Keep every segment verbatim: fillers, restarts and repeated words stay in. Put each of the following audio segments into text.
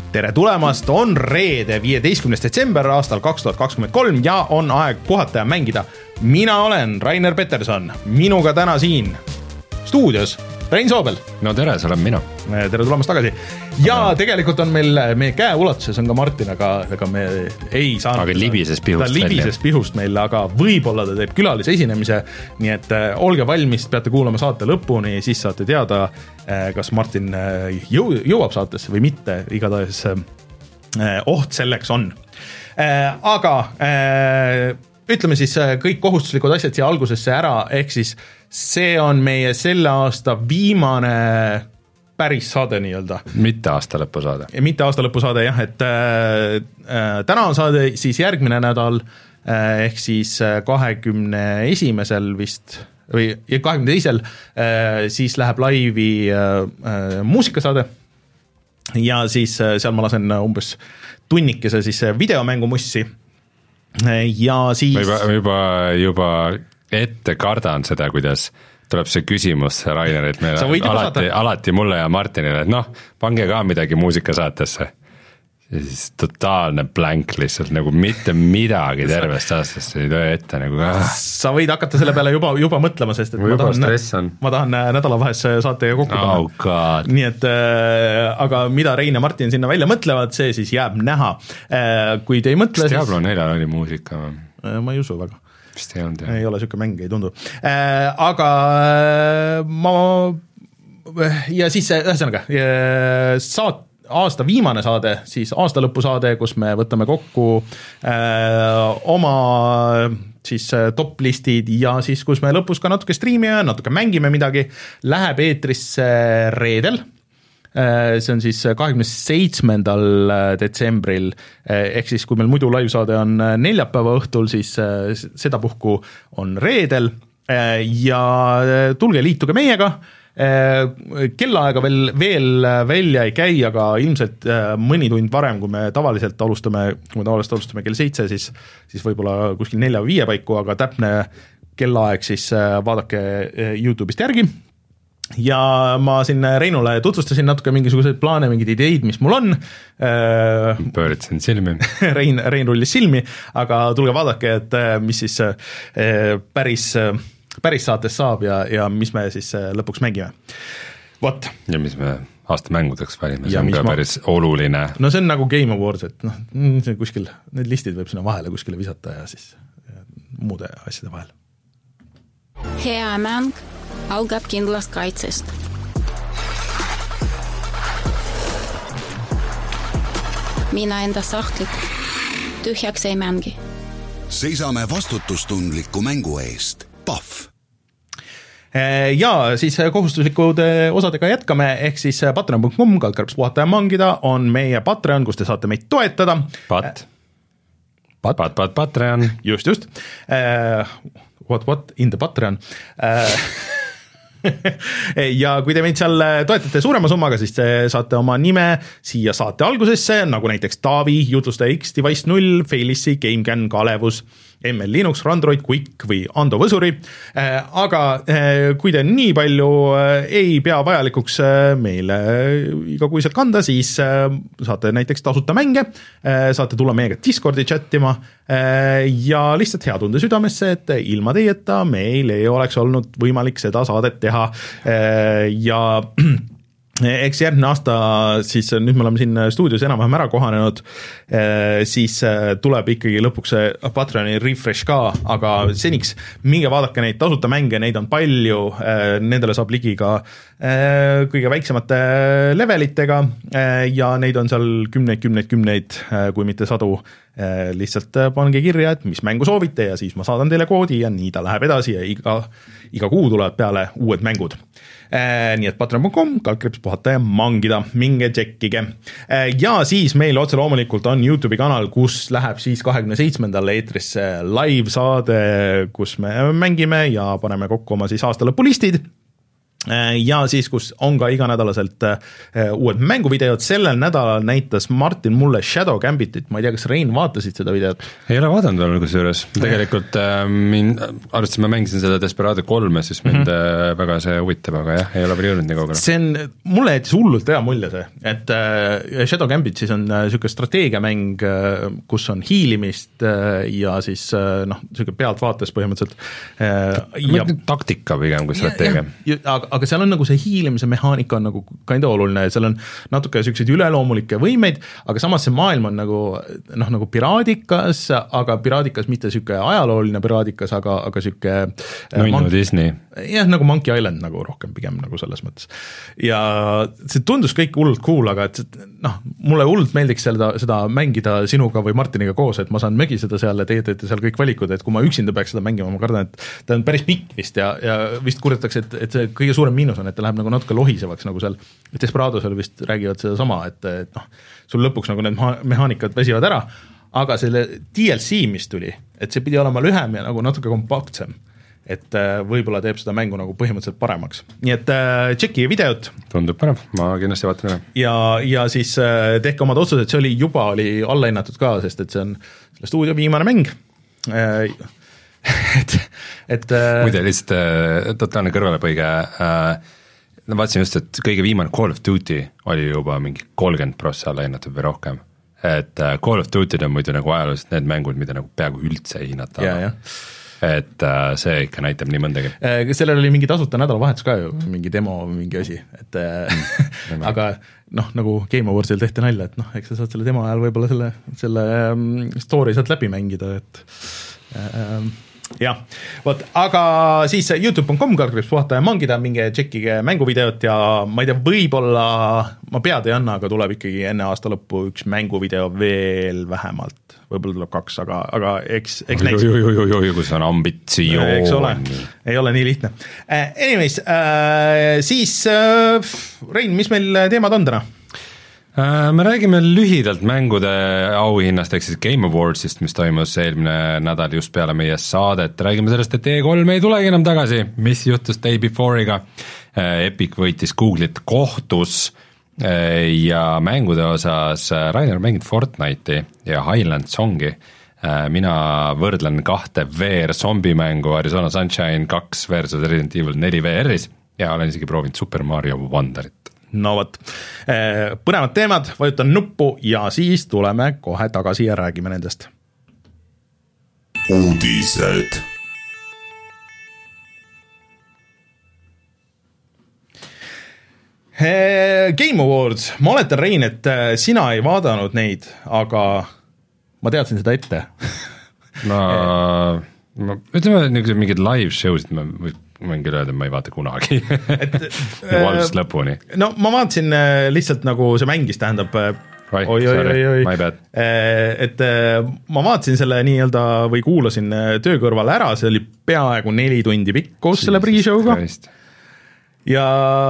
tere tulemast, on reede, viieteistkümnes detsember aastal kaks tuhat kakskümmend kolm ja on aeg puhata ja mängida. Mina olen Rainer Peterson, minuga täna siin stuudios Rein Soobel. No tere, see olen mina. Tere tulemast tagasi. Ja no. Tegelikult on meil, meie käeulatuses on ka Martin, aga, aga me ei saanud. Aga libises pihust. Ta libises pihust meil, aga võib-olla ta teeb külalise esinemise, nii et äh, olge valmis, peate kuulama saate lõpuni, siis saate teada, äh, kas Martin äh, jõu, jõuab saatesse või mitte, igatahes äh, oht selleks on. Äh, aga äh, ütleme siis kõik kohustuslikud asjad siia algusesse ära, ehk siis see on meie selle aasta viimane päris saade nii-öelda. Mitte aasta lõpu saade. Mitte aasta lõpu saade, jah, et äh, äh, täna on saade siis järgmine nädal, äh, ehk siis kahekümne esimesel vist, või kahekümne teisel, äh, siis läheb laivi äh, äh, muusikasaade ja siis äh, seal ma lasen umbes tunnikese siis videomängumussi ja siis ma juba, juba, juba ette kardan seda, kuidas tuleb see küsimus, Rainer, et meil alati, alati mulle ja Martinile, et noh, pange ka midagi muusikasaatesse. Ja siis totaalne blank lihtsalt, nagu mitte midagi tervest aastast ei töö ette. Nagu, ah. Sa võid hakata selle peale juba, juba mõtlema, sest et ma tahan, ma tahan nädalavahes saatega kokku panna. Oh God. Nii et, äh, aga mida Rein ja Martin sinna välja mõtlevad, see siis jääb näha. Äh, kui te ei mõtle... Kas Diablo neljal oli muusika? Äh, ma ei usu väga. Vist ei olnud, jah. Ei ole siuke mäng, ei tundu. Äh, aga ma... Ja siis ühesõnaga, saat aasta viimane saade, siis aasta lõpu saade, kus me võtame kokku äh, oma siis top-listid ja siis, kus me lõpus ka natuke striimime, natuke mängime midagi, läheb eetrisse reedel, äh, see on siis kahekümne seitsmendal detsembril, ehk siis kui meil muidu live-saade on neljapäeva õhtul, siis äh, sedapuhku on reedel äh, ja tulge liituge meiega, kellaaega veel, veel välja ei käi, aga ilmselt mõni tund varem, kui me tavaliselt alustame, kui me tavaliselt alustame kell seitse, siis, siis võib-olla kuskil nelja või viie paiku, aga täpne kellaaeg siis vaadake YouTube'ist järgi. Ja ma siin Reinule tutvustasin natuke mingisuguseid plaane, mingid ideid, mis mul on. Pööritsin silmi. Rein, Rein rullis silmi, aga tulge vaadake, et mis siis päris... päris saates saab ja, ja mis me siis lõpuks mängime. Vot. Ja mis me aasta mängudeks valime, see on ka ma... päris oluline. No see on nagu Game Awards, et noh, see kuskil, need listid võib sinna vahele kuskile visata ja siis ja muude asjade vahel. Hea mäng algab kindlast kaitsest. Mina enda sahtlik tühjaks ei mängi. Seisame vastutustundliku mängu eest. Pahv. Ja siis kohustuslikud osadega jätkame, ehk siis patreon punkt com, kaldkarbs puhata ja mangida on meie Patreon, kus te saate meid toetada. Pat. Pat, pat, pat, Patreon. Just, just. Uh, what, what in the Patreon. Uh, ja kui te meid seal toetate suurema summaga, siis te saate oma nime siia saate algusesse, nagu näiteks Taavi, jutlustaja X, Device null, Failissi, GameCAN, Kalevus, M L Linux, Randroid, Quick või Ando Võsuri, aga kui te nii palju ei pea vajalikuks meile igakuiselt kanda, siis saate näiteks tasuta mänge, saate tulla meiega Discordi chattima ja lihtsalt hea tunde südamesse, et ilma teieta meil ei oleks olnud võimalik seda saadet teha ja eks järgmine aasta, siis nüüd me oleme siin stuudios enam-vähem ära kohanenud, siis tuleb ikkagi lõpuks Patreoni refresh ka, aga seniks minge vaadake neid tasuta mänge, neid on palju, nendele saab ligi ka kõige väiksemate levelitega ja neid on seal kümneid, kümneid, kümneid, kui mitte sadu. Lihtsalt pange kirja, et mis mängu soovite ja siis ma saadan teile koodi ja nii ta läheb edasi ja iga, iga kuu tulevad peale uued mängud. Nii et patreon punkt com, kaldkriips puhata ja mangida, minge tšekkige. Ja siis meil otse loomulikult on YouTube'i kanal, kus läheb siis kahekümne seitsmendal eetrisse live saade, kus me mängime ja paneme kokku oma siis aasta lõpulistid. ja siis, kus on ka iganädalaselt uued mänguvideod, sellel nädalal näitas Martin mulle Shadow Gambitit, ma ei tea, kas Rein vaatasid seda videot? Ei ole vaadanud veel kus juures, tegelikult äh, mind, arvestasin, ma mängisin seda Desperado kolme, siis mind mm-hmm. väga see huvitab, aga jah, ei ole veel jõudnud nii kaugele. See on, mulle jättis hullult hea mulje see, et äh, Shadow Gambit siis on niisugune strateegiamäng, äh, kus on hiilimist äh, ja siis äh, noh, niisugune pealtvaates põhimõtteliselt äh, ja, taktika pigem kui strateegia. Aga aga seal on nagu see hiilimise mehaanika on nagu kinda oluline, seal on natuke selliseid üleloomulikke võimeid, aga samas see maailm on nagu noh, nagu piraadikas, aga piraadikas mitte niisugune ajalooline piraadikas, aga, aga niisugune no Mon- Disney. Jah, nagu Monkey Island nagu rohkem pigem nagu selles mõttes. Ja see tundus kõik hullult cool, aga et noh, mulle hullult meeldiks seda, seda mängida sinuga või Martiniga koos, et ma saan mögiseda seal ja teie teete seal kõik valikud, et kui ma üksinda peaks seda mängima, ma kardan, et ta on päris pikk vist ja, ja vist kurdetakse, et, et see kõige suurem miinus on, et ta läheb nagu natuke lohisevaks nagu seal, Desperados seal vist räägivad seda sama, et, et noh, sul lõpuks nagu need mehaanikad väsivad ära, aga selle D L C, mis tuli, et see pidi olema lühem ja nagu natuke kompaktsem, et võib-olla teeb seda mängu nagu põhimõtteliselt paremaks. Nii et äh, tšeki videot. Tundub parem, ma kindlasti vaatan üle. Ja, ja siis äh, tehke omad otsused, see oli juba oli allahinnatud ka, sest et see on selle stuudio viimane mäng äh, et, et muide lihtsalt äh, totaalne kõrvalepõige äh, ma vaatasin just, et kõige viimane Call of Duty oli juba mingi kolmkümmend prossa allahinnatud või rohkem, et äh, Call of Duty on muidu nagu ajalooliselt need mängud, mida nagu peaaegu üldse ei hinnata ja, ja. et äh, see ikka näitab nii mõndagi. Sellel oli mingi tasuta nädalavahetus ka ju, mingi demo või mingi asi, et mm, aga noh, nagu Game Awardsil tehti nalja, et noh, eks sa saad selle demo ajal võib-olla selle, selle story saad läbi mängida, et ähm, jah, vot, aga siis youtube punkt com kaldkriips puhata ja mangida, minge tšekkige mänguvideot ja ma ei tea, võib-olla ma pead ei anna, aga tuleb ikkagi enne aasta lõppu üks mänguvideo veel vähemalt, võib-olla tuleb kaks, aga, aga eks, eks näiks. Kus on ambitsioon. Eks ole, ei ole nii lihtne. Anyways, äh, siis äh, Rein, mis meil teemad on täna? Me räägime lühidalt mängude auhinnast, ehk siis Game Awardsist, mis toimus eelmine nädal just peale meie saadet, räägime sellest, et E kolm ei tulegi enam tagasi, mis juhtus Day Before'iga, Epic võitis Google'it kohtus ja mängude osas Rainer mängid Fortnite'i ja Highland Songi, mina võrdlen kahte V R-zombimängu Arizona Sunshine kaks versus Resident Evil neli V R-is ja olen isegi proovinud Super Mario Wonderit. No võt, põnevad teemad, vajutan nuppu ja siis tuleme kohe tagasi ja räägime nendest. Uudised. Game Awards, ma oletan, Rein, et sina ei vaadanud neid, aga ma teadsin seda ette. ma, ma ütleme, mingid live show'sid ma või ma võin küll öelda, et ma ei vaata kunagi et, nagu algusest lõpuni. No ma vaatasin lihtsalt nagu see mängis, tähendab oi, oi, sorry, oi, my bad. Et ma vaatasin selle nii-öelda või kuulasin töö kõrval ära, see oli peaaegu neli tundi pikk koos selle pre-show'ga ja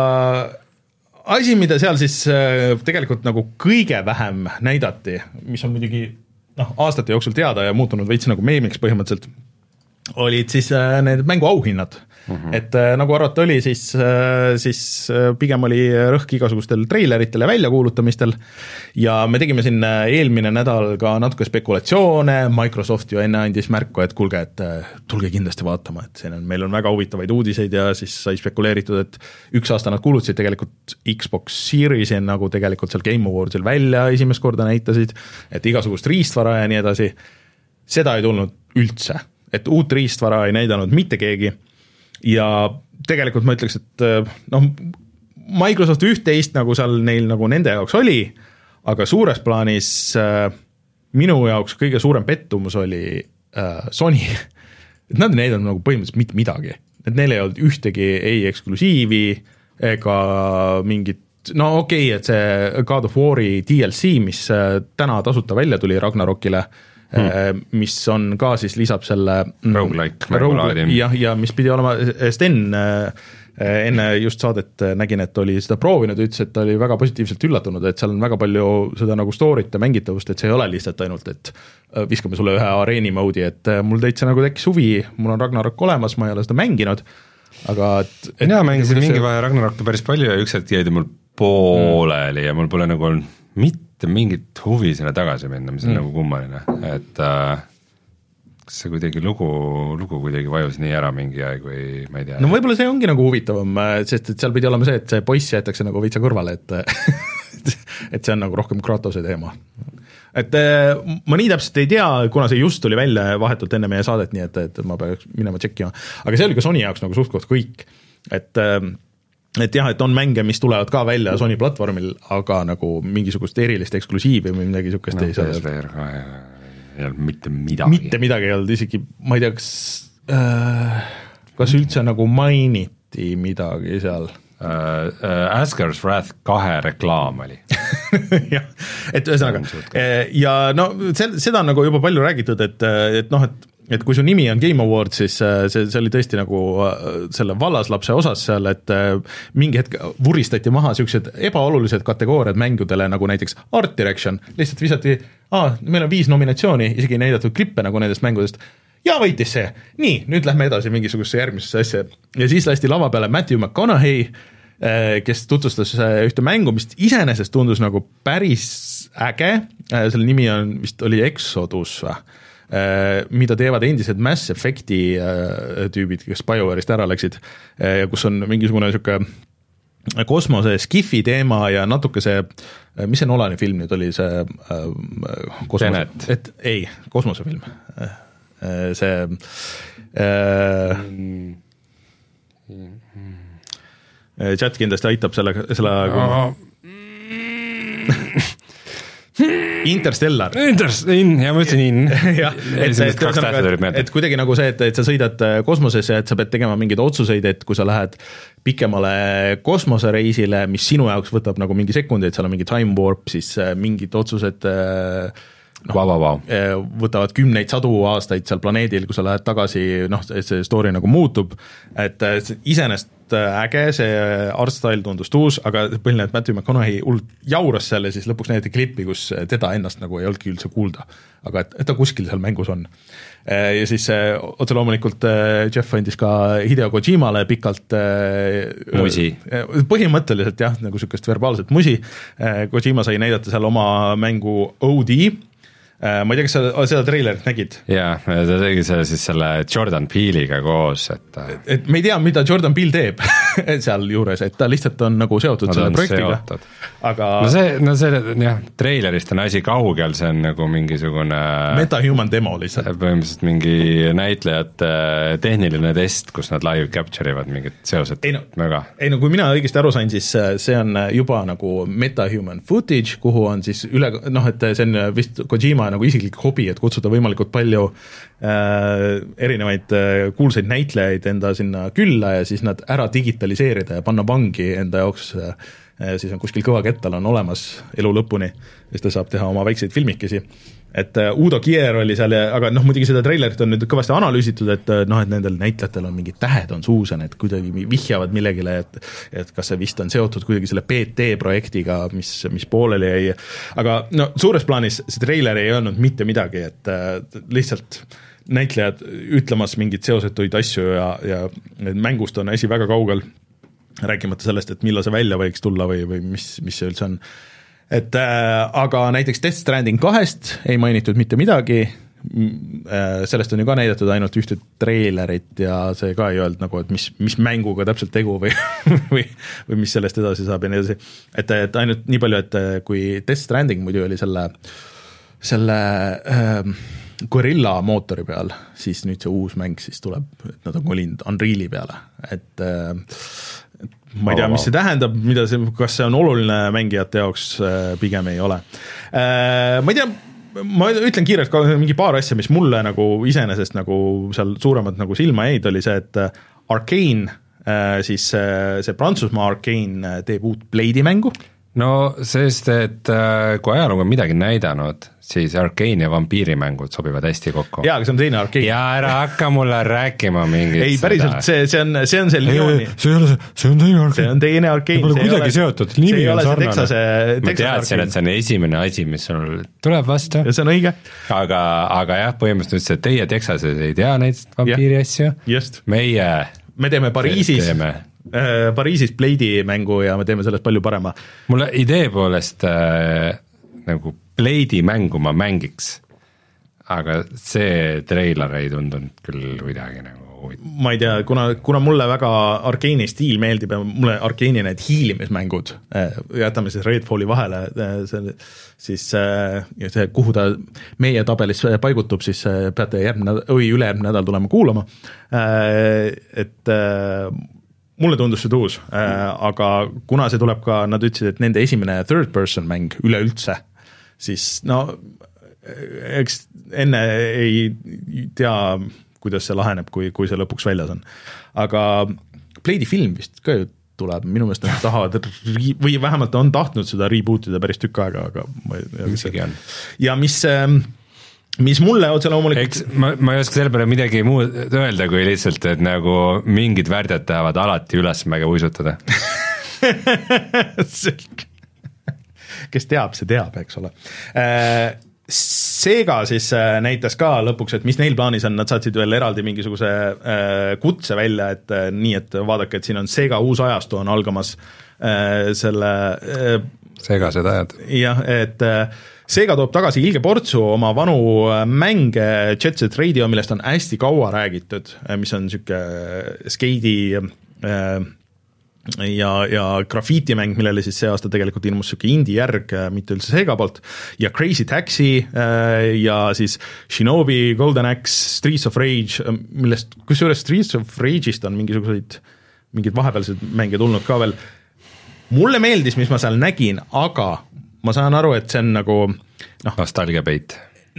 asi, mida seal siis tegelikult nagu kõige vähem näidati, mis on muidugi noh, aastate jooksul teada ja muutunud veits nagu meemiks põhimõtteliselt, olid siis need mängu auhinnad. Mm-hmm. Et äh, nagu arvata oli, siis, äh, siis äh, pigem oli rõhk igasugustel treileritel ja väljakuulutamistel ja me tegime siin eelmine nädal ka natuke spekulatsioone, Microsoft ju enne andis märku, et kuulge, et äh, tulge kindlasti vaatama, et siin on, meil on väga huvitavaid uudiseid ja siis sai spekuleeritud, et üks aasta nad kuulutasid tegelikult Xbox Series'i nagu tegelikult seal Game Awardsil välja esimest korda näitasid, et igasugust riistvara ja nii edasi, seda ei tulnud üldse, et uut riistvara ei näidanud mitte keegi ja tegelikult ma ütleks, et noh, Microsoft üht-teist nagu seal neil nagu nende jaoks oli, aga suures plaanis äh, minu jaoks kõige suurem pettumus oli äh, Sony, et nad ei näidanud nagu põhimõtteliselt mitte midagi, et neil ei olnud ühtegi ei eksklusiivi ega mingit, no okei okay,, et see God of War'i D L C, mis äh, täna tasuta välja tuli Ragnarokile, Hmm. mis on ka siis lisab selle roguelike rogue, jah, ja mis pidi olema, Sten enne just saadet nägin, et oli seda proovinud, ütles, et ta oli väga positiivselt üllatunud, et seal on väga palju seda nagu story't ja mängitavust, et see ei ole lihtsalt ainult, et viskame sulle ühe areeni mode'i, et mul täitsa nagu tekkis huvi, mul on Ragnarok olemas, ma ei ole seda mänginud, aga et, et mina mängisin mingi vahe Ragnarokki päris palju ja üks hetk jäid mul pooleli mm. ja mul pole nagu mitte mingit huvi sinna tagasi minna, mis on mm. nagu kummaline, et äh, kas see kuidagi lugu, lugu kuidagi vajus nii ära mingi aeg või ma ei tea. No võib-olla see ongi nagu huvitavam, sest et seal pidi olema see, et see poiss jäetakse nagu veitsa kõrvale, et et see on nagu rohkem Kratose teema. Et ma nii täpselt ei tea, kuna see just tuli välja vahetult enne meie saadet, nii et, et ma peaks minema tšekkima, aga see oli ka Sony jaoks nagu suht-koht kõik, et et jah, et on mänge, mis tulevad ka välja Sony platvormil, aga nagu mingisugust erilist eksklusiivi või midagi niisugust no, ei saa. ei olnud mitte midagi. Mitte midagi ei olnud, isegi ma ei tea, kas, äh, kas üldse nagu mainiti midagi seal. Uh, uh, Asgard's Wrath kahe reklaam oli. jah, et ühesõnaga ja no see, seda on nagu juba palju räägitud, et, et noh, et et kui su nimi on Game Award, siis see, see oli tõesti nagu selle vallaslapse osas seal, et mingi hetk vuristati maha niisugused ebaolulised kategooriad mängudele, nagu näiteks Art Direction, lihtsalt visati, aa, meil on viis nominatsiooni, isegi näidatud klippe nagu nendest mängudest, ja võitis see, nii, nüüd lähme edasi mingisugusesse järgmisesse asja, ja siis lasti lava peale Matthew McConaughey, kes tutvustas ühte mängu, mis iseenesest tundus nagu päris äge, selle nimi on, vist oli Exodus või, mida teevad endised Mass Effecti tüübid, kes BioWare'ist ära läksid, kus on mingisugune niisugune kosmose skifi teema ja natuke see, mis see Nolani film nüüd oli, see kosmose, et ei, kosmosefilm, see äh, chat kindlasti aitab selle, selle oh. Interstellar. Interstellar, ja ma ütlesin in. jah, et, et, et, et kuidagi nagu see, et, et sa sõidad kosmosesse, et sa pead tegema mingeid otsuseid, et kui sa lähed pikemale kosmosereisile, mis sinu jaoks võtab nagu mingi sekundi, et seal on mingi time warp, siis mingid otsused no, wow, wow, wow. võtavad kümneid sadu aastaid seal planeedil, kui sa lähed tagasi, noh, see story nagu muutub, et iseenesest äge, see artstyle tundus tuus, aga põhiline, et Matthew McConaughey hull jauras selle, siis lõpuks näidati klippi, kus teda ennast nagu ei olnudki üldse kuulda, aga et, et ta kuskil seal mängus on. Ja siis otse loomulikult Jeff andis ka Hideo Kojimale pikalt musi. Põhimõtteliselt jah, nagu niisugust verbaalset musi. Kojima sai näidata seal oma mängu O D, ma ei tea, kas sa seda treilerit nägid? Jaa, ta tegi selle siis selle Jordan Peele'iga koos, et et me ei tea, mida Jordan Peele teeb seal juures, et ta lihtsalt on nagu seotud no, selle projektiga. Aga no see, no see, jah, treilerist on asi kaugel, see on nagu mingisugune metahuman demo lihtsalt. Põhimõtteliselt mingi näitlejate tehniline test, kus nad live capture ivad mingid seosed ei no, väga. Ei no kui mina õigesti aru sain, siis see on juba nagu metahuman footage, kuhu on siis üle, noh, et see on vist Kojima nagu isiklik hobi, et kutsuda võimalikult palju äh, erinevaid äh, kuulsaid näitlejaid enda sinna külla ja siis nad ära digitaliseerida ja panna vangi enda jaoks, äh, siis on kuskil kõva kettal on olemas elu lõpuni, siis ta saab teha oma väikseid filmikesi. Et uh, Udo Kier oli seal, aga noh, muidugi seda treilerit on nüüd kõvasti analüüsitud, et noh, et nendel näitlejatel on mingid tähed on suus, need kuidagi vihjavad millegile, et, et kas see vist on seotud kuidagi selle P T projektiga, mis, mis pooleli jäi, aga no suures plaanis see treiler ei öelnud mitte midagi, et uh, lihtsalt näitlejad ütlemas mingeid seosetuid asju ja, ja mängust on asi väga kaugel, rääkimata sellest, et millal see välja võiks tulla või, või mis, mis see üldse on. Et äh, aga näiteks Death Stranding kahest ei mainitud mitte midagi, äh, sellest on ju ka näidatud ainult ühte treilerit ja see ka ei öelnud nagu, et mis, mis mänguga täpselt tegu või, või, või mis sellest edasi saab ja nii edasi. Et, et ainult nii palju, et kui Death Stranding muidu oli selle, selle äh, Gorilla mootori peal, siis nüüd see uus mäng siis tuleb, et nad on kolinud Unreali peale, et äh, ma ei tea, mis see tähendab, mida see, kas see on oluline mängijate jaoks, pigem ei ole. Ma ei tea, ma ütlen kiirelt ka mingi paar asja, mis mulle nagu iseenesest nagu seal suuremad nagu silma jäid, oli see, et Arcane, siis see Prantsusmaa Arcane teeb uut Blade'i mängu. No sest, et kui ajalugu on midagi näidanud, siis Arcane ja vampiirimängud sobivad hästi kokku. Jaa, aga see on teine Arcane. Ja ära hakka mulle rääkima mingit ei, päriselt, see, see on, see on see Lyoni. See ei ole see, see on teine Arcane. See on teine Arcane. See pole kuidagi seotud, nimi on sarnane. Texase, ma teadsin, et see on esimene asi, mis sul tuleb vastu. Ja see on õige. Aga, aga jah, põhimõtteliselt, et teie Texases ei tea neid vampiiri asju. Just. Meie me teeme Pariisis, teeme. Äh, Pariisis Blade'i mängu ja me teeme sellest palju parema. mulle idee poolest äh, nagu Blade'i mängu ma mängiks, aga see treiler ei tundunud küll kuidagi nagu ma ei tea, kuna, kuna mulle väga Arkeeni stiil meeldib ja mulle Arkeeni need hiilimismängud, jätame siis Redfalli vahele, see, siis ja see, kuhu ta meie tabelis paigutub, siis peate järgmine või ülejärgmine nädal tulema kuulama, et mulle tundus see tuus, aga kuna see tuleb ka, nad ütlesid, et nende esimene third person mäng üleüldse, siis no eks enne ei tea kuidas see laheneb, kui, kui see lõpuks väljas on. Aga Blade'i film vist ka ju tuleb, minu meelest nad tahavad re- või vähemalt on tahtnud seda rebootida päris tükk aega, aga ma ei tea, mis see on. Ja mis, mis mulle otse loomulikult Eks ma, ma ei oska selle peale midagi muud öelda, kui lihtsalt, et nagu mingid värdjad tahavad alati üles mäge uisutada. Kes teab, see teab, eks ole. Sega siis näitas ka lõpuks, et mis neil plaanis on, nad saatsid veel eraldi mingisuguse kutse välja, et nii, et vaadake, et siin on Sega uus ajastu on algamas selle Segased ajad. Jah, et Sega toob tagasi ilge portsu oma vanu mänge Jet Set Radio, millest on hästi kaua räägitud, mis on niisugune skeidi ja, ja grafiitimäng, millele siis see aasta tegelikult ilmus siuke indie järg, mitte üldse Sega poolt, ja Crazy Taxi ja siis Shinobi, Golden Axe, Streets of Rage, millest, kusjuures Streets of Rage'ist on mingisuguseid, mingid vahepealsed mänge tulnud ka veel. Mulle meeldis, mis ma seal nägin, aga ma saan aru, et see on nagu noh, nostalgia peit.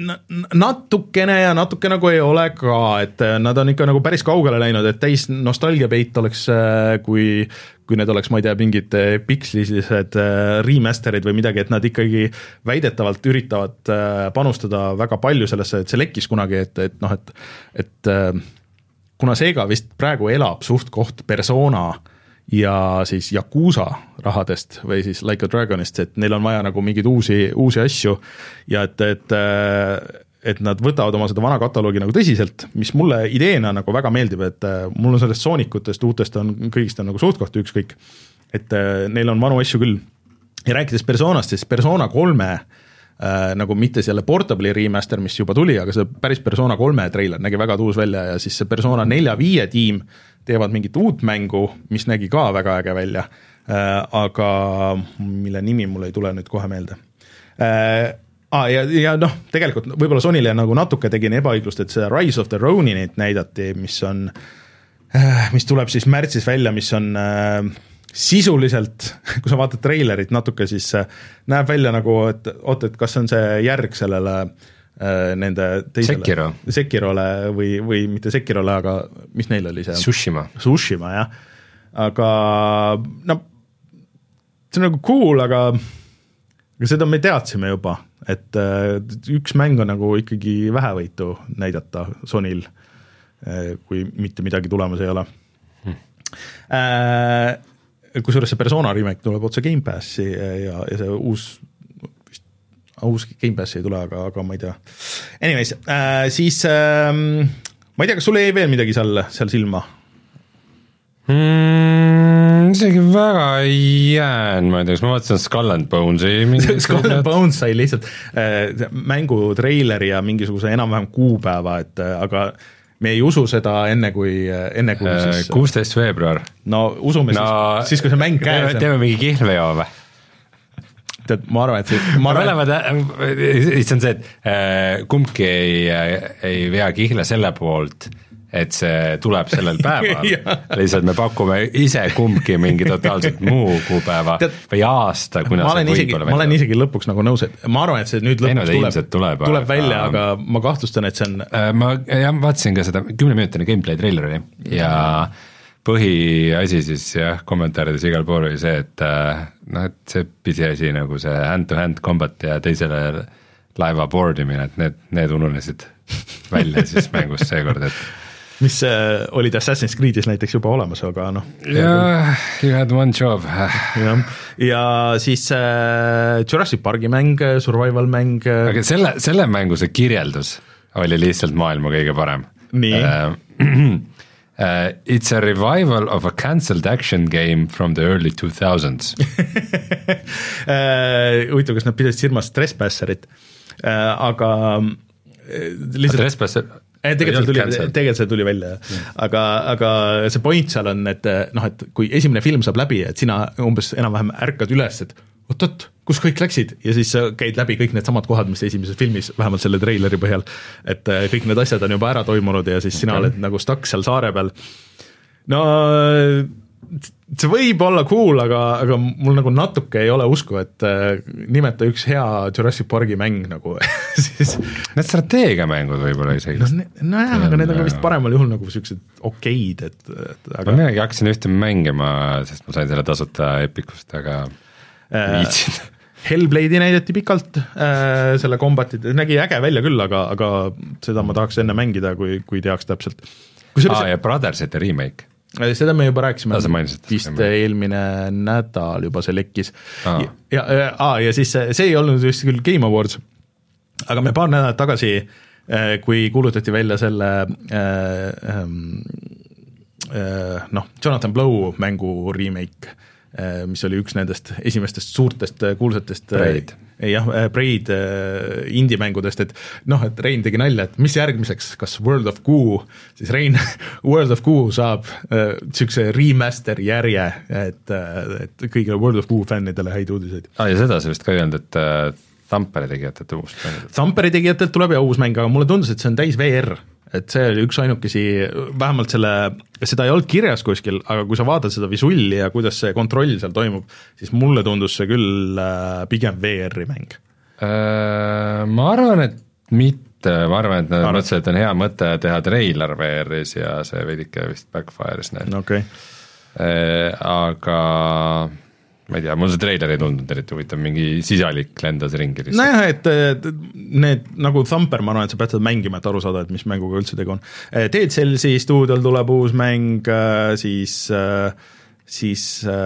Natukene ja natuke nagu ei ole ka, et nad on ikka nagu päris kaugele läinud, et täis nostalgia peit oleks, kui, kui need oleks, ma ei tea, mingid pikslised remasterid või midagi, et nad ikkagi väidetavalt üritavad panustada väga palju sellesse, et see lekkis kunagi, et, et noh, et, et kuna Sega vist praegu elab suht koht Persona ja siis Yakuza rahadest või siis Like a Dragonist, et neil on vaja nagu mingeid uusi, uusi asju ja et, et, et nad võtavad oma seda vana kataloogi nagu tõsiselt, mis mulle ideena nagu väga meeldib, et mul on sellest Soonikutest, uutest on kõigist on nagu suht kohta ükskõik, et neil on vanu asju küll. Ja rääkides Personast, siis Persona kolme äh, nagu mitte selle Portable'i remaster, mis juba tuli, aga see päris Persona kolme treiler nägi väga tuus välja ja siis see Persona nelja viie tiim teevad mingit uut mängu, mis nägi ka väga äge välja, äh, aga mille nimi mulle ei tule nüüd kohe meelde. Äh, ah, ja, ja noh, tegelikult võib-olla Sonyle nagu natuke tegin ebaõiglust, et see Rise of the Roninit näidati, mis on, äh, mis tuleb siis märtsis välja, mis on äh, sisuliselt, kui sa vaatad treilerit natuke, siis äh, näeb välja nagu, et oot, et kas on see järg sellele nende teisele Sekiro. Sekirole või, või mitte Sekirole, aga mis neil oli see? Tsushima. Tsushima, jah. Aga no, see on nagu cool, aga, aga seda me teadsime juba, et üks mäng on nagu ikkagi vähevõitu näidata Sonyl, kui mitte midagi tulemas ei ole. Hmm. Äh, kusjuures see Persona remake tuleb otse Game Passi ja, ja see uus uus Game Pass ei tule, aga, aga ma ei tea. Anyways, äh, siis äh, ma ei tea, kas sulle jäi veel midagi seal, seal silma? Mm, isegi väga ei jään, ma ei tea, kas ma vaatasin Skull and Bonesi Skull and Bones sai lihtsalt äh, mängu treileri ja mingisuguse enam-vähem kuupäeva, et äh, aga me ei usu seda enne kui, enne kui äh, siis, kuusteist veebruar. No usume no, siis, siis, kui see mäng käes on. Teeme mingi kihlveo või? Tead, ma arvan, et see ma arvan, see on see, et äh, kumbki ei, ei vea kihla selle poolt, et see tuleb sellel päeval lihtsalt me pakume ise kumbki mingi totaalselt muu kuupäeva Tead, või aasta, kuna ma olen, isegi, ma olen isegi lõpuks nagu nõus, et ma arvan, et see nüüd lõpuks tuleb, tuleb, tuleb välja, aga ma kahtlustan, et see on äh, ma jah, vaatasin ka seda kümneminutine gameplay traileri ja põhiasi siis jah, kommentaarides igal pool oli see, et noh, et see pisiasi nagu see hand-to-hand combat ja teisele laeva boardimine, et need, need ununesid välja siis mängust seekord, et mis äh, olid Assassin's Creed'is näiteks juba olemas, aga noh. jah, you had one job. ja, ja siis äh, Jurassic Parki mäng, survival mäng. aga selle, selle mängu see kirjeldus oli lihtsalt maailma kõige parem. nii? Äh, Uh, it's a revival of a cancelled action game from the early two thousands. Huvitav, kas nad pidasid silmas Trespasserit, aga lihtsalt Trespasser? Tegelikult tuli, tegelikult see tuli välja, aga, aga see point seal on, et noh, et kui esimene film saab läbi, et sina umbes enam-vähem ärkad üles, et oot-oot, kus kõik läksid ja siis sa käid läbi kõik need samad kohad, mis esimeses filmis, vähemalt selle treileri põhjal, et kõik need asjad on juba ära toimunud ja siis sina oled nagu stuck seal saare peal. No see võib olla cool, aga, aga mul nagu natuke ei ole usku, et nimeta üks hea Jurassic Parki mäng nagu siis... Need strateegiamängud võib-olla isegi. No, no jah, aga need on vist paremal juhul nagu sellised okeid, et, et aga... Ma minagi hakkasin ühte mängima, sest ma sain selle tasuta Epicust, aga viitsin. Hellblade'i näideti pikalt, äh, selle kombatit, nägi äge välja küll, aga, aga seda ma tahaks enne mängida, kui, kui teaks täpselt. Aa, see... ja Brothersite remake. Seda me juba rääkisime, mainisid, vist eelmine nädal juba see lekkis. Ja, ja, ja, ja siis see ei olnud just küll Game Awards, aga me paar nädalat tagasi, kui kuulutati välja selle äh, äh, noh, Jonathan Blow mängu remake, mis oli üks nendest esimestest suurtest kuulsatest Braid. jah, Braid indie-mängudest, et noh, et Rein tegi nalja, et mis järgmiseks, kas World of Goo, siis Rein, World of Goo saab äh, sükse remaster järje, et, et kõigile World of Goo fännidele häid uudiseid. Ah, ja seda sa vist ka ei olnud, et äh, Tampere tegijatelt uus mäng. Tampere tegijatelt tuleb ja uus mäng, aga mulle tundus, et see on täis V R, et see oli üks ainukesi, vähemalt selle, seda ei olnud kirjas kuskil, aga kui sa vaatad seda visualli ja kuidas see kontroll seal toimub, siis mulle tundus see küll äh, pigem V R-i mäng. Äh, ma arvan, et mitte, ma arvan, et nad mõtlesid, et on hea mõte teha trailer V R-is ja see veidike vist backfire'is neil. Okay. Äh, aga ma ei tea, mul see trailer ei tundnud eriti huvitav, mingi sisalik lendas ringi. Nojah, et, et need nagu Thumper, ma arvan, et sa pead seda mängima, et aru saada, et mis mänguga üldse tegu on. Dead Cellsi stuudiol tuleb uus mäng, siis, siis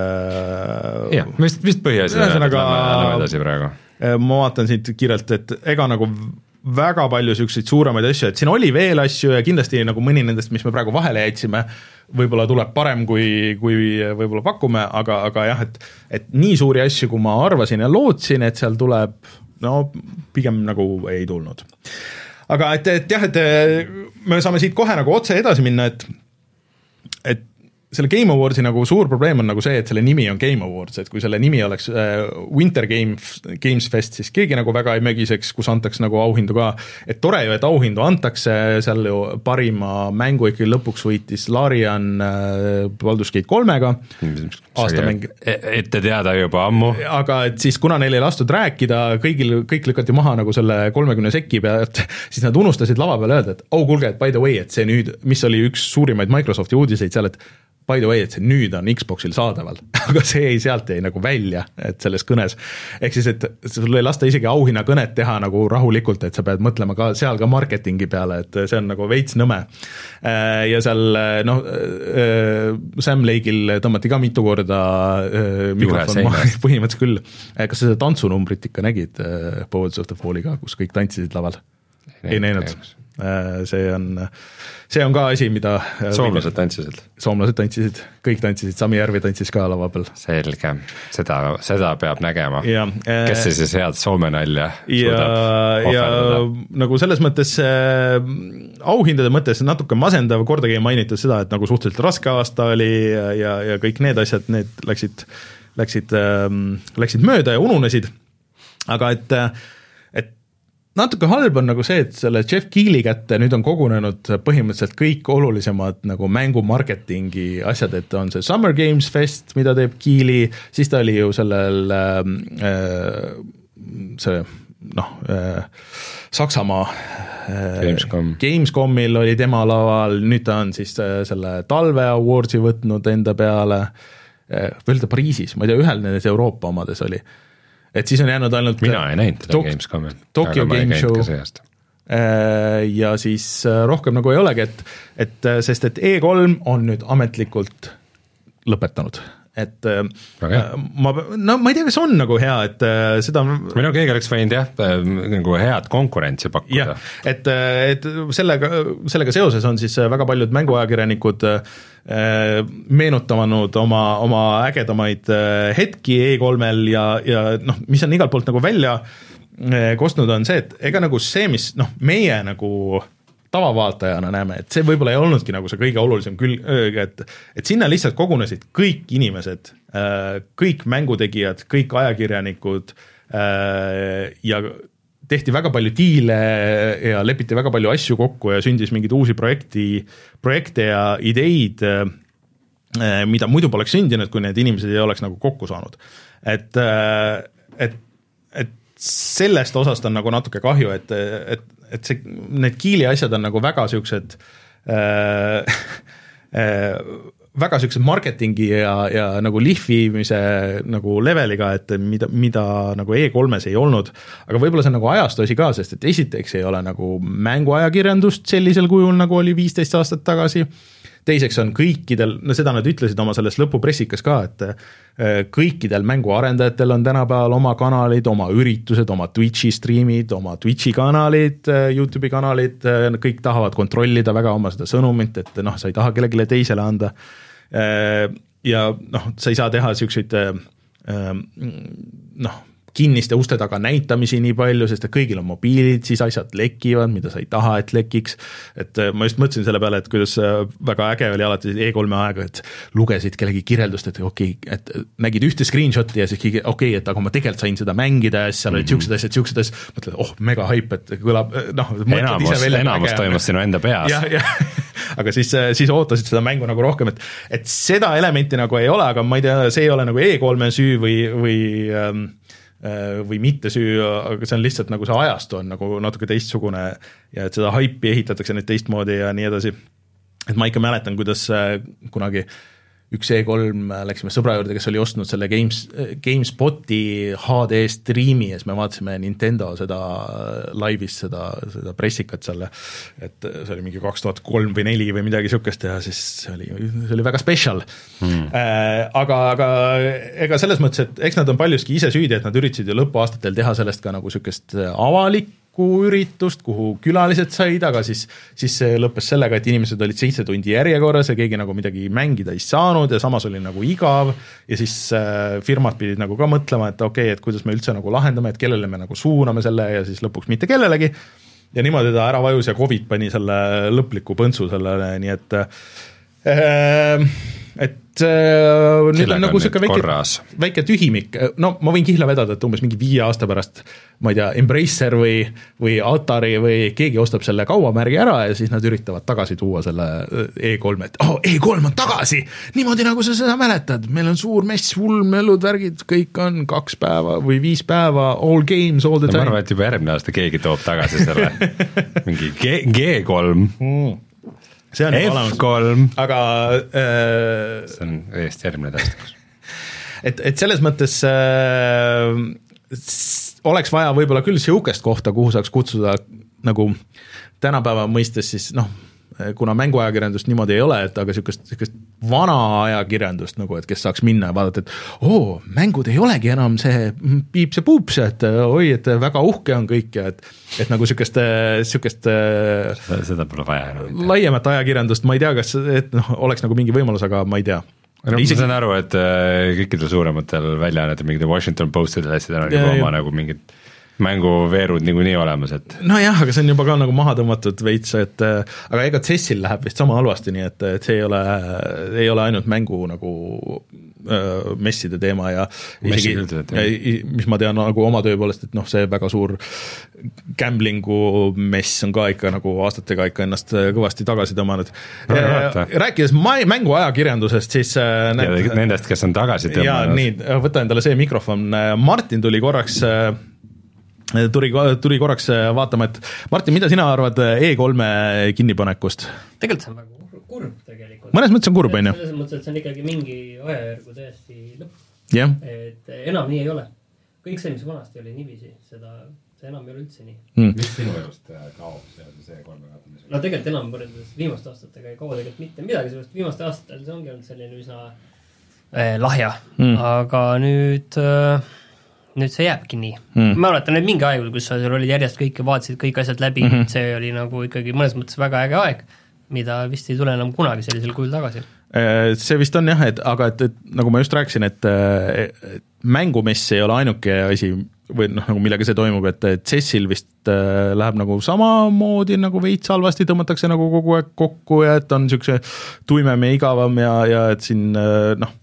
jah, vist, vist põhjas ühesõnaga, lähme edasi praegu. Ma vaatan siit kirjalt, et ega nagu väga palju selliseid suuremaid asju, et siin oli veel asju ja kindlasti nagu mõni nendest, mis me praegu vahele jätsime, võib-olla tuleb parem, kui, kui võib-olla pakume, aga, aga jah, et, et nii suuri asju, kui ma arvasin ja lootsin, et seal tuleb, no pigem nagu ei tulnud. Aga et, et jah, et me saame siit kohe nagu otse edasi minna, et, et selle Game Awardsi nagu suur probleem on nagu see, et selle nimi on Game Awards, et kui selle nimi oleks äh, Winter Games, Games Fest, siis keegi nagu väga ei mögiseks, kus antaks nagu auhindu ka, et tore ju, et auhindu antakse, seal ju parima mängu ikkagi lõpuks võitis Larian äh, Baldur's Gate kolmega, aastamäng. Ette teada juba ammu. Aga et siis, kuna neil ei lastud rääkida, kõigil, kõik lükati maha nagu selle kolmekümne seki pealt, siis nad unustasid lava peal öelda, et oh, kuulge, et by the way, et see nüüd, mis oli üks suurimaid Microsofti uudiseid seal, et by the way, et see nüüd on Xboxil saadaval, aga see ei sealt jäi nagu välja, et selles kõnes. Ehk siis, et sul ei lasta isegi auhinna kõnet teha nagu rahulikult, et sa pead mõtlema ka seal ka marketingi peale, et see on nagu veits nõme. Ja seal, noh, Sam Lake'il tõmmati ka mitu korda mikrofon maha, põhimõtteliselt küll. Kas sa seda tantsunumbrit ikka nägid Poets of the Falliga, kus kõik tantsisid laval? Ei näinud. See on, see on ka asi, mida soomlased tantsisid. Soomlased tantsisid, kõik tantsisid, Sami Järvi tantsis ka lava peal. Selge, seda, seda peab nägema. Ja, kes see siis head Soome nalja ja, ja nagu selles mõttes äh, auhindade mõttes natuke masendav, kordagi ei mainitud seda, et nagu suhteliselt raske aasta oli ja, ja, ja kõik need asjad, need läksid, läksid, äh, läksid mööda ja ununesid, aga et natuke halb on nagu see, et selle Jeff Keely kätte nüüd on kogunenud põhimõtteliselt kõik olulisemad nagu mängu marketingi asjad, et on see Summer Games Fest, mida teeb Keely, siis ta oli ju sellel äh, see noh äh, Saksamaa äh, Gamescom. Gamescomil oli tema laval, nüüd ta on siis äh, selle talve awardsi võtnud enda peale äh, veel ta Pariisis, ma ei tea, ühel nendes Euroopa omades oli. Et siis on jäänud ainult mina ei näinud teda Gamescomil, Tokyo Game Show ja siis rohkem nagu ei olegi, et, et sest et E kolm on nüüd ametlikult lõpetanud. et okay. ma, no ma ei tea, kas on nagu hea, et seda või no keegi oleks võinud jah, nagu head konkurentsi pakkuda. jah, et, et sellega, sellega seoses on siis väga paljud mänguajakirjanikud meenutanud oma, oma ägedamaid hetki E kolmel ja, ja noh, mis on igalt poolt nagu välja kostnud on see, et ega nagu see, mis noh, meie nagu tavavaatajana näeme, et see võib-olla ei olnudki nagu see kõige olulisem küll, et, et sinna lihtsalt kogunesid kõik inimesed, kõik mängutegijad, kõik ajakirjanikud ja tehti väga palju diile ja lepiti väga palju asju kokku ja sündis mingeid uusi projekti, projekte ja ideid, mida muidu poleks sündinud, kui need inimesed ei oleks nagu kokku saanud. Et, et, et sellest osast on nagu natuke kahju, et, et, et see, need Kiili asjad on nagu väga siuksed äh, äh, väga siuksed marketingi ja, ja nagu lihvimise nagu leveliga, et mida, mida nagu E kolmes ei olnud, aga võib-olla see on nagu ajastuasi ka, sest et esiteks ei ole nagu mänguajakirjandust sellisel kujul, nagu oli viisteist aastat tagasi, teiseks on kõikidel, no seda nad ütlesid oma selles lõpupressikas ka, et kõikidel mänguarendajatel on tänapäeval oma kanalid, oma üritused, oma Twitchi streamid, oma Twitchi kanalid, YouTube'i kanalid, kõik tahavad kontrollida väga oma seda sõnumit, et noh, sa ei taha kellelegi teisele anda. Ja noh, sa ei saa teha siukseid noh, kinniste uste taga näitamisi nii palju, sest et kõigil on mobiilid, siis asjad lekivad, mida sa ei taha, et lekiks. Et ma just mõtlesin selle peale, et kuidas väga äge oli alati E kolme aega, et lugesid kellegi kirjeldust, et okei, okay, et nägid ühte screenshoti ja siis okei, okay, et aga ma tegelikult sain seda mängida ja siis seal olid mm-hmm. siuksed asjad, siuksed asjad, mõtled, oh, mega hype, et kõlab, noh, enamus, enamus toimus sinu enda peas. Ja, ja. aga siis, siis ootasid seda mängu nagu rohkem, et, et seda elementi nagu ei ole, aga ma ei tea, see ei ole nagu E kolme süü või, või ähm, või mitte süü, aga see on lihtsalt nagu see ajastu on nagu natuke teistsugune ja et seda haipi ehitatakse nüüd teistmoodi ja nii edasi. Et ma ikka mäletan, kuidas kunagi üks E kolm läksime sõbra juurde, kes oli ostnud selle Games, GameSpoti H D streami ja siis me vaatasime Nintendo seda laivis, seda, seda pressikat selle, et see oli mingi kaks tuhat kolm või neli või midagi sukest ja siis see oli, see oli väga special hmm. äh, aga, aga ega selles mõttes, et eks nad on paljuski ise süüdi, et nad üritasid ju lõpuaastatel teha sellest ka nagu sükest avalik üritust, kuhu külalised said, aga siis, siis see lõppes sellega, et inimesed olid seitse tundi järjekorras ja keegi nagu midagi mängida ei saanud ja samas oli nagu igav ja siis äh, firmad pidid nagu ka mõtlema, et okei, okay, et kuidas me üldse nagu lahendame, et kellele me nagu suuname selle ja siis lõpuks mitte kellelegi ja niimoodi ta ära vajus ja Covid pani selle lõpliku põntsu sellele, nii et äh, et äh, nüüd on nagu siuke väike, väike tühimik, no ma võin kihla vedada, et umbes mingi viie aasta pärast ma ei tea, Embracer või, või Atari või keegi ostab selle kaubamärgi ära ja siis nad üritavad tagasi tuua selle E kolm, et oh, E kolm on tagasi, niimoodi nagu sa seda mäletad, meil on suur mess, hull mellud, värgid, kõik on kaks päeva või viis päeva, all games, all the time. Ma arvan, et juba järgmine aasta keegi toob tagasi selle mingi G kolm mm. see on F kolm, aga äh, see on Eesti järgmine tähestikus. et, et selles mõttes äh, oleks vaja võib-olla küll siukest kohta, kuhu saaks kutsuda nagu tänapäeva mõistes siis noh, kuna mänguajakirjandust niimoodi ei ole, et aga siukest, siukest vana ajakirjandust nagu, et kes saaks minna ja vaadata, et oo, mängud ei olegi enam see piips ja puups, et oi, et väga uhke on kõik ja et, et nagu siukest, siukest seda, seda pole vaja enam. Laiemat ajakirjandust, ma ei tea, kas et noh, oleks nagu mingi võimalus, aga ma ei tea. No, Isegi... ma saan aru, et kõikidel suurematel väljaannetel, mingid Washington Postidel asjad on juba oma nagu mingid mänguveerud niikuinii olemas, et no jah, aga see on juba ka nagu maha tõmmatud veits, et aga ega C E S-il läheb vist sama halvasti, nii et, et see ei ole, ei ole ainult mängu nagu äh, messide teema ja isegi, ja, mis ma tean nagu oma töö poolest, et noh, see väga suur gamblingu mess on ka ikka nagu aastatega ikka ennast kõvasti tagasi tõmmanud no,. Rääkides mängu ajakirjandusest, siis äh, näed, nendest, kes on tagasi tõmmanud. Ja nii, võta endale see mikrofon. Martin tuli korraks äh, Tuli, tuli korraks vaatama, et Martin, mida sina arvad E kolme kinnipanekust? Tegelikult see on väga kurb tegelikult. Mõnes mõttes on kurb, on ju? Selles mõttes, et see on ikkagi mingi ajajärgu täiesti lõpp. Yeah. Et enam nii ei ole. Kõik see, mis vanasti oli niiviisi, seda, see enam ei ole üldse nii. Hmm. Mis sinu elust kaob seoses E kolme kaotamisega? No tegelikult enam võrreldes viimaste aastatega ei kao tegelikult mitte midagi, sellest viimaste aastatel see ongi olnud selline üsna eh, lahja mm., aga nüüd, nüüd see jääbki nii mm.. ma mäletan, et mingi aeg, kus sa seal olid järjest kõik ja vaatasid kõik asjad läbi mm, -hmm. see oli nagu ikkagi mõnes mõttes väga äge aeg, mida vist ei tule enam kunagi sellisel kujul tagasi. See vist on jah, et aga et, et nagu ma just rääkisin, et, et mängumess ei ole ainuke asi või noh, nagu millega see toimub, et C E S-il vist äh, läheb nagu samamoodi nagu veits halvasti, tõmmatakse nagu kogu aeg kokku ja et on niisuguse tuimem ja igavam ja, ja et siin äh, noh,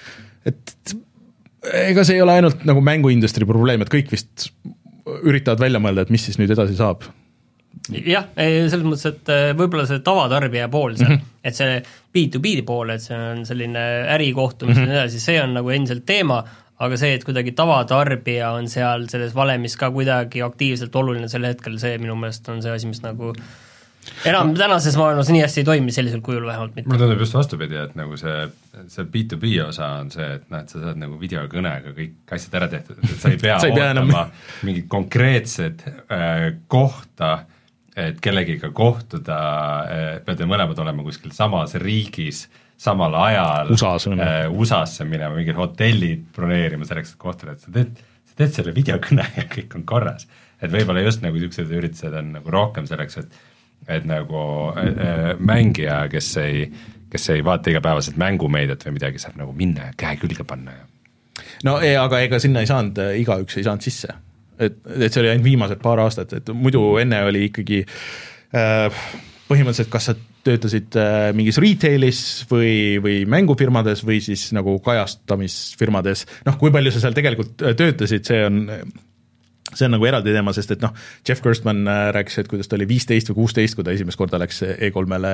et ega see ei ole ainult nagu mänguindustri probleem, et kõik vist üritavad välja mõelda, et mis siis nüüd edasi saab. Jah, selles mõttes, et võib-olla see tavatarbija pool seal, mm -hmm. et see B to B pool, et see on selline ärikohtumis mm -hmm. ja edasi, see on nagu endiselt teema, aga see, et kuidagi tavatarbija on seal selles valemis ka kuidagi aktiivselt oluline sel hetkel, see minu meelest on see asi, mis nagu enam tänases maailmas nii hästi ei toimi sellisel kujul vähemalt mitte. mulle tundub just vastupidi, et nagu see, see B to B osa on see, et noh, et sa saad nagu videokõnega kõik asjad ära tehtud, et sa ei pea sa ei ootama enam mingit konkreetset äh, kohta, et kellegiga kohtuda, peate mõlemad olema kuskil samas riigis, samal ajal U S A-s äh, U S A-sse minema, mingid hotellid broneerima selleks, et kohtuda, et sa teed, sa teed selle videokõne ja kõik on korras. Et võib-olla just nagu niisugused üritused on nagu rohkem selleks, et et nagu äh, mängija, kes ei, kes ei vaata igapäevaselt mängumeediat või midagi, saab nagu minna ja käe külge panna. Ja. No ei, aga ega sinna ei saanud, igaüks ei saanud sisse. Et, et see oli ainult viimased paar aastat, et muidu enne oli ikkagi äh, põhimõtteliselt, kas sa töötasid äh, mingis retailis või, või mängufirmades või siis nagu kajastamisfirmades, noh, kui palju sa seal tegelikult töötasid, see on see on nagu eraldi teema, sest et noh, Jeff Gerstmann rääkis, et kuidas ta oli viisteist või kuusteist, kui ta esimest korda läks E kolmele,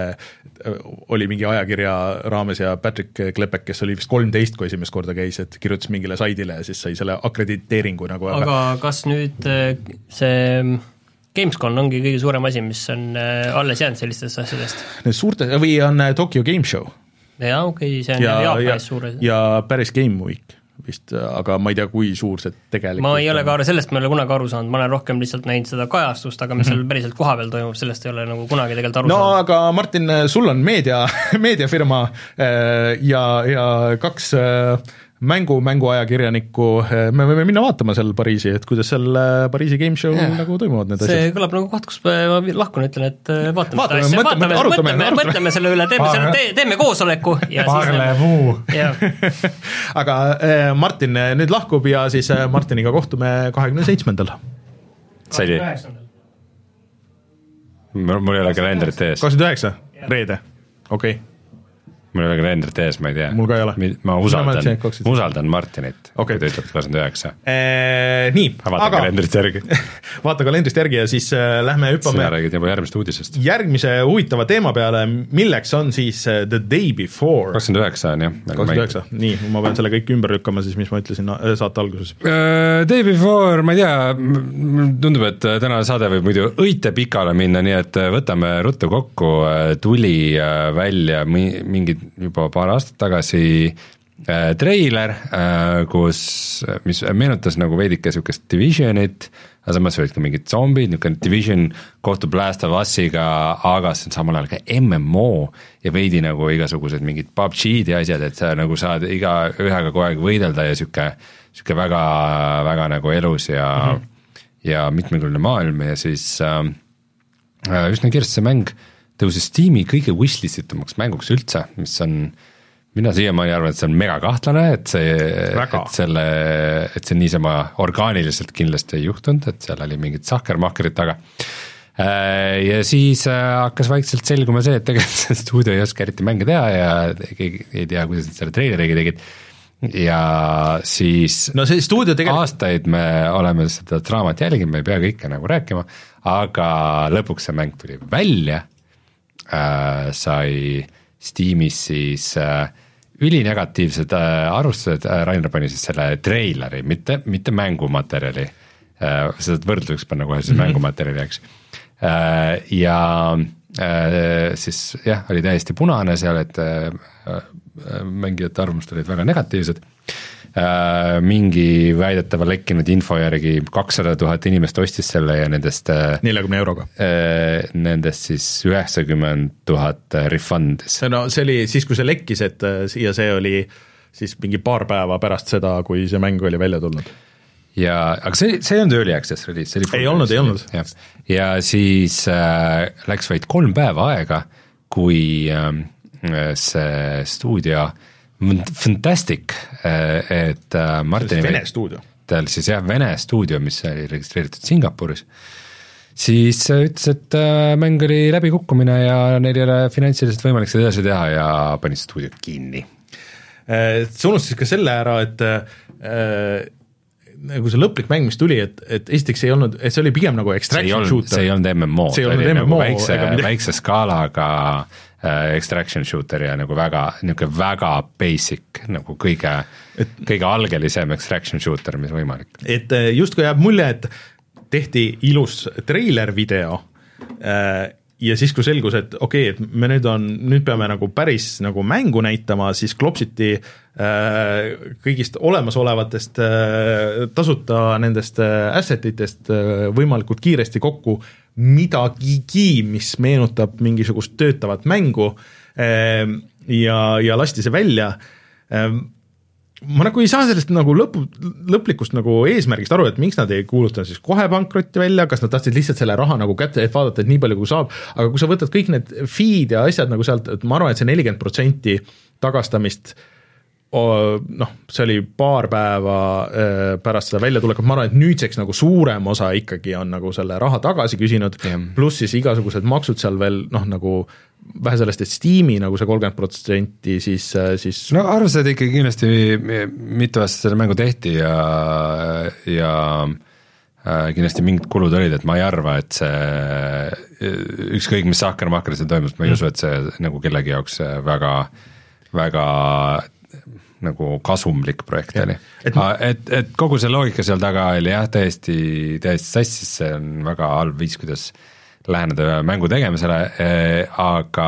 oli mingi ajakirja raames ja Patrick Klepek, kes oli vist kolmteist, kui esimest korda käis, et kirjutas mingile saidile ja siis sai selle akrediteeringu nagu. Aga kas nüüd see Gamescom ongi kõige suurem asi, mis on alles jäänud sellistest asjadest? Need suurte, või on Tokyo Game Show. Jaa, okei, okay, see on ja, Jaapanis suur asi. Ja päris Game Week vist, aga ma ei tea, kui suur see tegelikult ma ei ole ka aru, sellest ma ei ole kunagi aru saanud, ma olen rohkem lihtsalt näinud seda kajastust, aga mis mm -hmm. seal päriselt koha peal toimub, sellest ei ole nagu kunagi tegelikult aru no, saanud. No aga Martin, sul on meedia, meediafirma ja, ja kaks mängu, mänguajakirjanikku, me võime minna vaatama seal Pariisi, et kuidas seal Pariisi Game Show yeah. nagu toimuvad need see asjad. See kõlab nagu koht, kus ma lahkun, ütlen, et vaatame, vaatame, asja, mõtleme, vaatame, arutame, mõtleme, arutame. mõtleme selle üle, teeme, selle, te, teeme koosoleku ja Parlevuu. siis aga Martin nüüd lahkub ja siis Martiniga kohtume kahekümne seitsmendal see oli mul ei ole kalendrit ees kakskümmend üheksa, reede, okei okay. mul ei ole kalendrit ees, ma ei tea. Mul ka ei ole. Ma usaldan, ma usaldan Martinit, okay. kui ta ütleb kakskümmend üheksa. Eee, nii, vaata aga kalendrist järgi. vaata kalendrist järgi ja siis äh, lähme hüppame sina räägid juba järgmist uudisest. Järgmise huvitava teema peale, milleks on siis uh, The Day Before. kakskümmend üheksa on jah. kakskümmend üheksa, nii, ma pean selle kõik ümber lükkama siis, mis ma ütlesin saate alguses. Uh, Day Before, ma ei tea, tundub, et täna saade võib muidu õite pikale minna, nii et võtame ruttu kokku, tuli välja mingid juba paar aastat tagasi äh, treiler, äh, kus, mis meenutas nagu veidike niisugust Divisionit, aga samas olid ka mingid zombid, niisugune Division kohtub Last of Us'iga, aga see on samal ajal ka M M O ja veidi nagu igasugused mingid P U B G-d ja asjad, et sa nagu saad iga ühega kogu aeg võidelda ja niisugune, niisugune väga, väga nagu elus ja mm, -hmm. ja mitmekülgne maailm ja siis äh, üsna kiiresti see mäng tõusis Steam'i kõige wishlist'itumaks mänguks üldse, mis on, mina siiamaani arvan, et see on mega kahtlane, et see, et selle, et see niisama orgaaniliselt kindlasti ei juhtunud, et seal oli mingid sahkermahkerid taga. Ja siis hakkas vaikselt selguma see, et tegelikult see stuudio ei oska eriti mänge teha ja keegi ei tea, kuidas nad selle treileriga tegid. Ja siis no see stuudio tegelikult aastaid me oleme seda draamat jälginud, me ei pea kõike nagu rääkima, aga lõpuks see mäng tuli välja. Äh, sai Steamis siis äh, ülinegatiivsed äh, arvustused, äh, Rainer pani siis selle treileri, mitte, mitte mängumaterjali, äh, seda võrdluseks panna kohe siis mm -hmm. mängumaterjali, eks. Äh, ja äh, siis jah, oli täiesti punane seal, et äh, mängijate arvamused olid väga negatiivsed. Äh, mingi väidetava lekkinud info järgi kakssada tuhat inimest ostis selle ja nendest neljakümne euroga äh, nendest siis üheksakümmend tuhat refundis. no see oli siis, kui see lekkis, et ja see oli siis mingi paar päeva pärast seda, kui see mäng oli välja tulnud. ja, aga see, see ei olnud early access release, see oli ei olnud, ei olnud. Ja, ja siis äh, läks vaid kolm päeva aega, kui äh, see stuudio Fantastic, et äh, Martini Vene stuudio. tal siis jah, Vene stuudio, mis oli registreeritud Singapuris, siis ütles, et äh, mäng oli läbikukkumine ja neil ei ole finantsiliselt võimalik seda edasi teha ja pani stuudio kinni. See unustasid ka selle ära, et äh, nagu see lõplik mäng, mis tuli, et, et esiteks ei olnud, et see oli pigem nagu extraction shooter. See ei olnud M M O, see, see oli nagu M M O, väikse, väikse skaalaga äh, extraction shooter ja nagu väga, niisugune väga basic, nagu kõige, et, kõige algelisem extraction shooter, mis võimalik. Et just kui jääb mulje, et tehti ilus treiler video äh, ja siis, kui selgus, et okei, okay, et me nüüd on, nüüd peame nagu päris nagu mängu näitama, siis klopsiti äh, kõigist olemasolevatest äh, tasuta nendest äh, assetitest äh, võimalikult kiiresti kokku midagigi, mis meenutab mingisugust töötavat mängu äh, ja, ja lasti see välja äh, ma nagu ei saa sellest nagu lõpu, lõplikust nagu eesmärgist aru, et miks nad ei kuulutanud siis kohe pankrotti välja, kas nad tahtsid lihtsalt selle raha nagu kätte, et vaadata, et nii palju kui saab, aga kui sa võtad kõik need feed ja asjad nagu sealt, et ma arvan, et see nelikümmend protsenti tagastamist, noh, see oli paar päeva pärast seda väljatulekut, ma arvan, et nüüdseks nagu suurem osa ikkagi on nagu selle raha tagasi küsinud, pluss siis igasugused maksud seal veel, noh, nagu vähe sellest, et Steam'i nagu see kolmkümmend protsenti, siis, siis no arvestada ikkagi kindlasti mitu aastat selle mängu tehti ja, ja kindlasti mingid kulud olid, et ma ei arva, et see ükskõik, mis sahker-mahker seal toimus, ma ei mm. usu, et see nagu kellegi jaoks väga, väga nagu kasumlik projekt oli. Et, et, et kogu see loogika seal taga oli jah, täiesti, täiesti sassis, see on väga halb viis, kuidas läheneda mängu tegemisele, aga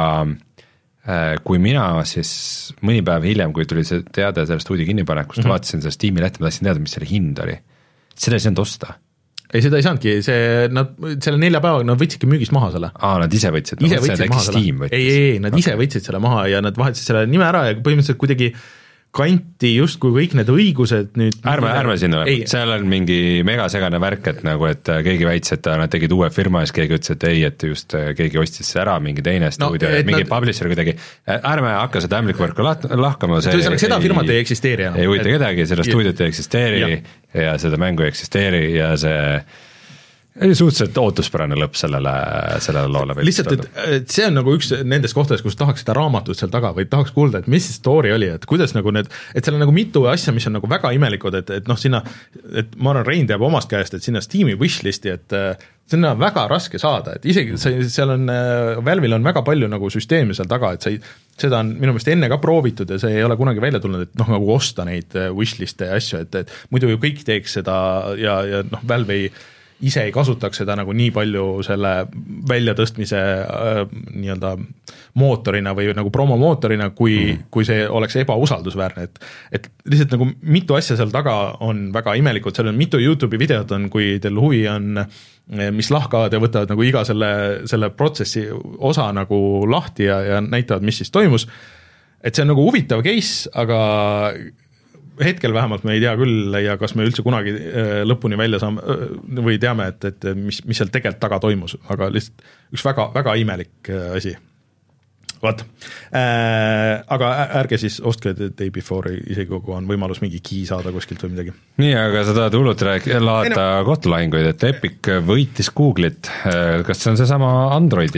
kui mina siis mõni päev hiljem, kui tuli see teade selle stuudio kinnipanekust, mm-hmm. vaatasin seda Steam'i lehte, ma tahtsin teada, mis selle hind oli. Seda ei saanud osta. Ei, seda ei saanudki, see, nad, selle nelja päevaga nad võtsidki müügist maha selle. Aa, nad ise võtsid, ise võtsid maha selle. Ei, ei, ei, nad okay. ise võtsid selle maha ja nad vahetasid selle nime ära ja põhimõtteliselt kuidagi kanti justkui kõik need õigused nüüd ärme, ärme sinna, seal on mingi megasegane värk, et nagu, et keegi väitsi, et nad tegid uue firma ja siis keegi ütles, et ei, et just keegi ostis ära mingi teine stuudio no, ja mingi nad... publisher kuidagi, ärme hakka seda ämblikvõrku lahkama see ei, seda firmat ei eksisteeri enam. Ei huvita et... kedagi, seda stuudiot ei eksisteeri ja. ja seda mängu ei eksisteeri ja see ei suhteliselt ootuspärane lõpp sellele, sellele loole. Lihtsalt, et, et see on nagu üks nendest kohtades, kus tahaks seda raamatut seal taga või tahaks kuulda, et mis see story oli, et kuidas nagu need, et seal on nagu mitu asja, mis on nagu väga imelikud, et, et noh, sinna, et ma arvan, Rein teab omast käest, et sinna Steam'i wishlisti, et sinna on väga raske saada, et isegi see, seal on, Valve'il on väga palju nagu süsteemi seal taga, et see, seda on minu meelest enne ka proovitud ja see ei ole kunagi välja tulnud, et noh, nagu osta neid wishliste ja asju, et, et muidu ju kõik teeks seda ja, ja noh, Valve ei ise ei kasutaks seda nagu nii palju selle väljatõstmise äh, nii-öelda mootorina või nagu promomootorina, kui, mm. kui see oleks ebausaldusväärne, et, et lihtsalt nagu mitu asja seal taga on väga imelikult, seal on mitu YouTube'i videot on, kui teil huvi on, mis lahkavad ja võtavad nagu iga selle, selle protsessi osa nagu lahti ja, ja näitavad, mis siis toimus, et see on nagu huvitav case, aga hetkel vähemalt me ei tea küll ja kas me üldse kunagi lõpuni välja saame või teame, et, et mis, mis seal tegelikult taga toimus, aga lihtsalt üks väga, väga imelik asi. Vaat, äh, aga ärge siis ostke Day Before'i, isegi kui on võimalus mingi key saada kuskilt või midagi. Nii, aga sa tahad hullult laata no, kohtulahinguid, et Epic võitis Google'it, kas see on see sama Androidi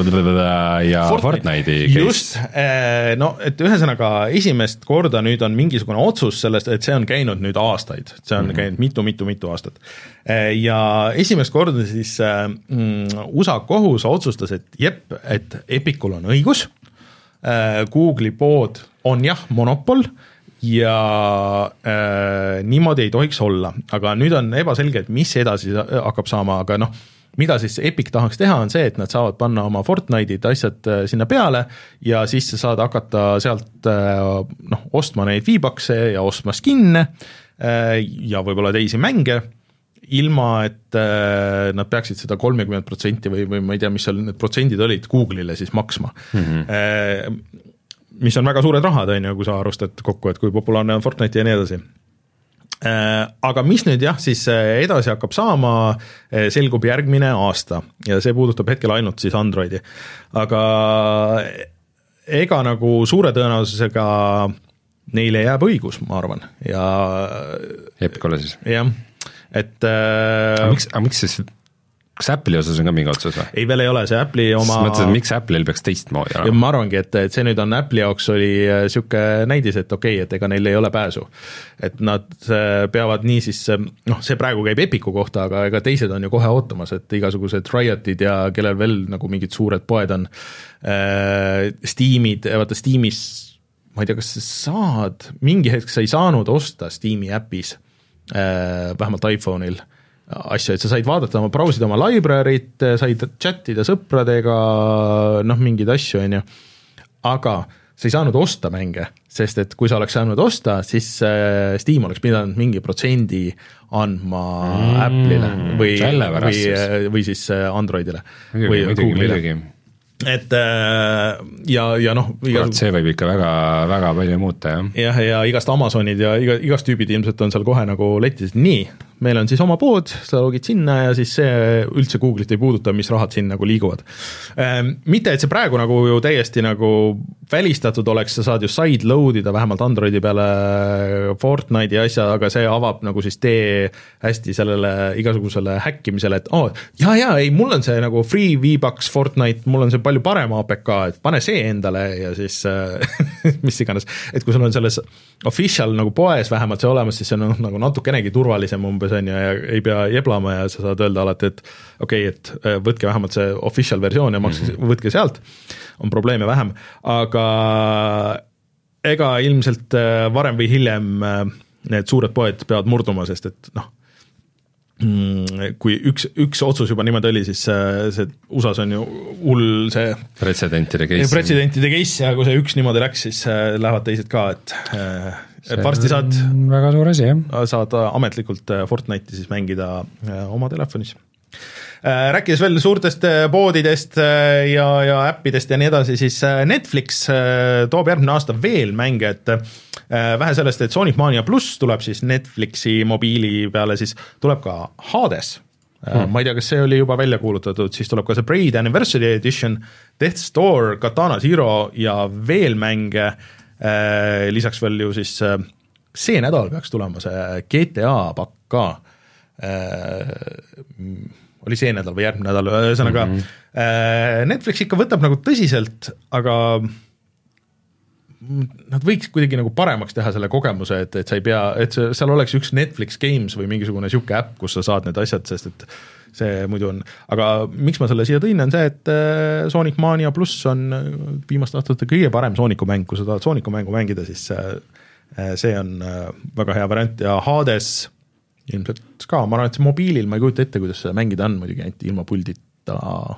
ja Fortnite, Fortnite'i case? Just, no et ühesõnaga esimest korda nüüd on mingisugune otsus sellest, et see on käinud nüüd aastaid, see on mm-hmm. käinud mitu-mitu-mitu aastat. Ja esimest korda siis mm, U S A kohus otsustas, et jep, et Epicul on õigus, Google'i pood on jah monopol ja äh, niimoodi ei tohiks olla, aga nüüd on ebaselge, et mis edasi hakkab saama, aga noh, mida siis Epic tahaks teha, on see, et nad saavad panna oma Fortnite'id asjad sinna peale ja siis sa saad hakata sealt noh, ostma neid V-Bucks'e ja ostma skinne ja võib-olla teisi mänge, ilma et äh, nad peaksid seda kolmkümmend protsenti või, või ma ei tea, mis seal need protsendid olid Google'ile siis maksma mm. -hmm. Äh, mis on väga suured rahad, on ju, kui sa arvustad kokku, et kui populaarne on Fortnite ja nii edasi. Aga mis nüüd jah, siis edasi hakkab saama, selgub järgmine aasta ja see puudutab hetkel ainult siis Androidi. Aga ega nagu suure tõenäosusega neile jääb õigus, ma arvan. Ja Epicule siis. Jah, et aga miks, aga miks siis, kas Apple'i osas on ka mingi otsus või? Ei, veel ei ole, see Apple'i oma siis mõtlesin, et miks Apple'il peaks teistmoodi olema? Ma arvangi, et, et see nüüd on Apple'i jaoks oli siuke näidis, et okei, okay, et ega neil ei ole pääsu. Et nad peavad nii siis, noh, see praegu käib Epicu kohta, aga ega teised on ju kohe ootamas, et igasugused Riotid ja kellel veel nagu mingid suured poed on, Steamid, vaata Steamis, ma ei tea, kas sa saad, mingi hetk sa ei saanud osta Steam'i äpis, vähemalt iPhone'il asju, et sa said vaadata, brausida oma library't, said chatida sõpradega, noh, mingeid asju, on ju, aga sa ei saanud osta mänge, sest et kui sa oleks saanud osta, siis Steam oleks pidanud mingi protsendi andma mm, Apple'ile või, või, või siis Androidile midagi, või midagi, Google'ile. Midagi. Et ja, ja noh kurat, see võib ikka väga, väga palju muuta, jah. Jah, ja igast Amazonid ja iga, igast tüübid ilmselt on seal kohe nagu letis, nii, meil on siis oma pood, sa logid sinna ja siis see üldse Google'it ei puuduta, mis rahad siin nagu liiguvad. Mitte, et see praegu nagu ju täiesti nagu välistatud oleks, sa saad ju side loadida vähemalt Androidi peale Fortnite'i asja, aga see avab nagu siis tee hästi sellele igasugusele häkkimisele, et oh, ja, ja, ei, mul on see nagu free V-Bucks Fortnite, mul on see palju parem A P K, et pane see endale ja siis mis iganes, et kui sul on selles official nagu poes vähemalt see olemas, siis see on nagu natukenegi turvalisem umbes on ja ei pea jeblama ja sa saad öelda alati, et okei, okay, et võtke vähemalt see official versioon ja makske, mm-hmm. võtke sealt, on probleeme vähem, aga ega ilmselt varem või hiljem need suured poed peavad murduma, sest et noh, kui üks, üks otsus juba niimoodi oli, siis see U S A-s on ju hull see pretsedentide case, pretsedentide case ja kui see üks niimoodi läks, siis lähevad teised ka, et, et varsti saad väga suur asi, jah. Saad ametlikult Fortnite'i siis mängida oma telefonis. Rääkides veel suurtest poodidest ja, ja äppidest ja nii edasi, siis Netflix toob järgmine aasta veel mänge, et vähe sellest, et Sonic Mania pluss tuleb siis Netflixi mobiili peale, siis tuleb ka Hades. Hmm. Ma ei tea, kas see oli juba välja kuulutatud, siis tuleb ka see Braid Anniversary Edition, Death's Door, Katana Zero ja veel mänge, lisaks veel ju siis see nädal peaks tulema see G T A pakk ka, oli see nädal või järgmine nädal, ühesõnaga mm-hmm. Netflix ikka võtab nagu tõsiselt, aga nad võiks kuidagi nagu paremaks teha selle kogemuse, et, et sa ei pea, et seal oleks üks Netflix Games või mingisugune siuke äpp, kus sa saad need asjad, sest et see muidu on, aga miks ma selle siia tõin, on see, et Sonic Mania pluss on viimaste aastate kõige parem Sooniku mäng, kui sa tahad Sooniku mängu mängida, siis see on väga hea variant ja Hades ilmselt ka, ma arvan, et see mobiilil ma ei kujuta ette, kuidas seda mängida on, muidugi ainult ilma puldita.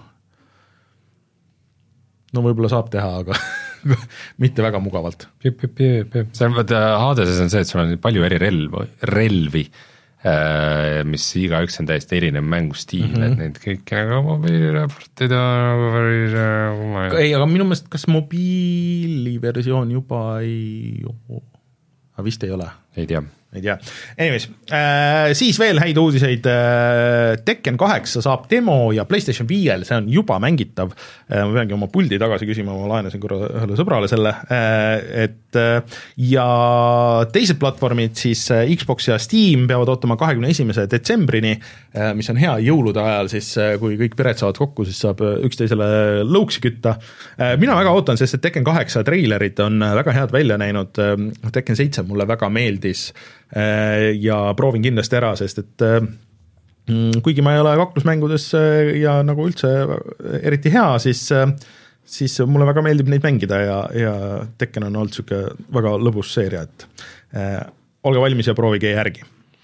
No võib-olla saab teha, aga mitte väga mugavalt. See on, Hadeses on see, et sul on palju eri relvi, relvi, mis igaüks on täiesti erinev mängustiil, mm-hmm. et neid kõik nagu mobiiliraportid on... Ei, aga minu meelest, kas mobiiliversioon juba ei... Aga vist ei ole. Ei tea. Ei tea. Anyways, äh, siis veel häid uudiseid, äh, Tekken kaheksa saab demo ja PlayStation viiel, see on juba mängitav, äh, ma peangi oma puldi tagasi küsima, ma laenasin korra ühele sõbrale selle, äh, et äh, ja teised platvormid siis äh, Xbox ja Steam peavad ootama kahekümne esimese detsembrini, äh, mis on hea jõulude ajal, siis äh, kui kõik pered saavad kokku, siis saab üksteisele lõuksi kütta. Äh, mina väga ootan, sest et Tekken kaheksa treilerid on väga head välja näinud, äh, Tekken seitse mulle väga meeldis, ja proovin kindlasti ära, sest et kuigi ma ei ole kaklusmängudes ja nagu üldse eriti hea, siis, siis mulle väga meeldib neid mängida ja, ja Tekken on olnud siuke väga lõbus seeria, et äh, olge valmis ja proovige järgi.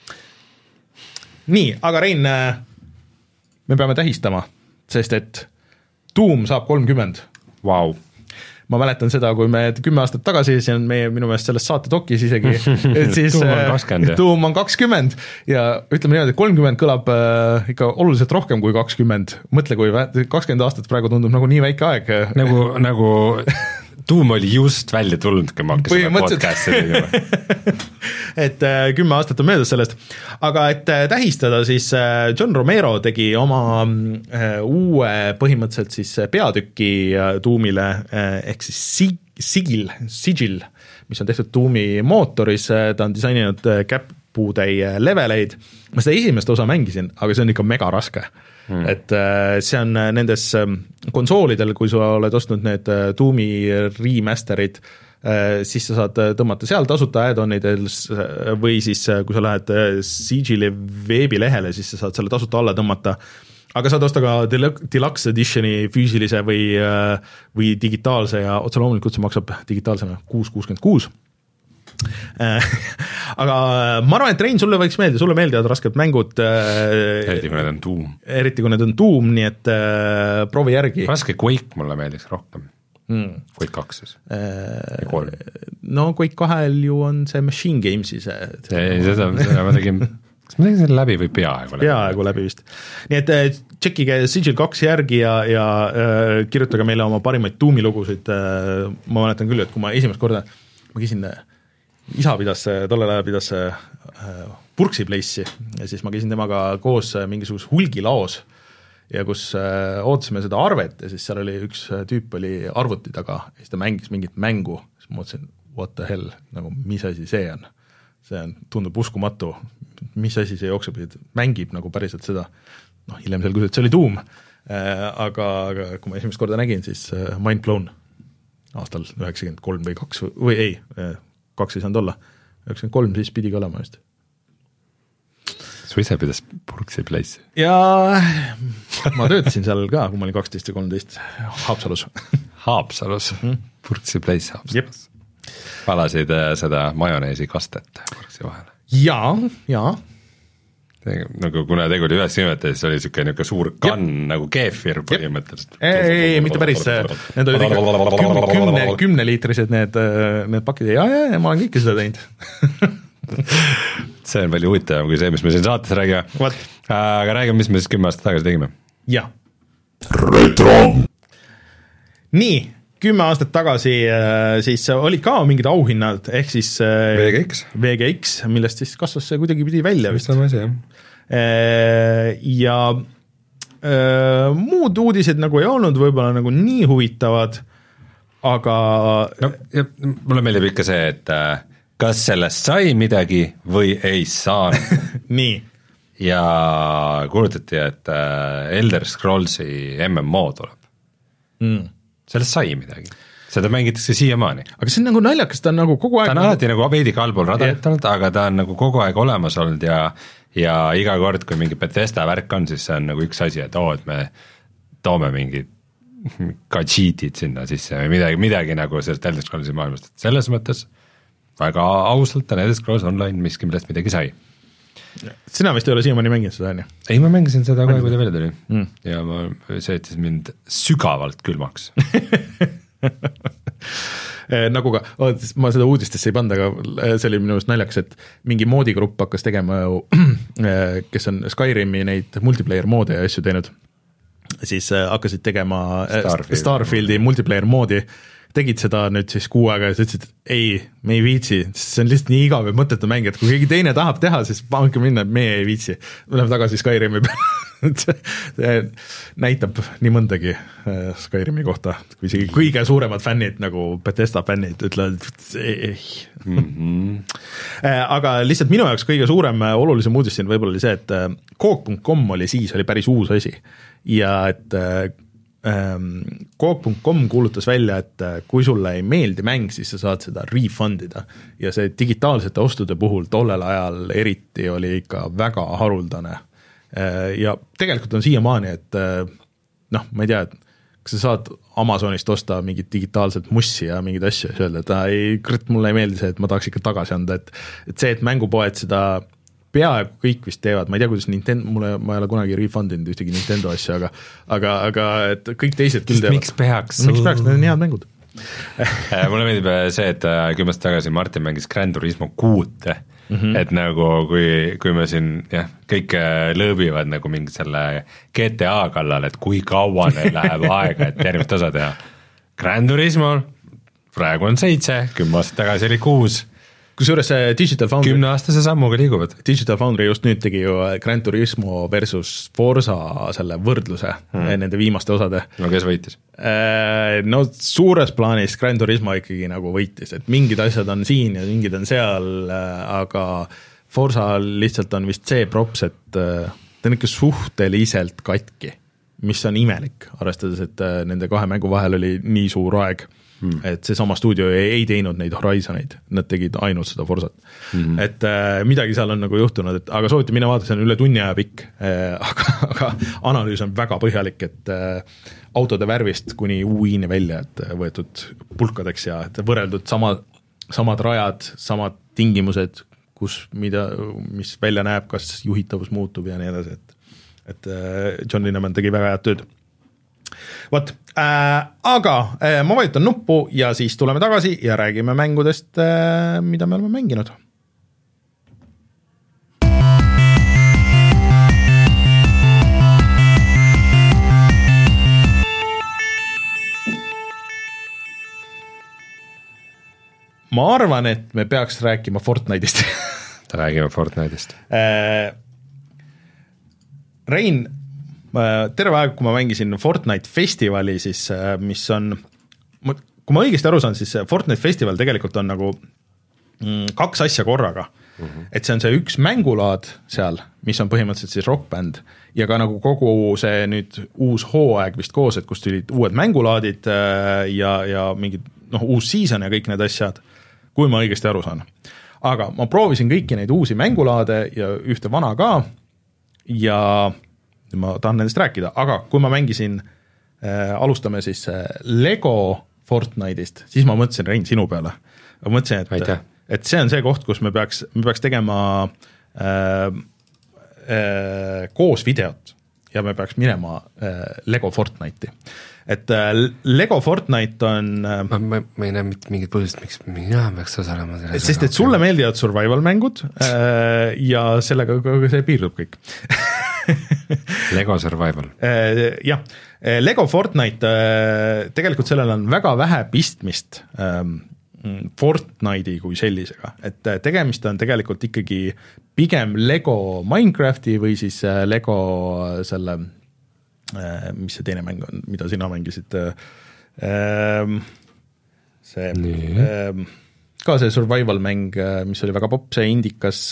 Nii, aga Rein, me peame tähistama, sest et Doom saab kolmkümmend. Vau. Ma mäletan seda, kui me kümme aastat tagasi, see on meie minu meelest sellest saate dokis isegi, et siis Doom on kakskümmend, Doom on kakskümmend ja ütleme niimoodi, et kolmkümmend kõlab äh, ikka oluliselt rohkem kui kakskümmend. Mõtle, kui kakskümmend aastat praegu tundub nagu nii väike aeg. Nagu, nagu Doom oli just välja tulnud, kui ma hakkasin podcast'i tegema. et äh, kümme aastat on möödas sellest, aga et äh, tähistada, siis äh, John Romero tegi oma äh, uue põhimõtteliselt siis peatüki äh, Doomile äh, ehk siis sig- Sigil, Sigil, mis on tehtud Doomi mootoris, ta on disaininud käputäie leveleid, ma seda esimest osa mängisin, aga see on ikka mega raske hmm. et see on nendes konsoolidel, kui sa oled ostnud need Doomi remasterid, siis sa saad tõmmata seal tasuta add-onidel või siis kui sa lähed Sigili veebilehele, siis sa saad selle tasuta alla tõmmata, aga saad osta ka deluxe editioni füüsilise või, või digitaalse ja otse loomulikult see maksab digitaalsena kuus kuuskümmend kuus. Aga ma arvan, et Rein, sulle võiks meeldida, sulle meeldivad rasked mängud. Eriti kui need on Doom. Eriti kui need on Doom, nii et äh, proovi järgi. Raske Quake mulle meeldiks rohkem. Hmm. Quake kaks siis. Ja kolm. No Quake kahel ju on see Machine Gamesi see. Ei, seda, seda ma tegin... kas ma tegin selle läbi või peaaegu läbi? Peaaegu läbi vist. Nii et tšekkige Sigil kaks järgi ja, ja äh, kirjutage meile oma parimaid Doomi lugusid. Äh, ma mäletan küll, et kui ma esimest korda, ma käisin, isa pidas, tollel ajal pidas äh, Purksi Place'i ja siis ma käisin temaga koos mingisuguse hulgilaos ja kus äh, ootasime seda arvet ja siis seal oli üks tüüp oli arvuti taga ja siis ta mängis mingit mängu, siis ma mõtlesin, what the hell, nagu mis asi see on? See on, tundub uskumatu, mis asi see jookseb, mängib nagu päriselt seda, noh, hiljem selgus, et see oli Doom, äh, aga, aga kui ma esimest korda nägin, siis äh, mind blown aastal üheksakümmend kolm või kaks või ei, äh, kaks ei saanud olla, üheksakümmend kolm siis pidigi olema just. Su ise pidas Purksi Place? Ja ma töötasin seal ka, kui ma olin kaksteist ja kolmteist Haapsalus. Haapsalus? Purksi Place Haapsalus? Valasid seda majoneesi kastet Purksi vahel? Jaa, jaa. Nagu kuna tegu oli ühes nimetes, siis oli niisugune niisugune suur kann Jep. nagu keefir põhimõtteliselt. Ei, ei, mitte päris, need olid ikka kümne, kümne liitrised need, need pakid, ja, ja, ja ma olen kõike seda teinud. See on palju huvitavam kui see, mis me siin saates räägime. What? Aga räägime, mis me siis kümme aastat tagasi tegime. Jah. Retro! Nii, kümme aastat tagasi siis olid ka mingid auhinnad, ehk siis V G X, V G X, millest siis kasvas see kuidagi pidi välja. Vist on asi, jah. Ja muud uudised nagu ei olnud võib-olla nagu nii huvitavad, aga no, ja, mulle meeldib ikka see, et kas sellest sai midagi või ei saanud. Nii. Ja kuulutati, et Elder Scrollsi M M O tuleb. Mm. Sellest sai midagi. Seda mängitakse siiamaani. Aga see on nagu naljakas, ta on nagu kogu aeg... Ta on alati nagu veidi kallpool radarit olnud, aga ta on nagu kogu aeg olemas olnud ja, ja iga kord, kui mingi Bethesda värk on, siis see on nagu üks asi, et oo, et me toome mingi ka cheat'id sinna sisse või midagi, midagi nagu sellest Elder Scrollsi maailmast. Selles mõttes väga ausalt on Elder Scrolls Online miski, millest midagi sai. Sina vist ei ole siiamaani mänginud seda, on ju? Ei, ma mängisin seda kohe, kui ta välja tuli mm. ja ma, see jättis mind sügavalt külmaks. Nagu ka, ma seda uudistesse ei panda, aga see oli minu meelest naljakas, et mingi modigrupp hakkas tegema ju, kes on Skyrimi neid multiplayer moode ja asju teinud, siis hakkasid tegema Starfield. Starfieldi multiplayer moodi, tegid seda nüüd siis kuu aega ja sa ütlesid, et ei, me ei viitsi, see on lihtsalt nii igav ja mõttetu mäng, et kui keegi teine tahab teha, siis pange minna, et me ei viitsi. Me läheme tagasi Skyrimi peale. See näitab nii mõndagi Skyrimi kohta, kui isegi kõige suuremad fännid, nagu Bethesda fännid, ütlevad, ei. Mm-hmm. Aga lihtsalt minu jaoks kõige suurem olulisem uudis siin võib-olla oli see, et Coop punkt com oli siis, oli päris uus asi ja et Coop punkt com kuulutas välja, et kui sulle ei meeldi mäng, siis sa saad seda refundida ja see digitaalsete ostude puhul tollel ajal eriti oli ikka väga haruldane ja tegelikult on siiamaani, et noh, ma ei tea, et kas sa saad Amazonist osta mingit digitaalset mussi ja mingid asju ja öelda, et ei, kõrt, mulle ei meeldi see, et ma tahaks ikka tagasi anda, et, et see, et mängupoed seda peaaegu kõik vist teevad, ma ei tea, kuidas Nintendo, mulle, ma ei ole kunagi refundinud ühtegi Nintendo asja, aga, aga, aga et kõik teised küll teevad. Miks peaks? Miks peaks, need on head mängud. Mulle meeldib see, et kümmest tagasi Martin mängis Gran Turismo kuut, mm-hmm. et nagu kui, kui me siin jah, kõik lõõbivad nagu mingi selle G T A kallal, et kui kaua neil läheb aega, et järgmist osa teha. Gran Turismo praegu on seitse, kümme aastat tagasi oli kuus. Kusjuures see Digital Foundry kümneaastase sammuga liiguvad. Digital Foundry just nüüd tegi ju Gran Turismo versus Forza selle võrdluse hmm. nende viimaste osade. No kes võitis? No suures plaanis Gran Turismo ikkagi nagu võitis, et mingid asjad on siin ja mingid on seal, aga Forza lihtsalt on vist see props, et ta on ikka suhteliselt katki, mis on imelik, arvestades, et nende kahe mängu vahel oli nii suur aeg. Hmm. Et see sama stuudio ei, ei teinud neid Horizoneid, nad tegid ainult seda Forzat hmm. et äh, midagi seal on nagu juhtunud, et aga sooviti mine vaadata, see on üle tunni aja pikk äh, aga, aga analüüs on väga põhjalik, et äh, autode värvist kuni U I-ni välja, et võetud pulkadeks ja et võrreldud sama, samad rajad, samad tingimused, kus mida, mis välja näeb, kas juhitavus muutub ja nii edasi, et, et äh, John Linnemann tegi väga head tööd. Vot, äh, aga äh, ma vajutan nuppu ja siis tuleme tagasi ja räägime mängudest, äh, mida me oleme mänginud. Ma arvan, et me peaks rääkima Fortnite'ist. räägime Fortnite'ist. Äh, Rein, terve aeg, kui ma mängisin Fortnite festivali, siis mis on, kui ma õigesti aru saan, siis Fortnite festival tegelikult on nagu kaks asja korraga. Mm-hmm. Et see on see üks mängulaad seal, mis on põhimõtteliselt siis rockbänd ja ka nagu kogu see nüüd uus hooaeg vist koos, et kus tulid uued mängulaadid ja, ja mingid, noh, uus season ja kõik need asjad, kui ma õigesti aru saan. Aga ma proovisin kõiki neid uusi mängulaade ja ühte vana ka ja ma tahan nendest rääkida, aga kui ma mängisin äh,, alustame siis äh, Lego Fortnite'ist, siis ma mõtlesin, Rein, sinu peale. Ma mõtlesin, et, et see on see koht, kus me peaks, me peaks tegema äh, äh, koos videot ja me peaks minema äh, Lego Fortnite'i. Et äh, Lego Fortnite on äh, ma, ma, ma ei näe mitte mingit põhjust, miks mina peaks osalema selles. Sest et sulle meeldivad survival mängud äh, ja sellega see piirdub kõik. Lego Survival. Jah, Lego Fortnite, tegelikult sellel on väga vähe pistmist Fortnite'i kui sellisega, et tegemist on tegelikult ikkagi pigem Lego Minecrafti või siis Lego selle, mis see teine mäng on, mida sina mängisid, see Nii. ka see survival mäng, mis oli väga popp, see indikas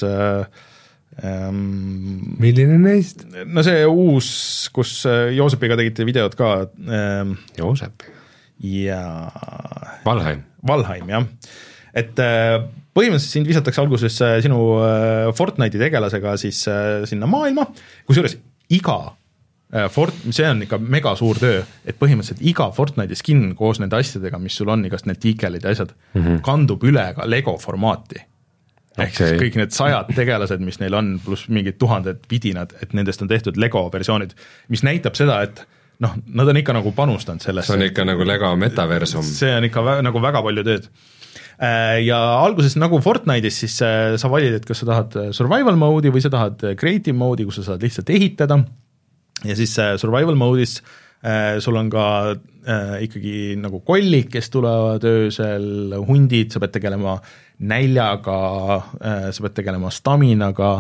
Um, milline neist? No see uus, kus Joosepiga tegite videod ka um, Joosepiga? Ja Valheim. Valheim, jah. Et põhimõtteliselt sind visatakse alguses sinu Fortnite'i tegelasega siis sinna maailma, kusjuures iga Fort, see on ikka mega suur töö, et põhimõtteliselt iga Fortnite'i skin koos nende asjadega, mis sul on, igast need tiikelid ja asjad, mm-hmm. kandub üle ka Lego formaati. Ehk okay. siis kõik need sajad tegelased, mis neil on, pluss mingid tuhanded vidinad, et nendest on tehtud Lego versioonid, mis näitab seda, et noh, nad on ikka nagu panustanud sellesse. See on ikka nagu Lego metaversum. See on ikka vä- nagu väga palju tööd. Ja alguses nagu Fortnite'is siis sa valid, et kas sa tahad survival mode'i või sa tahad creative mode'i, kus sa saad lihtsalt ehitada. Ja siis survival mode'is sul on ka ikkagi nagu kollid, kes tulevad öösel, hundid, sa pead tegelema näljaga, sa pead tegelema staminaga,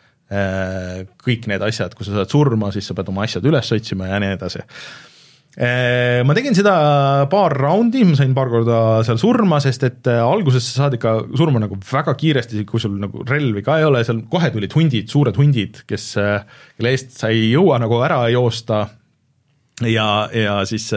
kõik need asjad, kui sa saad surma, siis sa pead oma asjad üles otsima ja nii edasi. Ma tegin seda paar raundi, ma sain paar korda seal surma, sest et alguses sa saad ikka surma nagu väga kiiresti, kui sul nagu relvi ka ei ole, seal kohe tulid hundid, suured hundid, kes, kelle eest sa ei jõua nagu ära joosta, ja, ja siis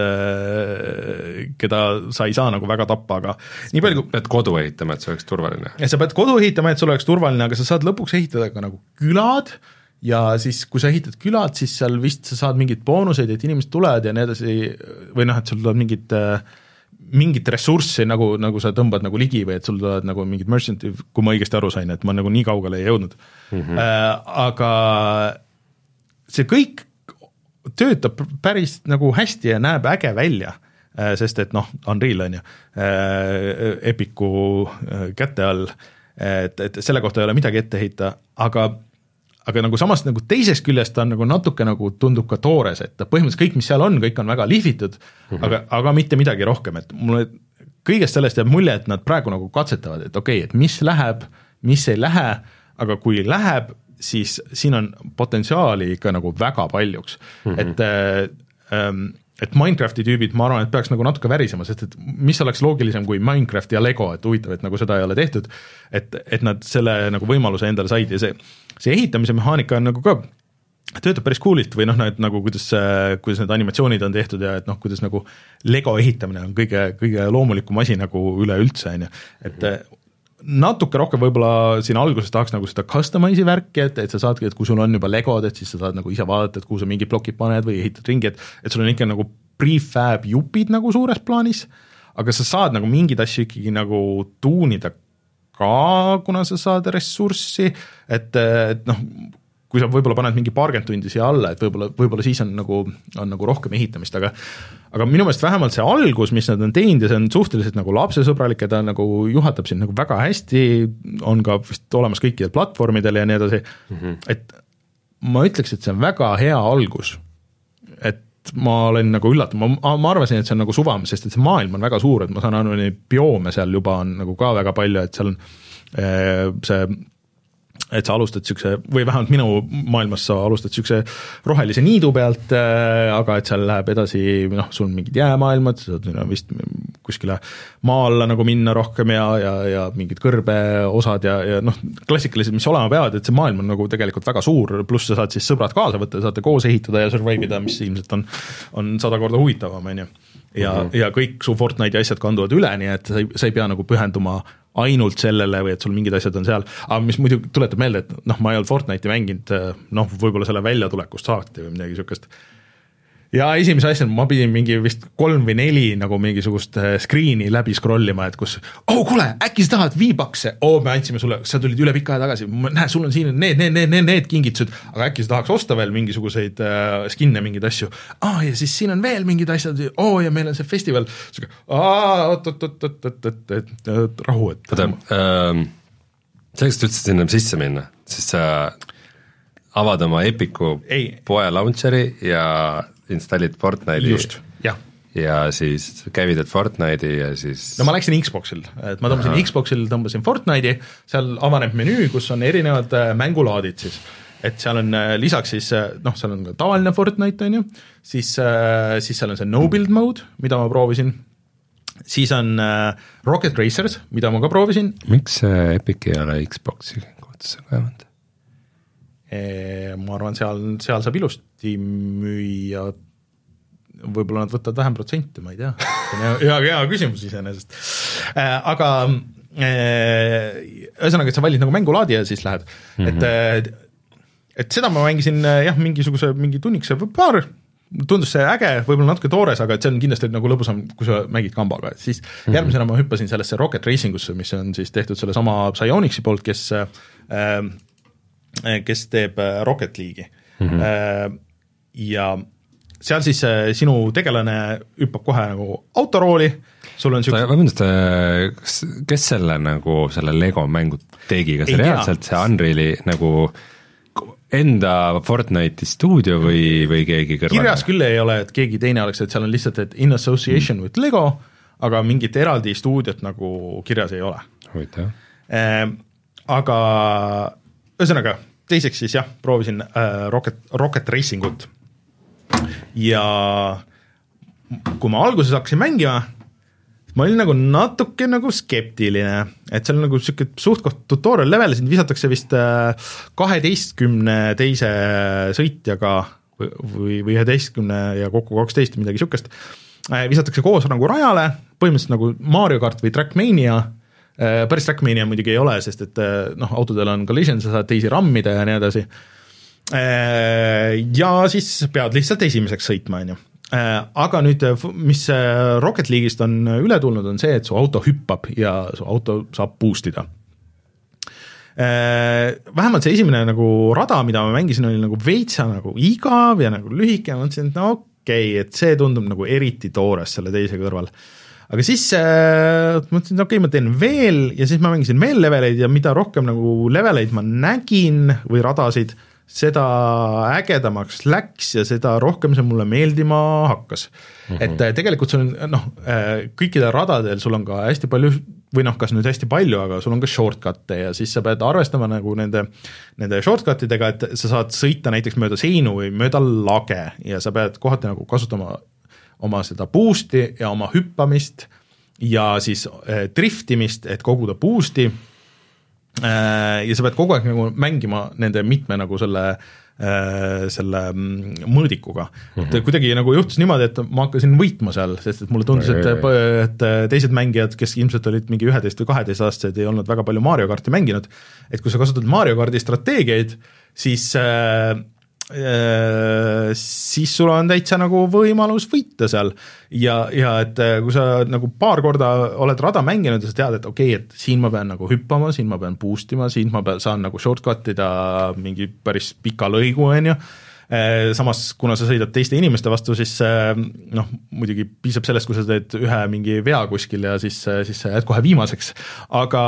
äh, keda sa ei saa nagu väga tappa, aga nii palju kui pead kodu ehitama, et see oleks turvaline. Ja sa pead kodu ehitama, et see oleks turvaline, aga sa saad lõpuks ehitada ka nagu külad ja siis, kui sa ehitad külad, siis seal vist sa saad mingid boonuseid, et inimesed tulevad ja nii edasi, või noh, et sul tuleb mingid mingit ressurssi, nagu, nagu sa tõmbad nagu ligi või et sul tulevad nagu mingid merchant, kui ma õigesti aru sain, et ma nagu nii kaugele ei jõudnud. Mm-hmm. Äh, aga see kõik töötab päris nagu hästi ja näeb äge välja, sest et noh, Unreal on ju, Epicu käte all, et, et selle kohta ei ole midagi ette heita, aga, aga nagu samas nagu teisest küljest on nagu natuke nagu tundub ka toores, et põhimõtteliselt kõik, mis seal on, kõik on väga lihvitud, mm-hmm. aga, aga mitte midagi rohkem, et mulle kõigest sellest jääb mulje, et nad praegu nagu katsetavad, et okei okay,, et mis läheb, mis ei lähe, aga kui läheb, siis siin on potentsiaali ikka nagu väga paljuks mm, -hmm. et ähm, et Minecrafti tüübid, ma arvan, et peaks nagu natuke värisema, sest et mis oleks loogilisem kui Minecraft ja Lego, et huvitav, et nagu seda ei ole tehtud, et, et nad selle nagu võimaluse endale said ja see, see ehitamise mehaanika on nagu ka, töötab päris coolilt või noh, et nagu kuidas, kuidas need animatsioonid on tehtud ja et noh, kuidas nagu Lego ehitamine on kõige, kõige loomulikum asi nagu üleüldse, on ju, et natuke rohkem võib-olla siin alguses tahaks nagu seda customize'i värki, et, et sa saadki, et kui sul on juba Legod, et siis sa saad nagu ise vaadata, et kuhu sa mingid plokid paned või ehitad ringi, et, et sul on ikka nagu prefab jupid nagu suures plaanis, aga sa saad nagu mingeid asju ikkagi nagu tuunida ka, kuna sa saad ressurssi, et, et noh, kui sa võib-olla paned mingi paarkümmend tundi siia alla, et võib-olla, võib-olla siis on nagu, on nagu rohkem ehitamist, aga aga minu meelest vähemalt see algus, mis nad on teinud ja see on suhteliselt nagu lapsesõbralik ja ta nagu juhatab sind nagu väga hästi, on ka vist olemas kõikidel platvormidel ja nii edasi mm, -hmm. et ma ütleks, et see on väga hea algus, et ma olen nagu üllatunud, ma, ma arvasin, et see on nagu suvam, sest et see maailm on väga suur, et ma saan aru, neid bioome seal juba on nagu ka väga palju, et seal on see et sa alustad niisuguse, või vähemalt minu maailmas sa alustad niisuguse rohelise niidu pealt, aga et seal läheb edasi, noh, sul mingid jäämaailmad, sa saad vist kuskile maa alla nagu minna rohkem ja, ja, ja mingid kõrbeosad ja, ja noh, klassikalised, mis olema peavad, et see maailm on nagu tegelikult väga suur, pluss sa saad siis sõbrad kaasa võtta, saate koos ehitada ja survive ida, mis ilmselt on, on sada korda huvitavam, on ju. Ja, mm -hmm. ja kõik su Fortnite'i asjad kanduvad üle, nii et sa ei, sa ei pea nagu pühenduma ainult sellele või et sul mingid asjad on seal, aga mis muidu tuletab meelde, et noh, ma ei olnud Fortnite'i mänginud, noh, võib-olla selle väljatulekust saati või midagi niisugust. Ja esimese asjana ma pidin mingi vist kolm või neli nagu mingisugust screen'i läbi scrollima, et kus, oh kuule, äkki sa tahad V-Bucks'e, oh me andsime sulle, sa tulid üle pika aja tagasi, näe, sul on siin need, need, need, need, need kingitused, aga äkki sa tahaks osta veel mingisuguseid äh, skin'e, mingeid asju, ah ja siis siin on veel mingid asjad, oh ja meil on see festival, oot, oot, oot, oot, oot, oot, rahu, et oota, ähm, selleks, et üldse sinna sisse minna, siis sa avad oma Epiku ei. poe launcheri ja installid Fortnite'i just, jah. ja siis käivitad Fortnite'i ja siis no ma läksin Xboxil, et ma tõmbasin Aha. Xboxil, tõmbasin Fortnite'i, seal avaneb menüü, kus on erinevad mängulaadid siis, et seal on lisaks siis, noh, seal on ka tavaline Fortnite, on ju, siis, siis seal on see no build mode, mida ma proovisin, siis on Rocket Racers, mida ma ka proovisin. Miks Epic ei ole Xboxi kohtusse kaevanud? Ma arvan, seal, seal saab ilusti müüa, võib-olla nad võtavad vähem protsente, ma ei tea, see on hea, hea küsimus iseenesest, aga ühesõnaga, et sa valid nagu mängulaadi ja siis lähed, mm -hmm. et, et seda ma mängisin jah, mingisuguse, mingi tunnikese või paar, tundus see äge, võib-olla natuke toores, aga et see on kindlasti nagu lõbusam, kui sa mängid kambaga, et siis mm -hmm. järgmisena ma hüppasin sellesse Rocket Racingusse, mis on siis tehtud selle sama Psyonixi poolt, kes äh, kes teeb Rocket League'i mm. -hmm. Ja seal siis sinu tegelane hüppab kohe nagu autorooli, sul on siuks... Vabandust, kes selle nagu, selle Lego mängu tegi, kas reaalselt see Unreali nagu enda Fortnite'i stuudio või, või keegi kõrval? Kirjas küll ei ole, et keegi teine oleks, et seal on lihtsalt, et in association mm. with Lego, aga mingit eraldi stuudiot nagu kirjas ei ole. Huvitav. Äh, aga ühesõnaga, teiseks siis jah, proovisin äh, Rocket, Rocket Racingut ja kui ma alguses hakkasin mängima, ma olin nagu natuke nagu skeptiline, et seal on nagu siuke suht koht tutorial level, siin visatakse vist kaheteistkümne teise sõitjaga või, või üheteistkümne ja kokku kaksteist midagi siukest, visatakse koos nagu rajale, põhimõtteliselt nagu Mario Kart või Trackmania. Päris Trackmania muidugi ei ole, sest et noh, autodel on collision, sa saad teisi rammida ja nii edasi. Ja siis pead lihtsalt esimeseks sõitma, on ju. Aga nüüd, mis Rocket League'ist on üle tulnud, on see, et su auto hüppab ja su auto saab boostida. Vähemalt see esimene nagu rada, mida ma mängisin, oli nagu veitsa nagu igav ja nagu lühike, ma mõtlesin, et no okei, okay, et see tundub nagu eriti toores selle teise kõrval. Aga siis äh, mõtlesin, et okei okay,, ma teen veel ja siis ma mängisin veel leveleid ja mida rohkem nagu leveleid ma nägin või radasid, seda ägedamaks läks ja seda rohkem see mulle meeldima hakkas mm. -hmm. et tegelikult sul on noh, kõikidel radadel sul on ka hästi palju või noh, kas nüüd hästi palju, aga sul on ka shortcut'e ja siis sa pead arvestama nagu nende, nende shortcut idega, et sa saad sõita näiteks mööda seinu või mööda lage ja sa pead kohati nagu kasutama oma seda boost'i ja oma hüppamist ja siis äh, driftimist, et koguda boost'i äh, ja sa pead kogu aeg nagu mängima nende mitme nagu selle selle mõõdikuga mm. -hmm. kuidagi nagu juhtus niimoodi, et ma hakkasin võitma seal, sest et mulle tundus, et, et teised mängijad, kes ilmselt olid mingi üheteist või kaheteist aastased, ei olnud väga palju Mario karti mänginud, et kui sa kasutad Mario kardi strateegiaid, siis äh, äh, siis sul on täitsa nagu võimalus võita seal ja, ja et kui sa nagu paar korda oled rada mänginud ja sa tead, et okei okay,, et siin ma pean nagu hüppama, siin ma pean boost ima, siin ma pean, saan nagu shortcut ida mingi päris pika lõigu, on ju, samas kuna sa sõidad teiste inimeste vastu, siis noh, muidugi piisab sellest, kui sa teed ühe mingi vea kuskil ja siis, siis sa jääd kohe viimaseks, aga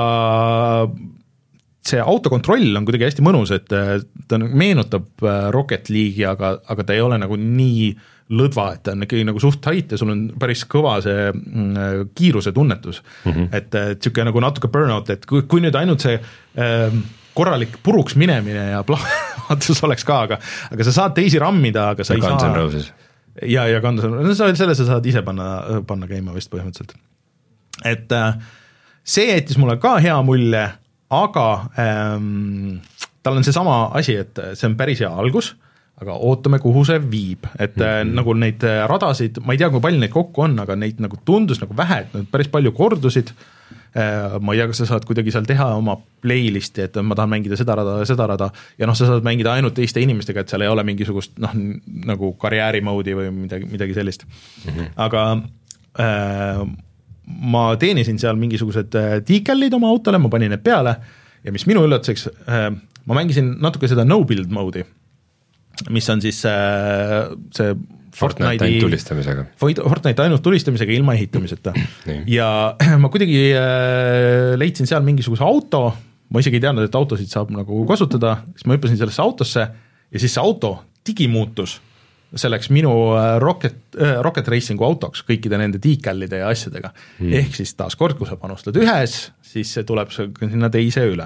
see autokontroll on kuidagi hästi mõnus, et ta meenutab Rocket League'i, aga, aga ta ei ole nagu nii lõdva, et ta on ikkagi nagu suht hait ja sul on päris kõva see mm, kiiruse tunnetus mm, -hmm. et, et niisugune nagu natuke burnout, et kui, kui nüüd ainult see äh, korralik puruks minemine ja plahvatus oleks ka, aga, aga sa saad teisi rammida, aga sa ja ei saa Roses. ja, ja Guns N' Roses, selle sa saad ise panna, panna käima vist põhimõtteliselt. Et äh, see jättis mulle ka hea mulje, aga ähm, tal on seesama asi, et see on päris hea algus, aga ootame, kuhu see viib, et mm-hmm. nagu neid radasid, ma ei tea, kui palju neid kokku on, aga neid nagu tundus nagu vähe, et need päris palju kordusid, ma ei tea, kas sa saad kuidagi seal teha oma playlisti, et ma tahan mängida seda rada ja seda rada, ja noh, sa saad mängida ainult teiste inimestega, et seal ei ole mingisugust noh, nagu karjäärimoodi või midagi, midagi sellist mm-hmm. aga äh, ma teenisin seal mingisugused decal'id oma autole, ma panin need peale ja mis minu üllatuseks, äh, ma mängisin natuke seda no build mode'i, mis on siis äh, see Fortnite ainult tulistamisega. Fortnite ainult tulistamisega ilma ehitamiseta. ja ma kuidagi äh, leidsin seal mingisuguse auto, ma isegi ei teadnud, et autosid saab nagu kasutada, siis ma hüppasin sellesse autosse ja siis see auto digimuutus selleks minu Rocket, äh, Rocket Racingu autoks kõikide nende decal'ide ja asjadega. Hmm. Ehk siis taas kord, kui sa panustad ühes, siis see tuleb sinna teise üle.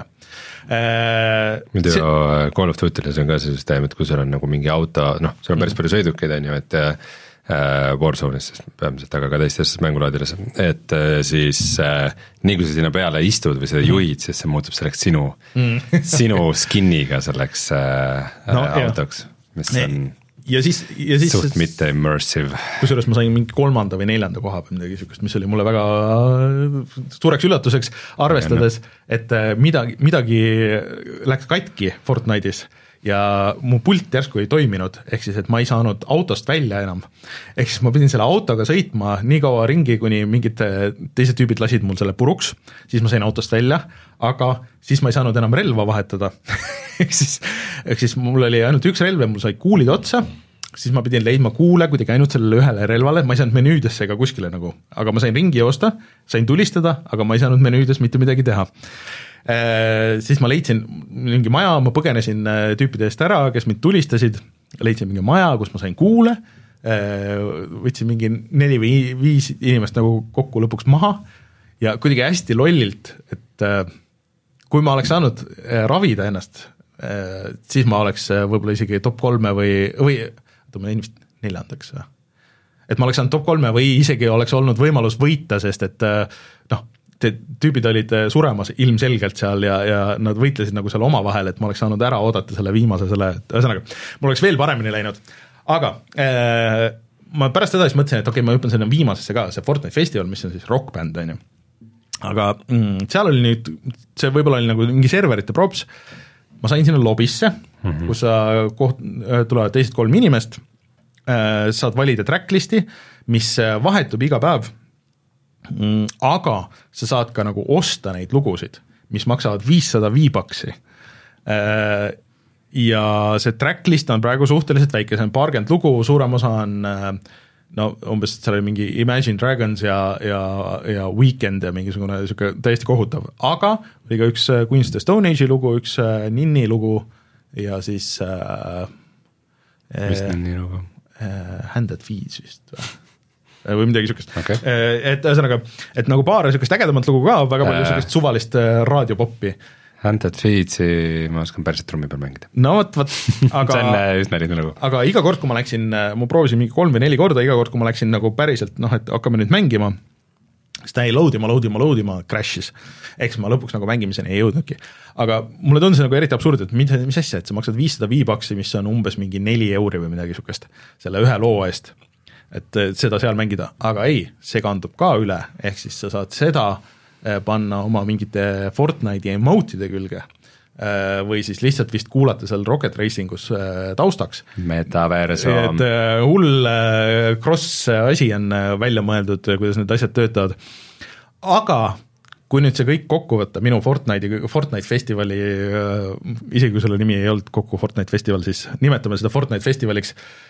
Äh, muidu see... Call of Duty'les on ka see süsteem, et kui sul on nagu mingi auto, noh, sul on päris palju sõidukeid, on ju, et äh, Warzone'is peamiselt, aga ka teistes mängulaadides, et äh, siis äh, nii kui sa sinna peale istud või seda juhid, siis see muutub selleks sinu mm. sinu skin'iga selleks äh, no, autoks, mis nee. on ja siis, ja siis suht mitte immersive. Kusjuures ma sain mingi kolmanda või neljanda koha või midagi niisugust, mis oli mulle väga suureks üllatuseks, arvestades, et midagi, midagi läks katki Fortnite'is ja mu pult järsku ei toiminud, ehk siis, et ma ei saanud autost välja enam. Ehk siis ma pidin selle autoga sõitma nii kaua ringi, kuni mingid teised tüübid lasid mul selle puruks, siis ma sain autost välja, aga siis ma ei saanud enam relva vahetada. ehk siis, ehk siis mul oli ainult üks relv ja mul sai kuulid otsa, siis ma pidin leidma kuule kuidagi ainult sellele ühele relvale, ma ei saanud menüüdesse ega kuskile nagu, aga ma sain ringi joosta, sain tulistada, aga ma ei saanud menüüdes mitte midagi teha. Äh, siis ma leidsin mingi maja, ma põgenesin tüüpide eest ära, kes mind tulistasid, leidsin mingi maja, kus ma sain kuule, äh, võtsin mingi neli või viis inimest nagu kokku lõpuks maha ja kuidagi hästi lollilt, et äh, kui ma oleks saanud äh, ravida ennast, äh, siis ma oleks äh, võib-olla isegi top kolme või, või ootame inimest neljandaks või? Et ma oleks saanud top kolme või isegi oleks olnud võimalus võita, sest et äh, noh, tüübid olid suremas ilmselgelt seal ja, ja nad võitlesid nagu seal omavahel, et ma oleks saanud ära oodata selle viimase selle, ühesõnaga, mul oleks veel paremini läinud, aga äh, ma pärast seda siis mõtlesin, et okei okay,, ma hüppan selle viimasesse ka, see Fortnite Festival, mis on siis rockbänd, on ju, aga mm, seal oli nüüd, see võib-olla oli nagu mingi serverite props, ma sain sinna lobisse, mm-hmm. kus sa koht, tulevad teised kolm inimest, äh, saad valida tracklisti, mis vahetub iga päev, aga sa saad ka nagu osta neid lugusid, mis maksavad viissada V-Bucksi. Ja see tracklist on praegu suhteliselt väike, see on paarkümmend lugu, suurem osa on no umbes seal oli mingi Imagine Dragons ja, ja, ja Weekend ja mingisugune täiesti kohutav, aga oli ka üks Queen's the Stone Age'i lugu, üks Ninni lugu ja siis äh, mis äh, nii nagu? Äh, Handed Feeds vist või, või midagi niisugust okay.. Et ühesõnaga, et nagu paar niisugust ägedamat lugu ka, väga palju niisugust äh. suvalist raadiopoppi. Handed Feedsi ma oskan päriselt trummi peal mängida. No vot, vot, aga see on üsna lihtne lugu. Aga iga kord, kui ma läksin, ma proovisin mingi kolm või neli korda, iga kord, kui ma läksin nagu päriselt, noh, et hakkame nüüd mängima, siis ta ei loadima, loadima, loadima, crash'is. Eks ma lõpuks nagu mängimiseni ei jõudnudki. Aga mulle tundus nagu eriti absurd, et mis, mis asja, et sa maksad viissada V-Bucksi, mis on umbes mingi neli euri või midagi sukest selle ühe loo eest, et seda seal mängida. Aga ei, see kandub ka üle, ehk siis sa saad seda panna oma mingite Fortnite'i emote'ide külge või siis lihtsalt vist kuulata seal Rocket Racingus taustaks. Metaversoom. Et hull cross asi on välja mõeldud, kuidas need asjad töötavad. Aga kui nüüd see kõik kokku võtta, minu Fortnite'i, Fortnite festivali, isegi kui selle nimi ei olnud kokku Fortnite festival, siis nimetame seda Fortnite festivaliks,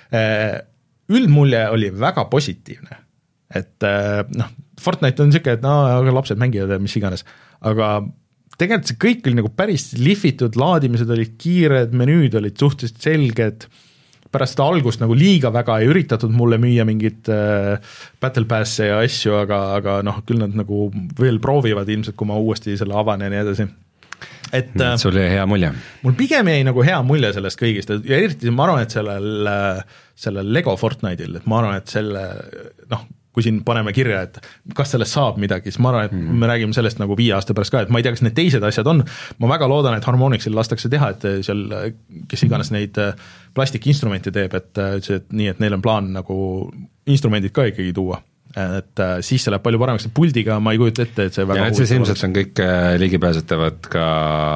üldmulje oli väga positiivne. Et noh, Fortnite on niisugune, et no, lapsed mängivad ja mis iganes, aga tegelikult see kõik oli nagu päris lihvitud, laadimised olid kiired, menüüd olid suhteliselt selged, pärast seda algust nagu liiga väga ei üritatud mulle müüa mingit äh, Battle Pass'e ja asju, aga, aga noh, küll nad nagu veel proovivad ilmselt, kui ma uuesti selle avan ja nii edasi. Et, äh, sul jäi hea mulje? Mul pigem jäi nagu hea mulje sellest kõigist ja eriti ma arvan, et sellel, sellel Lego Fortnite'il, et ma arvan, et selle noh, kui siin paneme kirja, et kas sellest saab midagi, siis ma arvan, et mm. me räägime sellest nagu viie aasta pärast ka, et ma ei tea, kas need teised asjad on, ma väga loodan, et Harmonixil lastakse teha, et seal, kes iganes neid plastikinstrumente teeb, et, et nii, et neil on plaan nagu instrumendid ka ikkagi tuua, et siis see läheb palju paremaks, puldiga ma ei kujuta ette, et see väga ja need siis ilmselt on kõik ligipääsetavad ka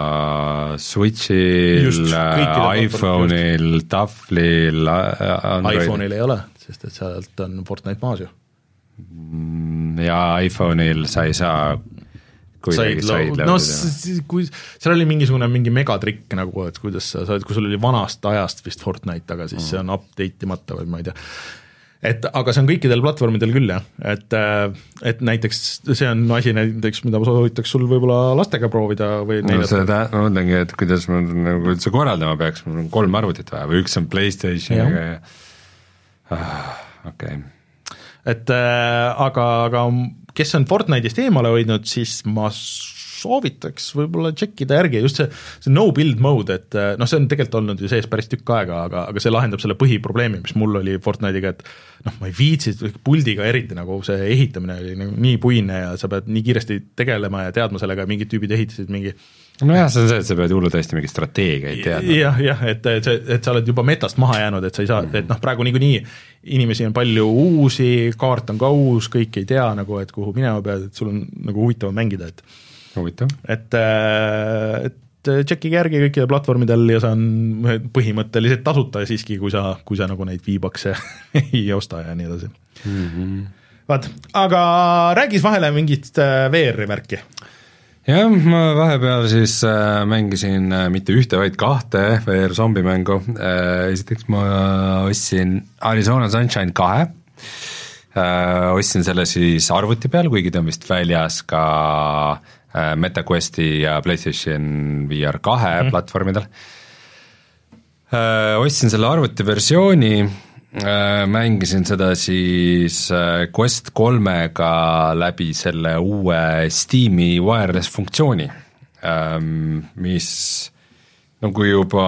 Switchil, Just, iPhone'il, Taflil, Android. iPhone'il ei ole, sest et sealt on Fortnite maas ju. Ja iPhone'il sa ei saa kuidagi said lõudida. No kui seal oli mingisugune mingi megatrikk nagu, et kuidas sa saad, kui sul oli vanast ajast vist Fortnite, aga siis mm. see on update imata või ma ei tea. Et, aga see on kõikidel platvormidel küll, jah. Et, et näiteks see on asi näiteks, mida ma soovitaks sul võib-olla lastega proovida või no seda, ma mõtlengi, et kuidas ma nagu üldse korraldama peaks, mul on kolm arvutit vaja või üks on PlayStationiga ja ah, okei okay. Et äh, aga, aga kes on Fortnite'ist eemale hoidnud, siis ma soovitaks võib-olla tšekkida järgi, just see, see no build mode, et noh, see on tegelikult olnud ju sees päris tükk aega, aga, aga see lahendab selle põhiprobleemi, mis mul oli Fortnite'iga, et noh, ma ei viitsi, puldiga eriti nagu see ehitamine oli nagu nii puine ja sa pead nii kiiresti tegelema ja teadma sellega, mingid tüübid ehitasid mingi no jah, see on see, et sa pead hullu tõesti mingi strateegiaid teadma. Jah, jah, et, et, et sa oled juba metast maha jäänud, et sa ei saa, et noh, praegu niikuinii inimesi on palju uusi, kaart on ka uus, kõik ei tea nagu, et kuhu minema pead, et sul on nagu huvitav mängida, et huvitav. Et, et tšekkige järgi kõikide platvormidel ja see on põhimõtteliselt tasuta siiski, kui sa, kui sa nagu neid viibakse ei osta ja nii edasi. Mm-hmm. Vaat, aga räägis vahele mingit V R-i märki? jah, ma vahepeal siis äh, mängisin äh, mitte ühte, vaid kahte V R zombimängu äh,, esiteks ma ostsin Arizona Sunshine kahe äh,, ostsin selle siis arvuti peal, kuigi ta on vist väljas ka äh, MetaQuesti ja PlayStation V R kahe mm. platvormidel äh,. Ostsin selle arvuti versiooni, äh, mängisin seda siis äh, Quest kolmega läbi selle uue Steam'i wireless funktsiooni, äh, mis nagu juba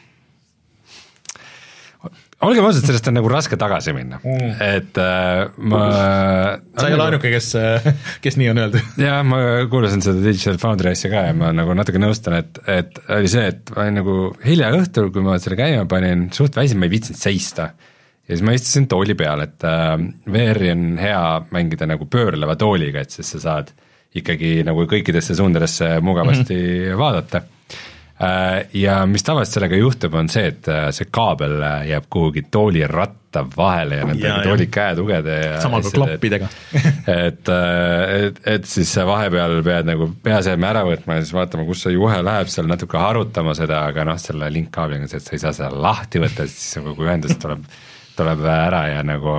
olgem ausad, sellest on nagu raske tagasi minna mm., et äh, ma sa ei ole ainuke, kes, kes nii on öeldud. jah, ma kuulasin seda Digital Foundry asja ka ja ma nagu natuke nõustan, et, et oli see, et ma olin nagu hilja õhtul, kui ma selle käima panin, suht väsin, ma ei viitsinud seista ja siis ma istusin tooli peal, et äh, V R-i on hea mängida nagu pöörleva tooliga, et siis sa saad ikkagi nagu kõikidesse suundadesse mugavasti mm-hmm. vaadata. Ja mis tavaliselt sellega juhtub, on see, et see kaabel jääb kuhugi tooli ratta vahele ja need tooli käetugede samal kui klappidega et, et, et siis vahepeal pead nagu peaseeme ära võtma ja siis vaatama, kus see juhe läheb, seal natuke harutama seda, aga noh, selle linkkaabliga, et sa ei saa seda lahti võtta, siis kogu ühendus tuleb, tuleb ära ja nagu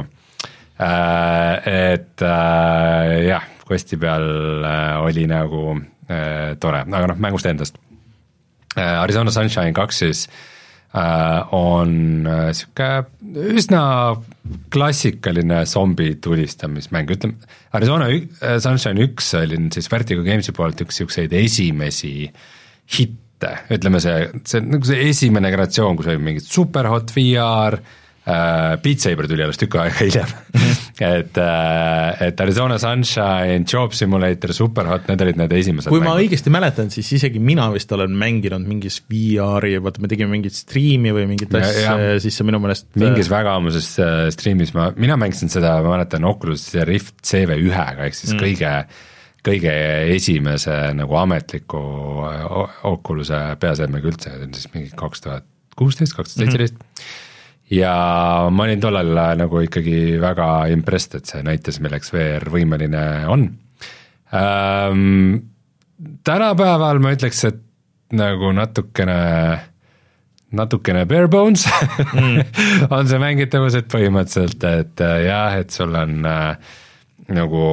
et jah, Questi peal oli nagu tore, aga noh, mängust endast Arizona Sunshine kaks siis on siuke üsna klassikaline zombi tulistamismäng, ütleme, Arizona Sunshine üks oli siis Vertigo Gamesi poolt üks siukseid esimesi hitte, ütleme see, see nagu see esimene generatsioon, kus oli mingid Superhot V R, Uh, Beat Saber tuli alles tükk aega hiljem et, uh, et Arizona Sunshine, Job Simulator, Superhot, need olid need esimesed kui mängud. Ma õigesti mäletan, siis isegi mina vist olen mänginud mingis V R-i, vaata me tegime mingit striimi või mingit asja, siis see minu meelest mingis väga ammuses uh, striimis, ma, mina mängisin seda, ma mäletan Oculus Rift C V ühega, ehk siis mm. kõige kõige esimese nagu ametliku Oculus'e peaseadmega üldse, siis mingi kaks tuhat kuusteist, kaks tuhat seitseteist ja ma olin tollal nagu ikkagi väga impressed, et see näitas, milleks V R võimeline on. Ähm, tänapäeval ma ütleks, et nagu natukene, natukene bare bones mm. on see mängitavus, et põhimõtteliselt, et jah, et sul on äh, nagu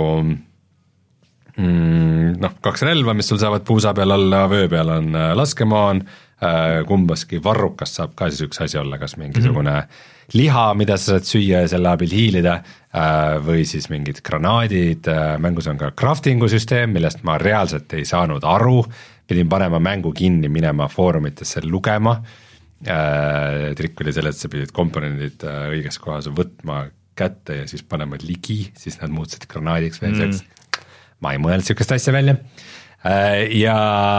mm, noh, kaks relva, mis sul saavad puusa peal olla, vöö peal on äh, laskemoon, kumbaski varrukast saab ka siis üks asi olla, kas mingisugune mm-hmm. liha, mida sa saad süüa ja selle abil hiilida, või siis mingid granaadid, mängus on ka crafting'u süsteem, millest ma reaalselt ei saanud aru, pidin panema mängu kinni, minema foorumitesse lugema, trikk oli selles, et sa pidid komponendid õiges kohas võtma kätte ja siis panema ligi, siis nad muutusid granaadiks veel selleks mm., ma ei mõelnud sihukest asja välja. Ja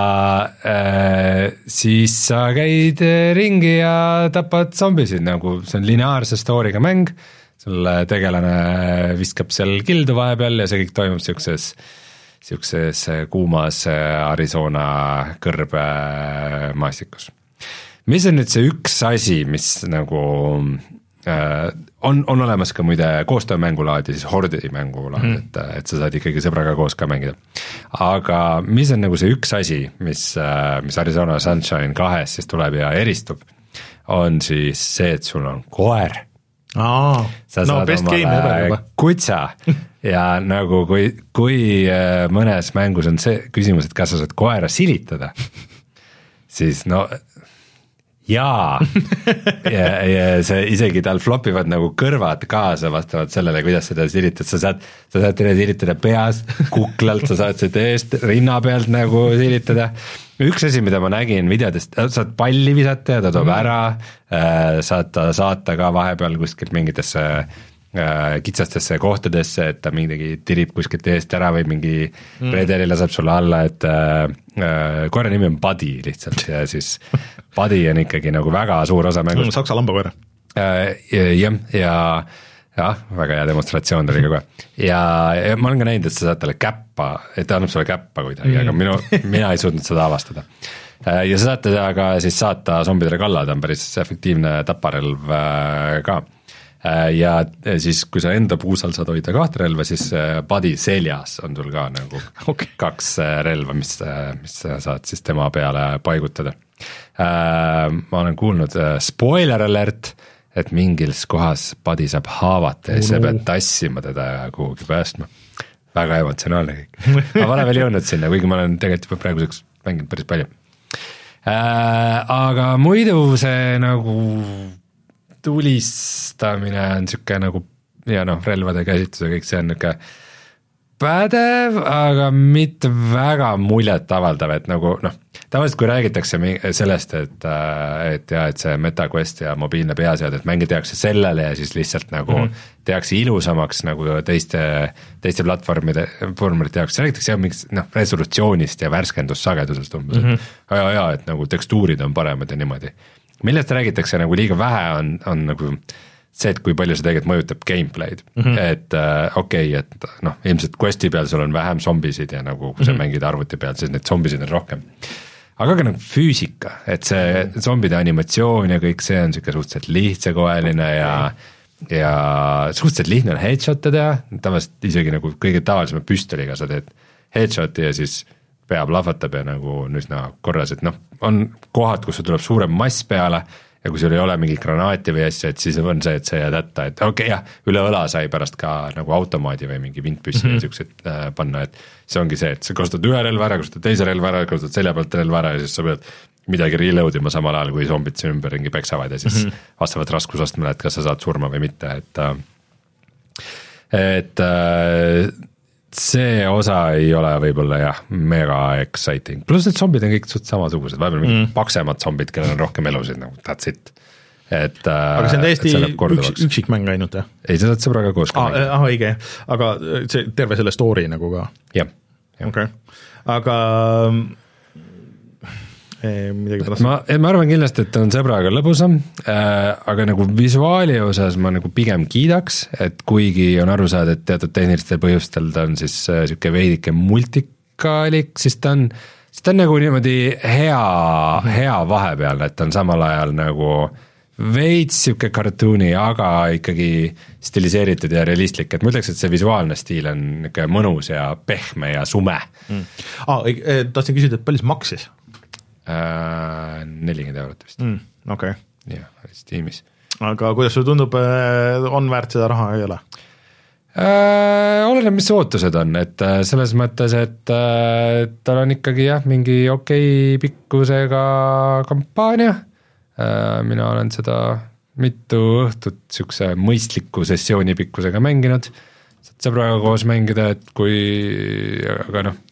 äh, siis sa käid ringi ja tapad zombisid, nagu see on lineaarse story'ga mäng, sul tegelane viskab seal kildu vahepeal ja see kõik toimub siukses, siukses kuumas Arizona kõrbemaastikus. Mis on nüüd see üks asi, mis nagu äh, on, on olemas ka muide koostöömängulaadi, siis Hordi mängulaad mm., et, et sa saad ikkagi sõbraga koos ka mängida. Aga mis on nagu see üks asi, mis, mis Arizona Sunshine kahes siis tuleb ja eristub, on siis see, et sul on koer. Aa, sa no saad omale kutsa ja nagu kui, kui mõnes mängus on see küsimus, et kas sa saad koera silitada, siis no jaa, ja, ja see isegi tal flopivad nagu kõrvad kaasa vastavalt sellele, kuidas seda silitad, sa saad, sa saad teda silitada peast, kuklalt, sa saad seda eest rinna pealt nagu silitada. Üks asi, mida ma nägin videodest, saad palli visata ja ta toob ära, saad ta saata ka vahepeal kuskilt mingitesse kitsastesse kohtadesse, et ta mingi tirib kuskilt eest ära või mingi mm. redeli laseb sulle alla, et äh, koera nimi on Buddy lihtsalt ja siis Buddy on ikkagi nagu väga suur osa mängust mm,. Saksa lambakoera äh,. jah, ja jah, väga hea demonstratsioon tuli ka kohe ja, ja ma olen ka näinud, et sa saad talle käppa, et ta annab sulle käppa kuidagi mm., aga minu, mina ei suutnud seda avastada. Ja sa saad teda ka siis saata zombidele kalla, ta on päris efektiivne taparelv äh, ka. Ja siis, kui sa enda puusal saad hoida kahte relva, siis Buddy seljas on sul ka nagu okay. kaks relva, mis, mis saad siis tema peale paigutada. Ma olen kuulnud spoiler alert, et mingis kohas Buddy saab haavata ja sa pead tassima teda kuhugi päästma. Väga emotsionaalne kõik. Ma pole veel jõudnud sinna, kuigi ma olen tegelikult juba praeguseks mänginud päris palju. Aga muidu see nagu tulistamine on siuke nagu ja noh, relvade käsitlus ja kõik see on niuke pädev, aga mitte väga muljet avaldav, et nagu noh, tavaliselt kui räägitakse sellest, et, et jah, et see MetaQuest ja mobiilne peaseade, et mänge tehakse sellele ja siis lihtsalt nagu mm -hmm. tehakse ilusamaks nagu teiste, teiste platvormide, platvormide jaoks, räägitakse jah mingist noh, resolutsioonist ja värskendussagedusest umbes mm, -hmm. ja, ja, et nagu tekstuurid on paremad ja niimoodi. Millest räägitakse nagu liiga vähe on, on nagu see, et kui palju see tegelikult mõjutab gameplay'd, mm -hmm. et äh, okei okay,, et noh, ilmselt Questi peal sul on vähem zombisid ja nagu kui sa mm -hmm. mängid arvuti peal, siis need zombisid on rohkem. Aga ka nagu füüsika, et see zombide animatsioon ja kõik see on siuke suhteliselt lihtsakoeline okay. ja ja suhteliselt lihtne on headshot'e teha, tavaliselt isegi nagu kõige tavalisema püstoliga sa teed headshot'i ja siis pea plahvatab ja nagu on üsna korras, et noh, on kohad, kus sul tuleb suurem mass peale ja kui sul ei ole mingit granaati või asja, et siis on see, et sa jääd hätta, et okei okay, jah, üle õla sai pärast ka nagu automaadi või mingi vindpüssi mm -hmm. ja siuksed äh, panna, et see ongi see, et sa kasutad ühe relva ära, kasutad teise relva ära, kasutad selja pealt relva ära ja siis sa pead midagi reload ima samal ajal, kui zombid siin ümber ringi peksavad ja siis mm -hmm. vastavalt raskusastmele, et kas sa saad surma või mitte, et et see osa ei ole võib-olla jah, mega exciting, pluss need zombid on kõik suht samasugused, vahepeal mingid mm. paksemad zombid, kellel on rohkem elusid, nagu that's it. Et, aga see on täiesti üks, üksikmäng ainult, jah? Ei, sa saad sõbraga koos ah, mängida. Ah, õige, aga see terve selle story nagu ka? jah. okei okay., aga midagi pärast. ma, ma arvan kindlasti, et on sõbraga lõbusam äh,, aga nagu visuaali osas ma nagu pigem kiidaks, et kuigi on aru saada, et teatud tehnilistel põhjustel ta on siis äh, siuke veidike multikalik, siis ta on, siis ta on nagu niimoodi hea, hea vahepeal, et ta on samal ajal nagu veits siuke kartuuni, aga ikkagi stiliseeritud ja realistlik, et ma ütleks, et see visuaalne stiil on niuke mõnus ja pehme ja sume mm.. Ah, tahtsin küsida, et palju see maksis? nelikümmend eurot vist mm,. okei okay. jah, Steamis. Aga kuidas sulle tundub, on väärt seda raha, ei ole? Äh, oleneb, mis ootused on, et selles mõttes, et äh, tal on ikkagi jah, mingi okei pikkusega kampaania äh,, mina olen seda mitu õhtut niisuguse mõistliku sessiooni pikkusega mänginud, saad sõbraga koos mängida, et kui, aga noh,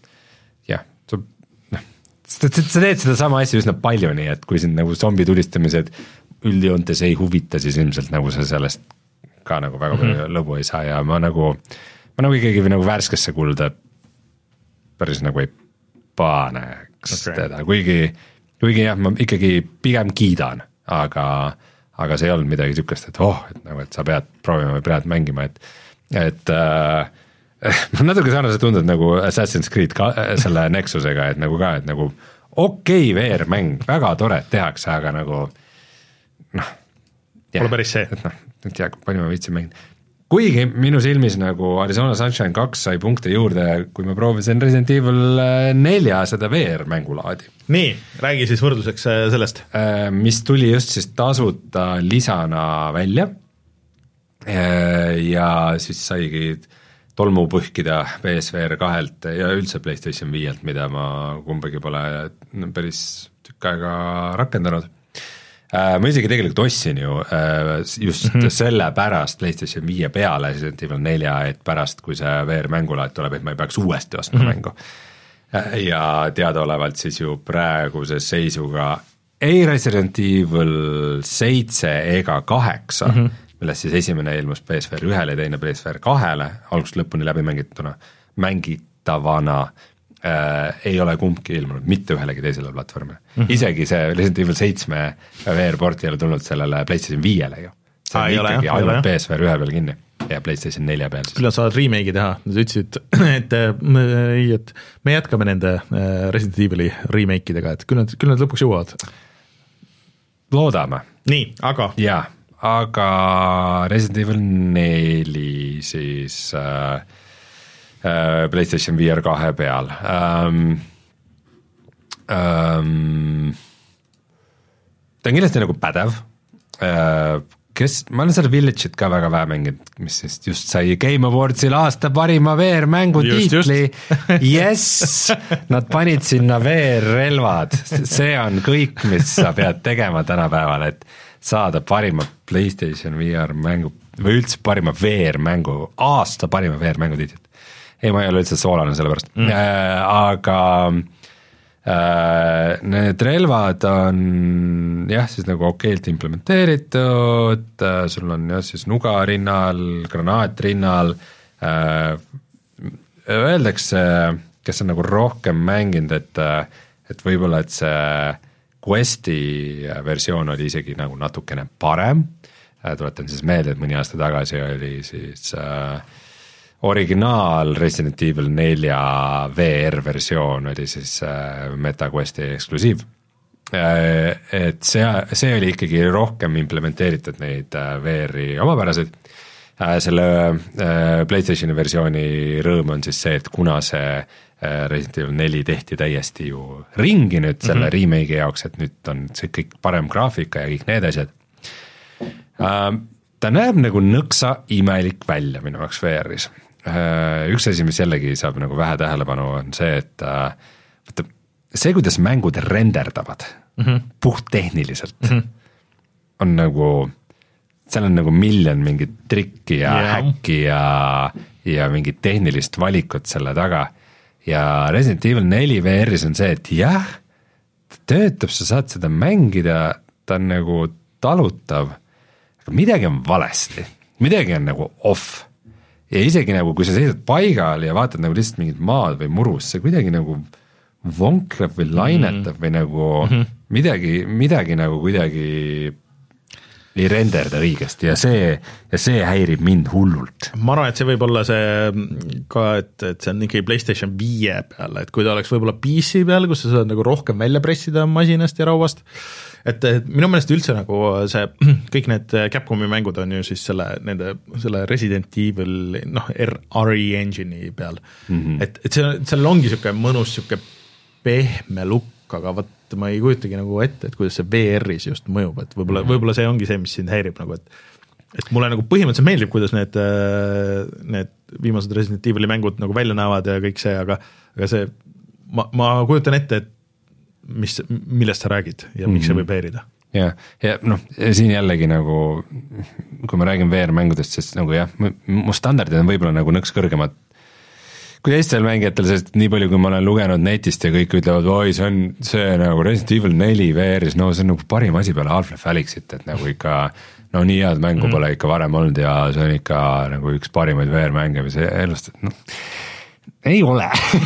sa teed seda sama asja üsna palju, nii et kui sind nagu zombi tulistamised üldjoontes ei huvita, siis ilmselt nagu sa sellest ka nagu väga palju mm -hmm. lõbu ei saa ja ma nagu, ma nagu ikkagi nagu värskesse kulda päris nagu ei paneks okay. teda, kuigi, kuigi jah, ma ikkagi pigem kiidan, aga, aga see ei olnud midagi niisugust, et oh, et nagu, et sa pead proovima või pead mängima, et, et äh, ma natuke sarnaselt tundnud nagu Assassin's Creed ka, selle Nexusega, et nagu ka, et nagu okei okay, V R-mäng, väga tore, et tehakse, aga nagu noh. Pole päris see. Et noh, ei tea, palju ma viitsin mängida. Kuigi minu silmis nagu Arizona Sunshine kaks sai punkte juurde, kui ma proovisin Resident Evil nelja seda V R-mängulaadi. Nii, räägi siis võrdluseks sellest. Mis tuli just siis tasuta lisana välja ja siis saigi tolmu põhkida P S V R kahelt ja üldse PlayStation viielt, mida ma kumbagi pole päris tükk aega rakendanud. Ma isegi tegelikult ostsin ju just mm -hmm. selle pärast PlayStation viie peale Resident Evil nelja, et pärast, kui see V R-mängulaad tuleb, et ma ei peaks uuesti ostma mm -hmm. mängu. Ja teadaolevalt siis ju praeguse seisuga ei Resident Evil seitse ega kaheksa mm, -hmm. millest siis esimene ilmus P S V R ühele ja teine P S V R kahele, algusest lõpuni läbi mängituna, mängitavana äh, ei ole kumbki ilmunud mitte ühelegi teisele platvormile mm. -hmm. Isegi see Resident Evil seitse V R-port ei ole tulnud sellele PlayStation viiele ju. See on ah, ikkagi ole, ainult P S V R ühe peal kinni ja PlayStation nelja peal siis. Küll nad saavad remake'i teha, nad ütlesid, et ei, et me jätkame nende Resident Evil'i remake idega, et küll nad, küll nad lõpuks jõuavad. Loodame. Nii, aga? Jaa. Aga Resident Evil neli siis äh, äh, PlayStation V R kahe peal ähm, ähm, ta on kindlasti nagu pädev äh, kes, ma olen seda Village'it ka väga vähe mänginud, mis siis just sai Game Awardsil aasta parima V R-mängu tiitli, jess, nad panid sinna V R-relvad, see on kõik, mis sa pead tegema tänapäeval, et saada parima PlayStation V R-mängu või üldse parima V R-mängu, aasta parima V R-mängu tiitlit. Ei, ma ei ole üldse soolane selle pärast mm., äh, aga äh, need relvad on jah, siis nagu okeilt implementeeritud, äh, sul on jah, siis nuga rinnal, granaat rinnal, äh, öeldakse, kes on nagu rohkem mänginud, et, et võib-olla, et see Questi versioon oli isegi nagu natukene parem, tuletan siis meelde, et mõni aasta tagasi oli siis äh, originaal Resident Evil nelja V R-versioon oli siis äh, MetaQuesti eksklusiiv äh,. Et see, see oli ikkagi rohkem implementeeritud neid äh, V R-i omapäraseid selle PlayStationi versiooni rõõm on siis see, et kuna see Resident Evil neli tehti täiesti ju ringi nüüd selle mm-hmm. remake'i jaoks, et nüüd on see kõik parem graafika ja kõik need asjad. Ta näeb nagu nõksa imelik välja minu jaoks V R-is. Üks asi, mis jällegi saab nagu vähe tähelepanu, on see, et võtta, see, kuidas mängud renderdavad mm-hmm. puht tehniliselt mm-hmm. on nagu seal on nagu miljon mingit trikki ja yeah. häkki ja, ja mingit tehnilist valikut selle taga ja Resident Evil neli V R-is on see, et jah, ta töötab, sa saad seda mängida, ta on nagu talutav, aga midagi on valesti, midagi on nagu off ja isegi nagu, kui sa seisad paigal ja vaatad nagu lihtsalt mingit maad või murus, see kuidagi nagu vonkleb või lainetab mm. või nagu mm-hmm. midagi, midagi nagu kuidagi ei renderda õigesti ja see, ja see häirib mind hullult. Ma arvan, et see võib olla see ka, et, et see on ikkagi PlayStation viie peale, et kui ta oleks võib-olla P C peal, kus sa saad nagu rohkem välja pressida masinast ja rauast, et, et minu meelest üldse nagu see, kõik need Capcomi mängud on ju siis selle, nende, selle Resident Evil, noh, R E engine'i peal, mm-hmm. et, et see, seal ongi siuke mõnus, siuke pehme lukk, aga võt ma ei kujutagi nagu ette, et kuidas see V R-is just mõjub, et võib-olla, võib-olla see ongi see, mis sind häirib nagu, et et mulle nagu põhimõtteliselt meeldib, kuidas need, need viimased Resident Evil'i mängud nagu välja näevad ja kõik see, aga, aga see, ma, ma kujutan ette, et mis, millest sa räägid ja miks mm-hmm. see võib häirida. Ja, ja noh, siin jällegi nagu, kui ma räägin V R-mängudest, siis nagu jah, mu standardid on võib-olla nagu nõks kõrgemad kui teistel mängijatel, sest nii palju, kui ma olen lugenud netist ja kõik ütlevad, oi, see on see nagu Resident Evil neli V R-is, no see on nagu parim asi peale Half-Life Alyxit, et nagu ikka, no nii head mängu mm. pole ikka varem olnud ja see on ikka nagu üks parimaid V R-mänge või see elust, et noh, ei ole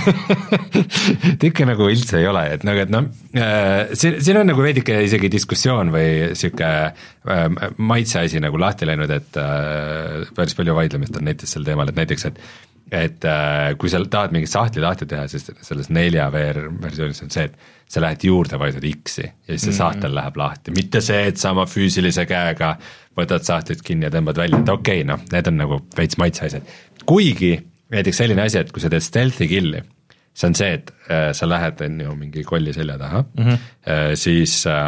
et ikka nagu üldse ei ole, et nagu, et noh, siin, siin on nagu veidike isegi diskussioon või siuke maitse asi nagu lahti läinud, et päris palju vaidlemist on netis sel teemal, et näiteks, et et äh, kui sa tahad mingit sahtli lahti teha, siis selles nelja V R-versioonis on see, et sa lähed juurde, vajutad X-i ja siis see sahtel mm. läheb lahti, mitte see, et sama füüsilise käega võtad sahtlit kinni ja tõmbad välja, et okei okay,, noh, need on nagu veits maitse asjad. Kuigi näiteks selline asi, et kui sa teed stealthy killi, see on see, et äh, sa lähed ju mingi kolli selja taha mm-hmm. äh, siis äh,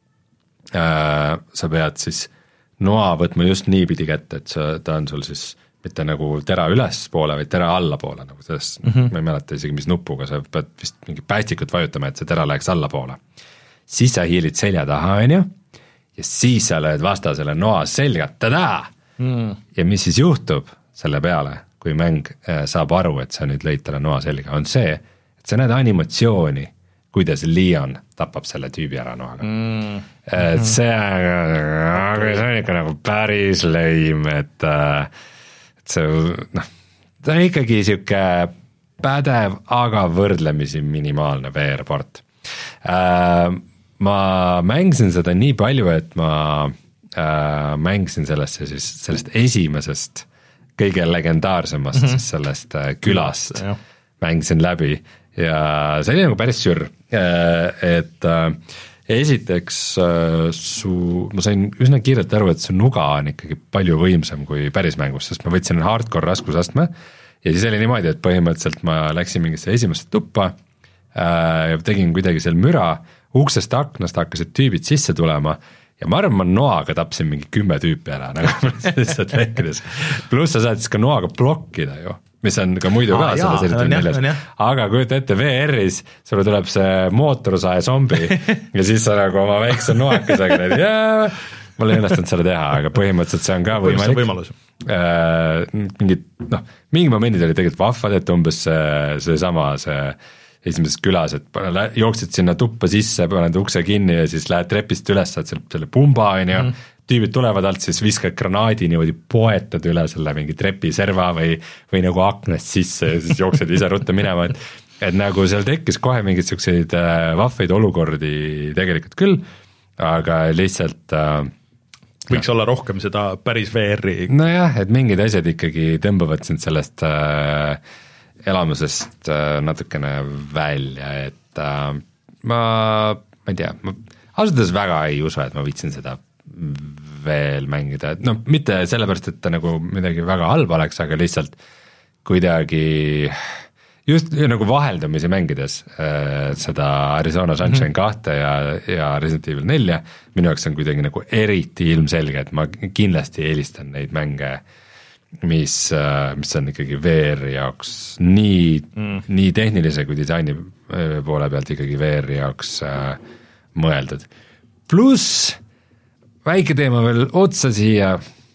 äh, sa pead siis noa võtma just niipidi kätte, et sa, ta on sul siis mitte nagu tera ülespoole, vaid tera allapoole, nagu sellest mm, -hmm. ma ei mäleta isegi, mis nupuga, sa pead vist mingi päästikut vajutama, et see tera läheks allapoole. Siis sa hiilid selja taha, on ju, ja siis sa lööd vastasele noa selga, tadaa! Mm. Ja mis siis juhtub selle peale, kui mäng saab aru, et sa nüüd lõid talle noa selga, on see, et sa näed animatsiooni, kuidas Leon tapab selle tüübi ära noaga mm.. et see, see on ikka nagu päris lõim, et see, noh, ta on ikkagi siuke pädev, aga võrdlemisi minimaalne V R-port. Äh, ma mängisin seda nii palju, et ma äh, mängisin sellesse siis, sellest esimesest kõige legendaarsemast mm-hmm. siis sellest äh, külast ja. Mängisin läbi ja see oli nagu päris sür, äh, et äh, esiteks su, ma sain üsna kiirelt aru, et su nuga on ikkagi palju võimsam kui päris mängus, sest ma võtsin hardcore raskusastme ja siis oli niimoodi, et põhimõtteliselt ma läksin mingisse esimesse tuppa äh, ja tegin kuidagi seal müra, uksest aknast hakkasid tüübid sisse tulema ja ma arvan, ma noaga tapsin mingi kümme tüüpi ära, nagu lihtsalt lekkides. Pluss sa saad siis ka noaga blokkida ju, mis on ka muidu ah, ka selles eriti neljas, aga kujuta ette V R-is, sulle tuleb see mootorsae zombi ja siis sa nagu oma väikse noakesega need jaa, mul ei õnnestunud seda teha, aga põhimõtteliselt see on ka võimalik. Äh, mingid, noh, mingi momendid oli tegelikult vahvad, et umbes see, see sama, see esimeses külas, et jooksid sinna tuppa sisse, paned ukse kinni ja siis lähed trepist üles, saad selle pumba, on ju, mm. tüübid tulevad alt, siis viskad granaadi niimoodi, poetad üle selle mingi trepiserva või, või nagu aknast sisse ja siis jooksed ise rutta minema, et, et nagu seal tekkis kohe mingeid selliseid äh, vahvaid olukordi tegelikult küll, aga lihtsalt äh, võiks no. olla rohkem seda päris V R-i. Nojah, et mingid asjad ikkagi tõmbavad sind sellest äh, elamusest äh, natukene välja, et äh, ma, ma ei tea, ma ausalt öeldes väga ei usu, et ma viitsin seda veel mängida, et noh, mitte sellepärast, et ta nagu midagi väga halba oleks, aga lihtsalt kuidagi just nagu vaheldumisi mängides äh, seda Arizona Sunshine kahte ja, ja Resident Evil nelja, minu jaoks on kuidagi nagu eriti ilmselge, et ma kindlasti eelistan neid mänge, mis, mis on ikkagi V R jaoks nii mm., nii tehnilise kui disaini poole pealt ikkagi V R jaoks äh, mõeldud. Pluss väike teema veel otsa siia,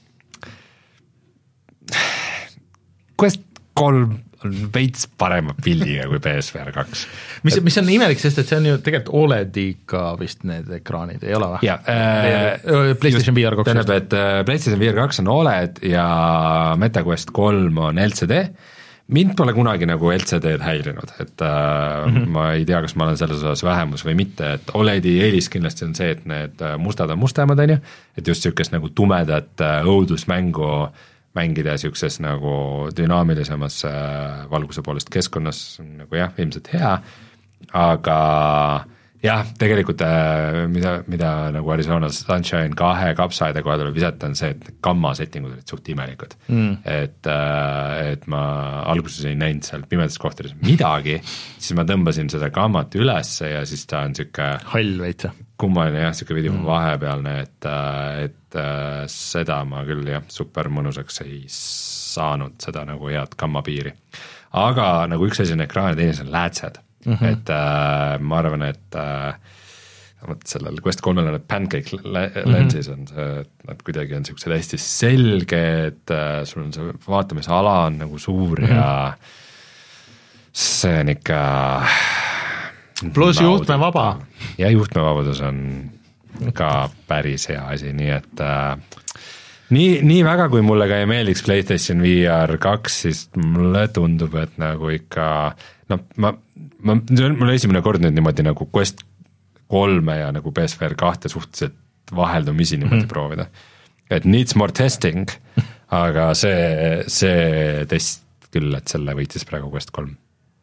Quest kolm on veits parema pildiga kui P S V R kaks. mis, mis on imelik, sest et see on ju tegelikult O L E D-iga vist need ekraanid, ei ole või? Jaa, äh, PlayStation V R kaks. Tähendab, et PlayStation V R kaks on O L E D ja MetaQuest kolm on L C D. Mind pole kunagi nagu L C D-d häirinud, et äh, mm-hmm. ma ei tea, kas ma olen selles osas vähemus või mitte, et O L E D-i eelis kindlasti on see, et need mustad on mustemad, on ju, et just niisugust nagu tumedat õudusmängu mängida niisuguses nagu dünaamilisemas valguse poolest keskkonnas, nagu jah, ilmselt hea, aga jah, tegelikult mida, mida nagu Arizona Sunshine kahe kapsaide koha tuleb visata, on see, et gamma settingud olid suht imelikud mm.. Et, et ma alguses ei näinud seal pimedas kohtades midagi, siis ma tõmbasin seda gammat ülesse ja siis ta on niisugune hall veitsa. Kummaline jah, niisugune veidi mm. vahepealne, et, et seda ma küll jah, super mõnusaks ei saanud, seda nagu head gamma piiri. Aga nagu üks asi on ekraan ja teine on läätsed. Mm-hmm. Et äh, ma arvan, et äh, sellel Quest kolmel on need pancake lensis on see, et nad kuidagi on niisugused hästi selged, äh, sul on see vaatamisala on nagu suur mm-hmm. ja see on ikka pluss juhtmevaba. Ja juhtmevabadus on ka päris hea asi, nii et äh, nii, nii väga, kui mulle ka ei meeldiks PlayStation V R kaks, siis mulle tundub, et nagu ikka no ma, ma, see on mul esimene kord nüüd niimoodi nagu Quest kolme ja nagu P S V R kahte suhteliselt vaheldumisi niimoodi mm-hmm. proovida. Et needs more testing, aga see, see test küll, et selle võitis praegu Quest kolm.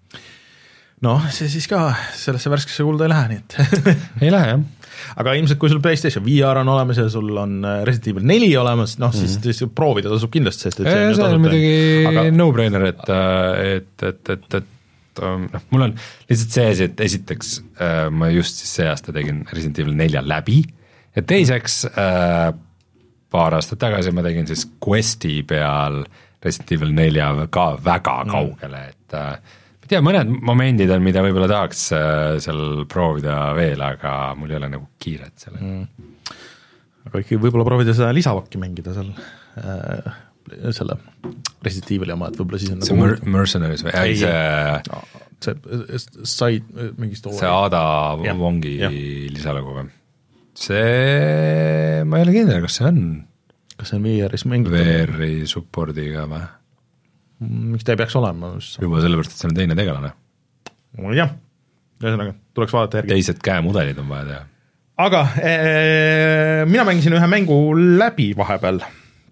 Noh, see siis ka sellesse värskesse kulda ei lähe, nii et ei lähe, jah. Aga ilmselt, kui sul PlayStation V R on olemas ja sul on Resident Evil neli olemas, noh siis mm-hmm. proovida tasub kindlasti, sest et see on, see on muidugi aga... no-brainer, et, et, et, et, et noh, mul on lihtsalt see asi, et esiteks äh, ma just siis see aasta tegin Resident Evil nelja läbi ja teiseks äh, paar aastat tagasi ma tegin siis Questi peal Resident Evil nelja ka väga mm. kaugele, et äh, ma tea, mõned momendid on, mida võib-olla tahaks äh, seal proovida veel, aga mul ei ole nagu kiiret selle mm.. aga ikkagi võib-olla proovida seda lisavakki mängida seal äh, selle Resident Evil oma, et võib-olla siis on see nagu mer- Mercenaries või? Ei, see no, see sai mingi story. See Ada ja, Wongi ja. Lisalugu või? See, ma ei ole kindel, kas see on kas see on V R-is mängitav? V R-i supportiga või? Miks ta ei peaks olema? Juba sellepärast, et see on teine tegelane. Jah, ühesõnaga, tuleks vaadata järgi. Teised käemudelid on vaja teha. Aga ee, mina mängisin ühe mängu läbi vahepeal.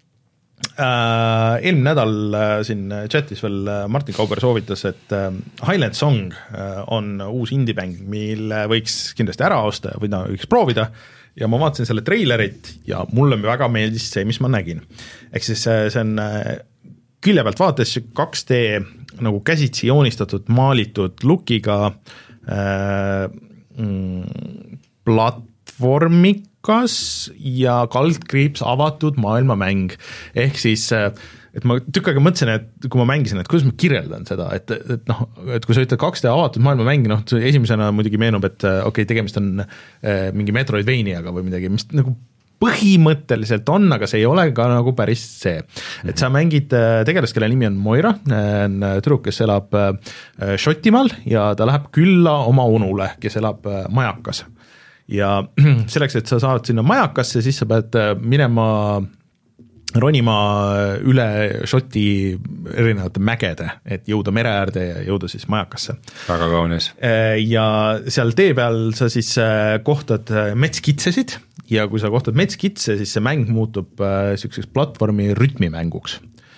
Uh, eelmine nädal uh, siin chatis veel uh, Martin Kauber soovitas, et uh, Highland Song uh, on uus indie-bäng, mille võiks kindlasti ära osta või no, võiks proovida ja ma vaatasin selle treilerit ja mulle väga meeldis see, mis ma nägin. Ehk siis uh, see on uh, külje pealt vaates kaks D nagu käsitsi joonistatud, maalitud lookiga uh, mm, platvormik kas ja kaldkriips avatud maailmamäng, ehk siis et ma tükk aega mõtlesin, et kui ma mängisin, et kuidas ma kirjeldan seda, et, et noh, et kui sa ütled kaks D avatud maailmamäng, noh, esimesena muidugi meenub, et okei okay,, tegemist on eh, mingi Metroidvaniaga või midagi, mis nagu põhimõtteliselt on, aga see ei ole ka nagu päris see, et sa mängid tegelast, kelle nimi on Moira, on tüdruk, kes elab Šotimaal ja ta läheb külla oma onule, kes elab majakas. Ja selleks, et sa saad sinna majakasse, siis sa pead minema, ronima üle Šoti erinevate mägede, et jõuda mere äärde ja jõuda siis majakasse. Väga kaunis. Ja seal tee peal sa siis kohtad metskitsesid ja kui sa kohtad metskitse, siis see mäng muutub niisuguseks platvormi rütmimänguks.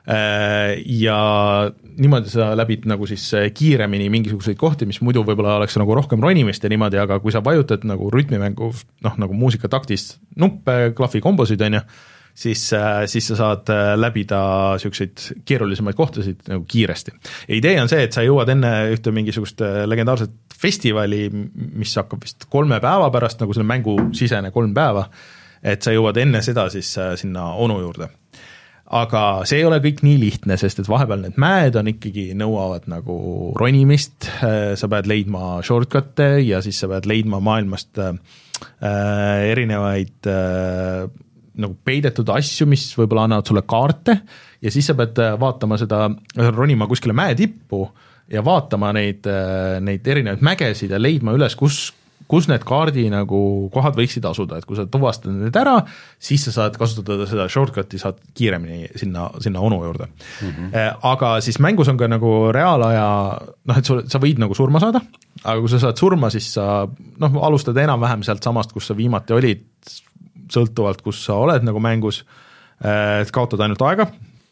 ja niimoodi sa läbid nagu siis kiiremini mingisuguseid kohti, mis muidu võib-olla oleks nagu rohkem ronimist ja niimoodi, aga kui sa vajutad nagu rütmimängu, noh nagu muusikataktis nuppe, klahvi kombosid on ju, siis, siis sa saad läbida niisuguseid keerulisemaid kohtasid nagu kiiresti. Ja idee on see, et sa jõuad enne ühte mingisugust legendaarset festivali, mis hakkab vist kolme päeva pärast, nagu selle mängu sisene kolm päeva, et sa jõuad enne seda siis sinna onu juurde. Aga see ei ole kõik nii lihtne, sest et vahepeal need mäed on ikkagi nõuavad nagu ronimist, sa pead leidma shortcut'e ja siis sa pead leidma maailmast äh, erinevaid äh, nagu peidetud asju, mis võib-olla annavad sulle kaarte ja siis sa pead vaatama seda, ronima kuskile mäe tippu ja vaatama neid, neid erinevaid mägesid ja leidma üles, kus, kus need kaardi nagu kohad võiksid asuda, et kui sa tuvastad need ära, siis sa saad kasutada seda shortcut'i, saad kiiremini sinna, sinna onu juurde mm. -hmm. Aga siis mängus on ka nagu reaalaja, noh, et sul, sa võid nagu surma saada, aga kui sa saad surma, siis sa noh, alustad enam-vähem sealt samast, kus sa viimati olid, sõltuvalt, kus sa oled nagu mängus, et kaotad ainult aega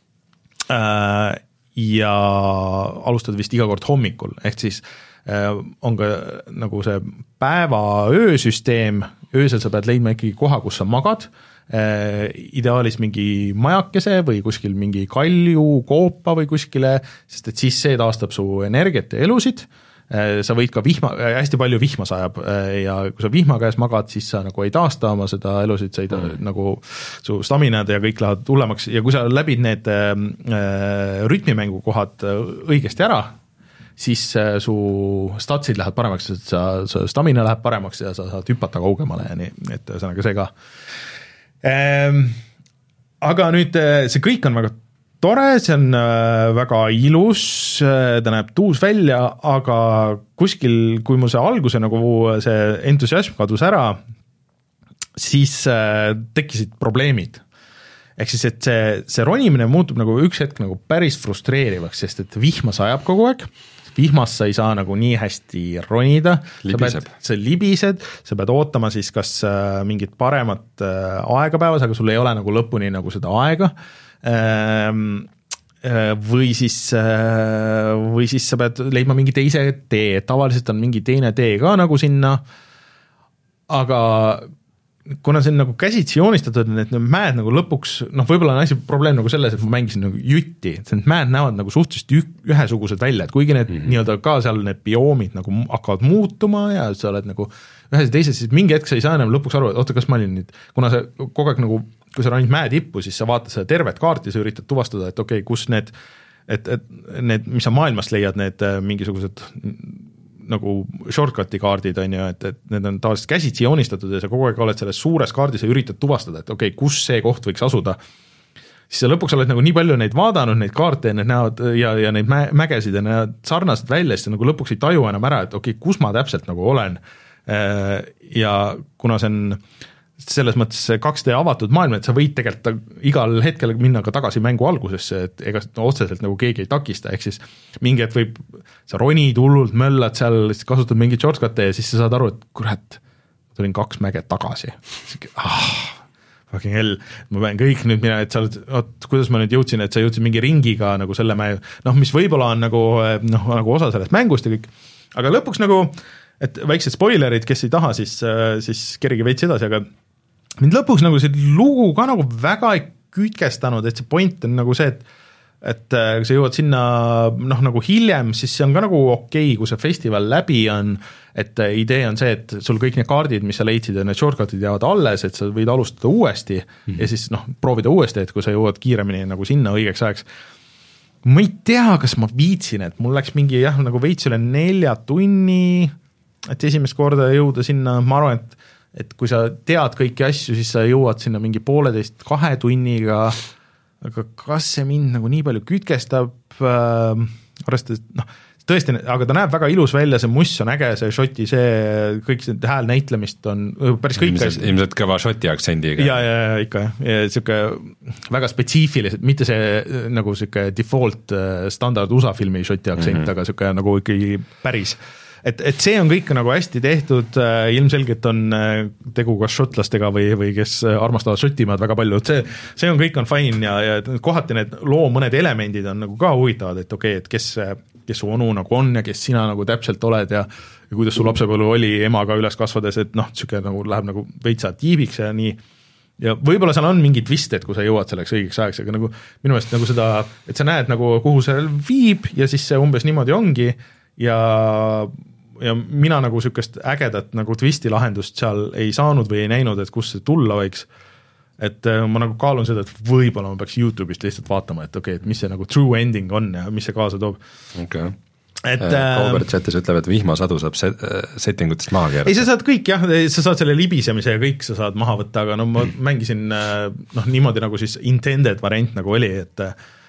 ja alustad vist iga kord hommikul, ehk siis on ka nagu see päeva-öösüsteem, öösel sa pead leidma ikkagi koha, kus sa magad, ideaalis mingi majakese või kuskil mingi kalju, koopa või kuskile, sest et siis see taastab su energiat ja elusid, sa võid ka vihma, hästi palju vihma sajab ja kui sa vihma käes magad, siis sa nagu ei taasta oma seda elusid, sa ei ta, mm. nagu su staminad ja kõik lähevad hullemaks ja kui sa läbid need äh, rütmimängu kohad õigesti ära, siis äh, su statsid lähevad paremaks, et sa, sa stamina läheb paremaks ja sa saad hüpata kaugemale ja nii, et ühesõnaga see ka ähm,. Aga nüüd see kõik on väga tore, see on väga ilus, ta näeb tuus välja, aga kuskil, kui mul see alguse nagu see entusiasm kadus ära, siis tekkisid probleemid. Ehk siis, et see, see ronimine muutub nagu üks hetk nagu päris frustreerivaks, sest et vihma sajab kogu aeg, vihmas sa ei saa nagu nii hästi ronida, libiseb. sa, sa libised, sa pead ootama siis kas mingit paremat aega päevas, aga sul ei ole nagu lõpuni nagu seda aega, või siis, või siis sa pead leidma mingi teise tee, tavaliselt on mingi teine tee ka nagu sinna, aga kuna see on nagu käsitsi joonistatud, et need mäed nagu lõpuks, noh võib-olla on asi probleem nagu selles, et ma mängisin nagu jutti, et need mäed näevad nagu suhteliselt ühesugused välja, et kuigi need mm -hmm. nii-öelda ka seal need bioomid nagu hakkavad muutuma ja sa oled nagu ühes ja teises, siis mingi hetk sa ei saa enam lõpuks aru, et oota, kas ma olin nüüd, kuna sa kogu aeg nagu kui sa ronid mäe tippu, siis sa vaatad seda tervet kaarti, sa üritad tuvastada, et okei okay,, kus need, et, et need, mis sa maailmast leiad, need mingisugused nagu shortcut'i kaardid on ju, et, et need on tavaliselt käsitsi joonistatud ja sa kogu aeg oled selles suures kaardis ja üritad tuvastada, et okei okay,, kus see koht võiks asuda, siis sa lõpuks oled nagu nii palju neid vaadanud, neid kaarte ja need näevad ja, ja neid mä, mägesid ja näevad sarnased välja, siis nagu lõpuks ei taju enam ära, et okei okay,, kus ma täpselt nagu olen ja kuna see on selles mõttes kaks D avatud maailm, et sa võid tegelikult igal hetkel minna ka tagasi mängu algusesse, et ega no, otseselt nagu keegi ei takista, ehk siis mingi hetk võib, sa ronid hullult, möllad seal, kasutad mingit shortcut'e ja siis sa saad aru, et kurat, tulin kaks mäge tagasi. Ah, fucking hell, ma pean kõik nüüd minna, et sa oled, oot, kuidas ma nüüd jõudsin, et sa jõudsid mingi ringiga nagu selle mäe, noh, mis võib-olla on nagu, noh, nagu osa sellest mängust ja kõik, aga lõpuks nagu, et väiksed spoilerid, kes ei taha, siis, siis kerige veits edasi, aga mind lõpuks nagu see lugu ka nagu väga ei kütkestanud, et see point on nagu see, et et kui sa jõuad sinna noh, nagu hiljem, siis see on ka nagu okei okay,, kui see festival läbi on, et idee on see, et sul kõik need kaardid, mis sa leidsid ja need shortcut'id jäävad alles, et sa võid alustada uuesti mm-hmm. ja siis noh, proovida uuesti, et kui sa jõuad kiiremini nagu sinna õigeks ajaks. Ma ei tea, kas ma viitsin, et mul läks mingi jah, nagu veits üle nelja tunni, et esimest korda jõuda sinna, ma arvan, et et kui sa tead kõiki asju, siis sa jõuad sinna mingi pooleteist kahe tunniga, aga kas see mind nagu nii palju kütkestab, äh, arvestades, noh, tõesti, aga ta näeb väga ilus välja, see muss on äge, see šoti, see kõik see hääl näitlemist on päris kõik ilmselt, ilmselt kõva šoti aktsendiga. ja, ja, ja ikka, ja siuke väga spetsiifilised, mitte see nagu siuke default standard U S A filmi šoti aktsent mm, -hmm. aga siuke nagu ikkagi päris et, et see on kõik nagu hästi tehtud, ilmselgelt on tegu kas šotlastega või, või kes armastavad Šotimaad väga palju, et see, see on kõik on fine ja, ja kohati need loo mõned elemendid on nagu ka huvitavad, et okei okay,, et kes, kes su onu nagu on ja kes sina nagu täpselt oled ja, ja kuidas su lapsepõlv oli emaga üles kasvades, et noh, niisugune nagu läheb nagu veitsa tiibiks ja nii. Ja võib-olla seal on mingi twist, et kui sa jõuad selleks õigeks ajaks, aga nagu minu meelest nagu seda, et sa näed nagu, kuhu see viib ja siis see umbes niimoodi ongi ja, ja mina nagu niisugust ägedat nagu twisti lahendust seal ei saanud või ei näinud, et kus see tulla võiks, et ma nagu kaalun seda, et võib-olla ma peaks YouTube'ist lihtsalt vaatama, et okei okay,, et mis see nagu true ending on ja mis see kaasa toob. Okei okay. Kaubert chatis ütleb, et vihmasadu saab set, settingutest maha keerata. Ei, sa saad kõik jah, sa saad selle libisemise ja kõik sa saad maha võtta, aga no ma mängisin noh, niimoodi nagu siis intended variant nagu oli, et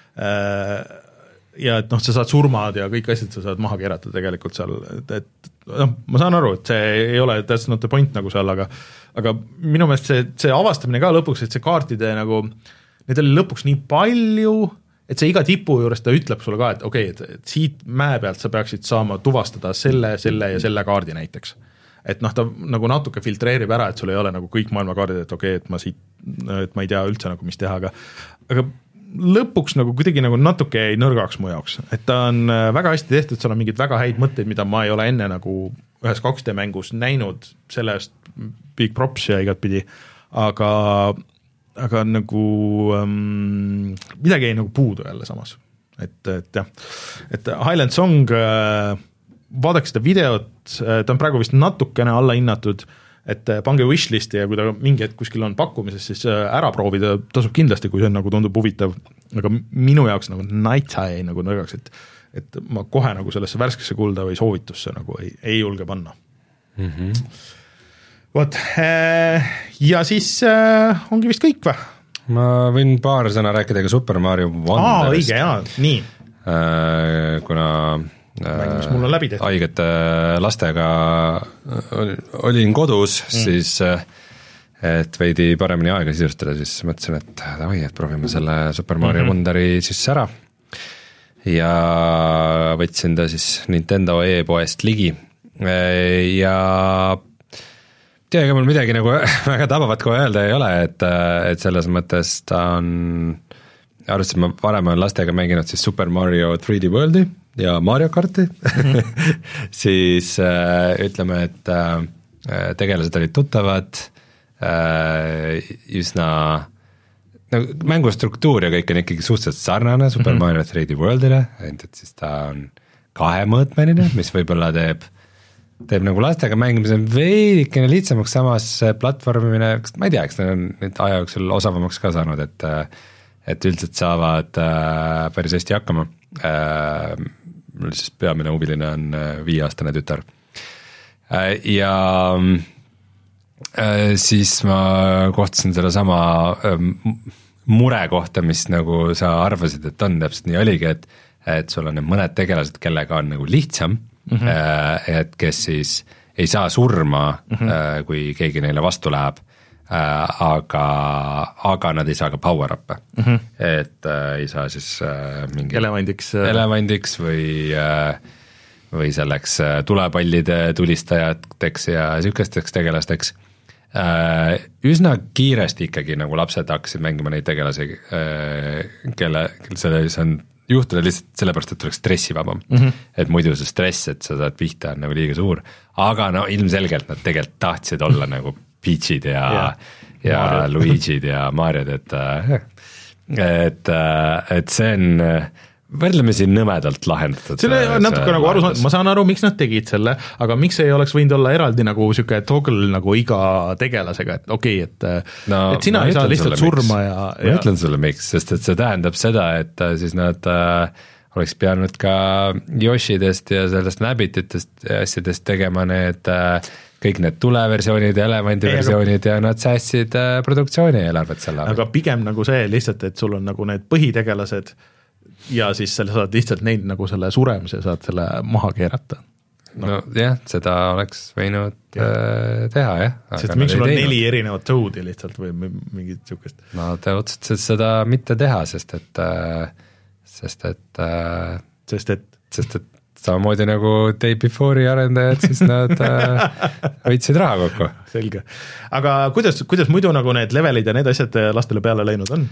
ja et noh, sa saad surmad ja kõik asjad sa saad maha keerata tegelikult seal, et, et noh, ma saan aru, et see ei ole that's not the point nagu seal, aga aga minu meelest see, see avastamine ka lõpuks, et see kaartide nagu, neid oli lõpuks nii palju, et see iga tipu juures ta ütleb sulle ka, et okei okay,, et, et siit mäe pealt sa peaksid saama tuvastada selle, selle ja selle kaardi näiteks. Et noh, ta nagu natuke filtreerib ära, et sul ei ole nagu kõik maailma kaardid, et okei okay,, et ma siit, et ma ei tea üldse nagu, mis teha, aga aga lõpuks nagu kuidagi nagu natuke ei nõrgaks mu jaoks, et ta on väga hästi tehtud, seal on mingid väga häid mõtteid, mida ma ei ole enne nagu ühes kaks D mängus näinud, sellest big props ja igat pidi, aga aga nagu ähm, midagi ei nagu puudu jälle samas, et, et jah, et Highland Song äh, vaadake seda videot, ta on praegu vist natukene alla hinnatud, et pange wishlisti ja kui ta mingi hetk kuskil on pakkumises, siis ära proovida, tasub kindlasti, kui see nagu tundub huvitav, aga minu jaoks nagu naitsa ei nagu nõrgaks, et, et ma kohe nagu sellesse värskesse kulda või soovitusse nagu ei, ei julge panna. Mm-hmm. Vot, ja siis äh, ongi vist kõik või? Ma võin paar sõna rääkida ka Super Mario Wonderist. Aa, õige, jaa, nii. Äh, kuna Mängimis mul on läbi tehtud. Haigete lastega olin kodus, mm. siis et veidi paremini aega sisustada, siis mõtlesin, et davai, et proovime selle Super Mario mm-hmm. Wonderi siis ära. Ja võtsin ta siis Nintendo e-poest ligi ja tea, ega mul midagi nagu väga tabavat kohe öelda ei ole, et, et selles mõttes ta on, arvestades, et ma varem olen lastega mänginud siis Super Mario three D Worldi ja Mario Karti, mm-hmm. siis äh, ütleme, et äh, tegelased olid tuttavad, äh, üsna nagu mängu struktuur ja kõik on ikkagi suhteliselt sarnane Super mm-hmm. Mario three D Worldile, et siis ta on kahemõõtmeline, mis võib-olla teeb teeb nagu lastega mängimise veidikene lihtsamaks, samas platvormimine, ma ei tea, eks need on nüüd aja jooksul osavamaks ka saanud, et et üldiselt saavad äh, päris hästi hakkama. Äh, mul siis peamine huviline on äh, viieaastane tütar. Äh, ja äh, siis ma kohtasin selle sama äh, mure kohta, mis nagu sa arvasid, et on täpselt nii oligi, et, et sul on need mõned tegelased, kellega on nagu lihtsam, Mm-hmm. et kes siis ei saa surma mm-hmm. kui keegi neile vastu läheb, aga, aga nad ei saa ka power up'e mm-hmm. et ei saa siis mingi elevandiks, elevandiks või, või selleks tulepallide tulistajateks ja niisugusteks tegelasteks. Üsna kiiresti ikkagi nagu lapsed hakkasid mängima neid tegelasi, kelle, kelle selles on juhtuda lihtsalt sellepärast, et oleks stressivabam mm-hmm. et muidu see stress, et sa saad pihta on nagu liiga suur, aga no ilmselgelt nad tegelikult tahtsid olla nagu Peachid ja, ja, ja Luigid ja Mariod, et et, et see on võrdlemisi nõmedalt lahendatud. See on natuke nagu aru, ma saan aru, miks nad tegid selle, aga miks ei oleks võinud olla eraldi nagu siuke toggle nagu iga tegelasega, et okei okay,, et, no, et sina ei saa lihtsalt surma ja, ja... Ma ütlen sulle miks, sest et see tähendab seda, et siis nad äh, oleks pidanud ka Yoshidest ja sellest Nabbititest asjadest tegema need äh, kõik need tuleversioonid ja elevandiversioonid aga... ja nad säästsid äh, produktsiooni eelarvet selle. Aga pigem nagu see lihtsalt, et sul on nagu need põhitegelased ja siis selle saad lihtsalt neid nagu selle suremise saad selle maha keerata. No, no jah, seda oleks võinud ja. teha, jah. Sest miks sul on teinud. Neli erinevat toadi lihtsalt või mingit niisugust? No te otsustasid seda mitte teha, sest et sest et sest et sest et samamoodi nagu Day Before'i arendajad, siis nad võitsid raha kokku. Selge. Aga kuidas, kuidas muidu nagu need levelid ja need asjad lastele peale läinud on?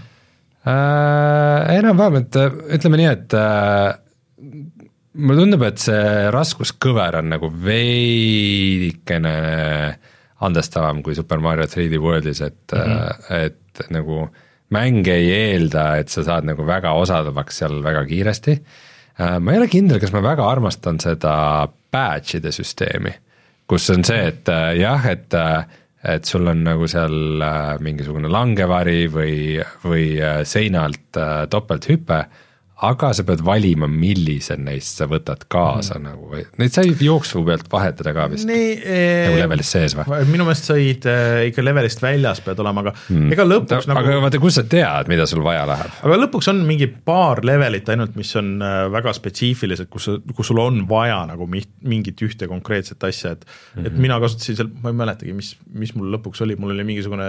Äh, enam-vähem, et ütleme nii, et äh, mulle tundub, et see raskuskõver on nagu veidikene andestavam kui Super Mario three D Worldis, et mm-hmm. et nagu mäng ei eelda, et sa saad nagu väga osadavaks seal väga kiiresti. Ma ei ole kindel, kas ma väga armastan seda badge'ide süsteemi, kus on see, et jah, et, et sul on nagu seal mingisugune langevari või, või seinalt topelthüpe, aga sa pead valima, millised neist sa võtad kaasa mm. nagu või neid sai jooksvu pealt vahetada ka vist nii, nagu levelist sees või? Minu meelest said äh, ikka levelist väljas pead olema, aga mm. ega lõpuks Ta, nagu aga vaata, kus sa tead, mida sul vaja läheb? Aga lõpuks on mingi paar levelit ainult, mis on äh, väga spetsiifilised, kus, kus sul on vaja nagu mingit ühte konkreetset asja, et, mm-hmm. et mina kasutasin seal, ma ei mäletagi, mis, mis mul lõpuks oli, mul oli mingisugune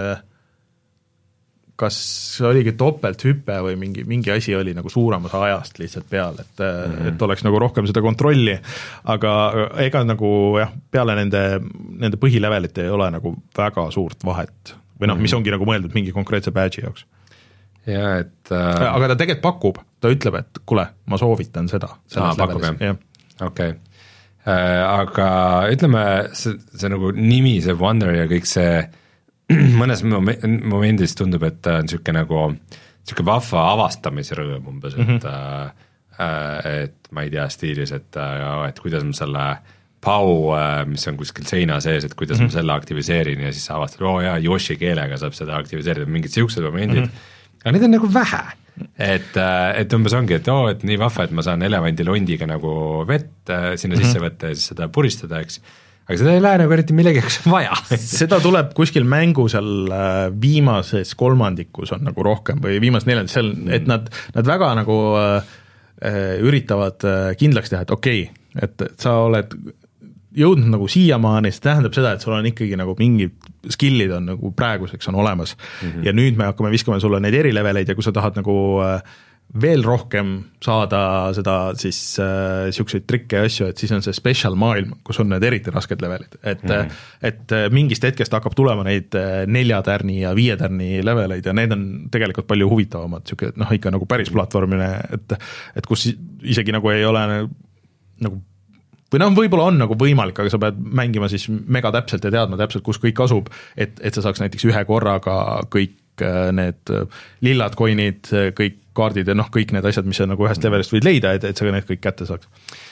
kas oligi topelthüpe või mingi, mingi asi oli nagu suuremas ajast lihtsalt peal, et mm-hmm. et oleks nagu rohkem seda kontrolli, aga ega nagu jah, peale nende, nende põhilevelite ei ole nagu väga suurt vahet või noh, mm-hmm. mis ongi nagu mõeldud mingi konkreetse badge'i jaoks. Ja, et äh... aga ta tegelikult pakub, ta ütleb, et kuule, ma soovitan seda. Aa, pakub jah, okei. Aga ütleme, see, see nagu nimi, see Wonder ja kõik see mõnes momendis tundub, et on niisugune nagu niisugune vahva avastamisrõõm umbes, et mm-hmm. äh, et ma ei tea stiilis, et, et kuidas ma selle pau, mis on kuskil seina sees, et kuidas mm-hmm. ma selle aktiviseerin ja siis sa avastad, oo jaa, Yoshi keelega saab seda aktiviseerida, mingid siuksed momendid mm-hmm. aga need on nagu vähe, et, et umbes ongi, et oo, et nii vahva, et ma saan elevandilondiga nagu vett sinna mm-hmm. sisse võtta ja siis seda puristada, eks aga seda ei lähe nagu eriti millegi jaoks vaja. Seda tuleb kuskil mängu seal viimases kolmandikus on nagu rohkem või viimas neljandis, seal, et nad, nad väga nagu äh, üritavad kindlaks teha, et okei okay,, et sa oled jõudnud nagu siiamaani, see tähendab seda, et sul on ikkagi nagu mingid skillid on nagu praeguseks on olemas mm-hmm. ja nüüd me hakkame viskama sulle neid erileveleid ja kui sa tahad nagu äh, veel rohkem saada seda siis äh, siukseid trikke ja asju, et siis on see special maailm, kus on need eriti rasked levelid, et mm. et mingist hetkest hakkab tulema neid neljatärni ja viietärni leveleid ja need on tegelikult palju huvitavamad, siuke noh, ikka nagu päris platvormine, et et kus isegi nagu ei ole nagu või noh, võib-olla on nagu võimalik, aga sa pead mängima siis mega täpselt ja teadma täpselt, kus kõik asub, et, et sa saaks näiteks ühe korraga kõik need lillad coin'id, kõik kaardid ja noh, kõik need asjad, mis sa nagu ühest levelist võid leida, et, et sa need kõik kätte saaks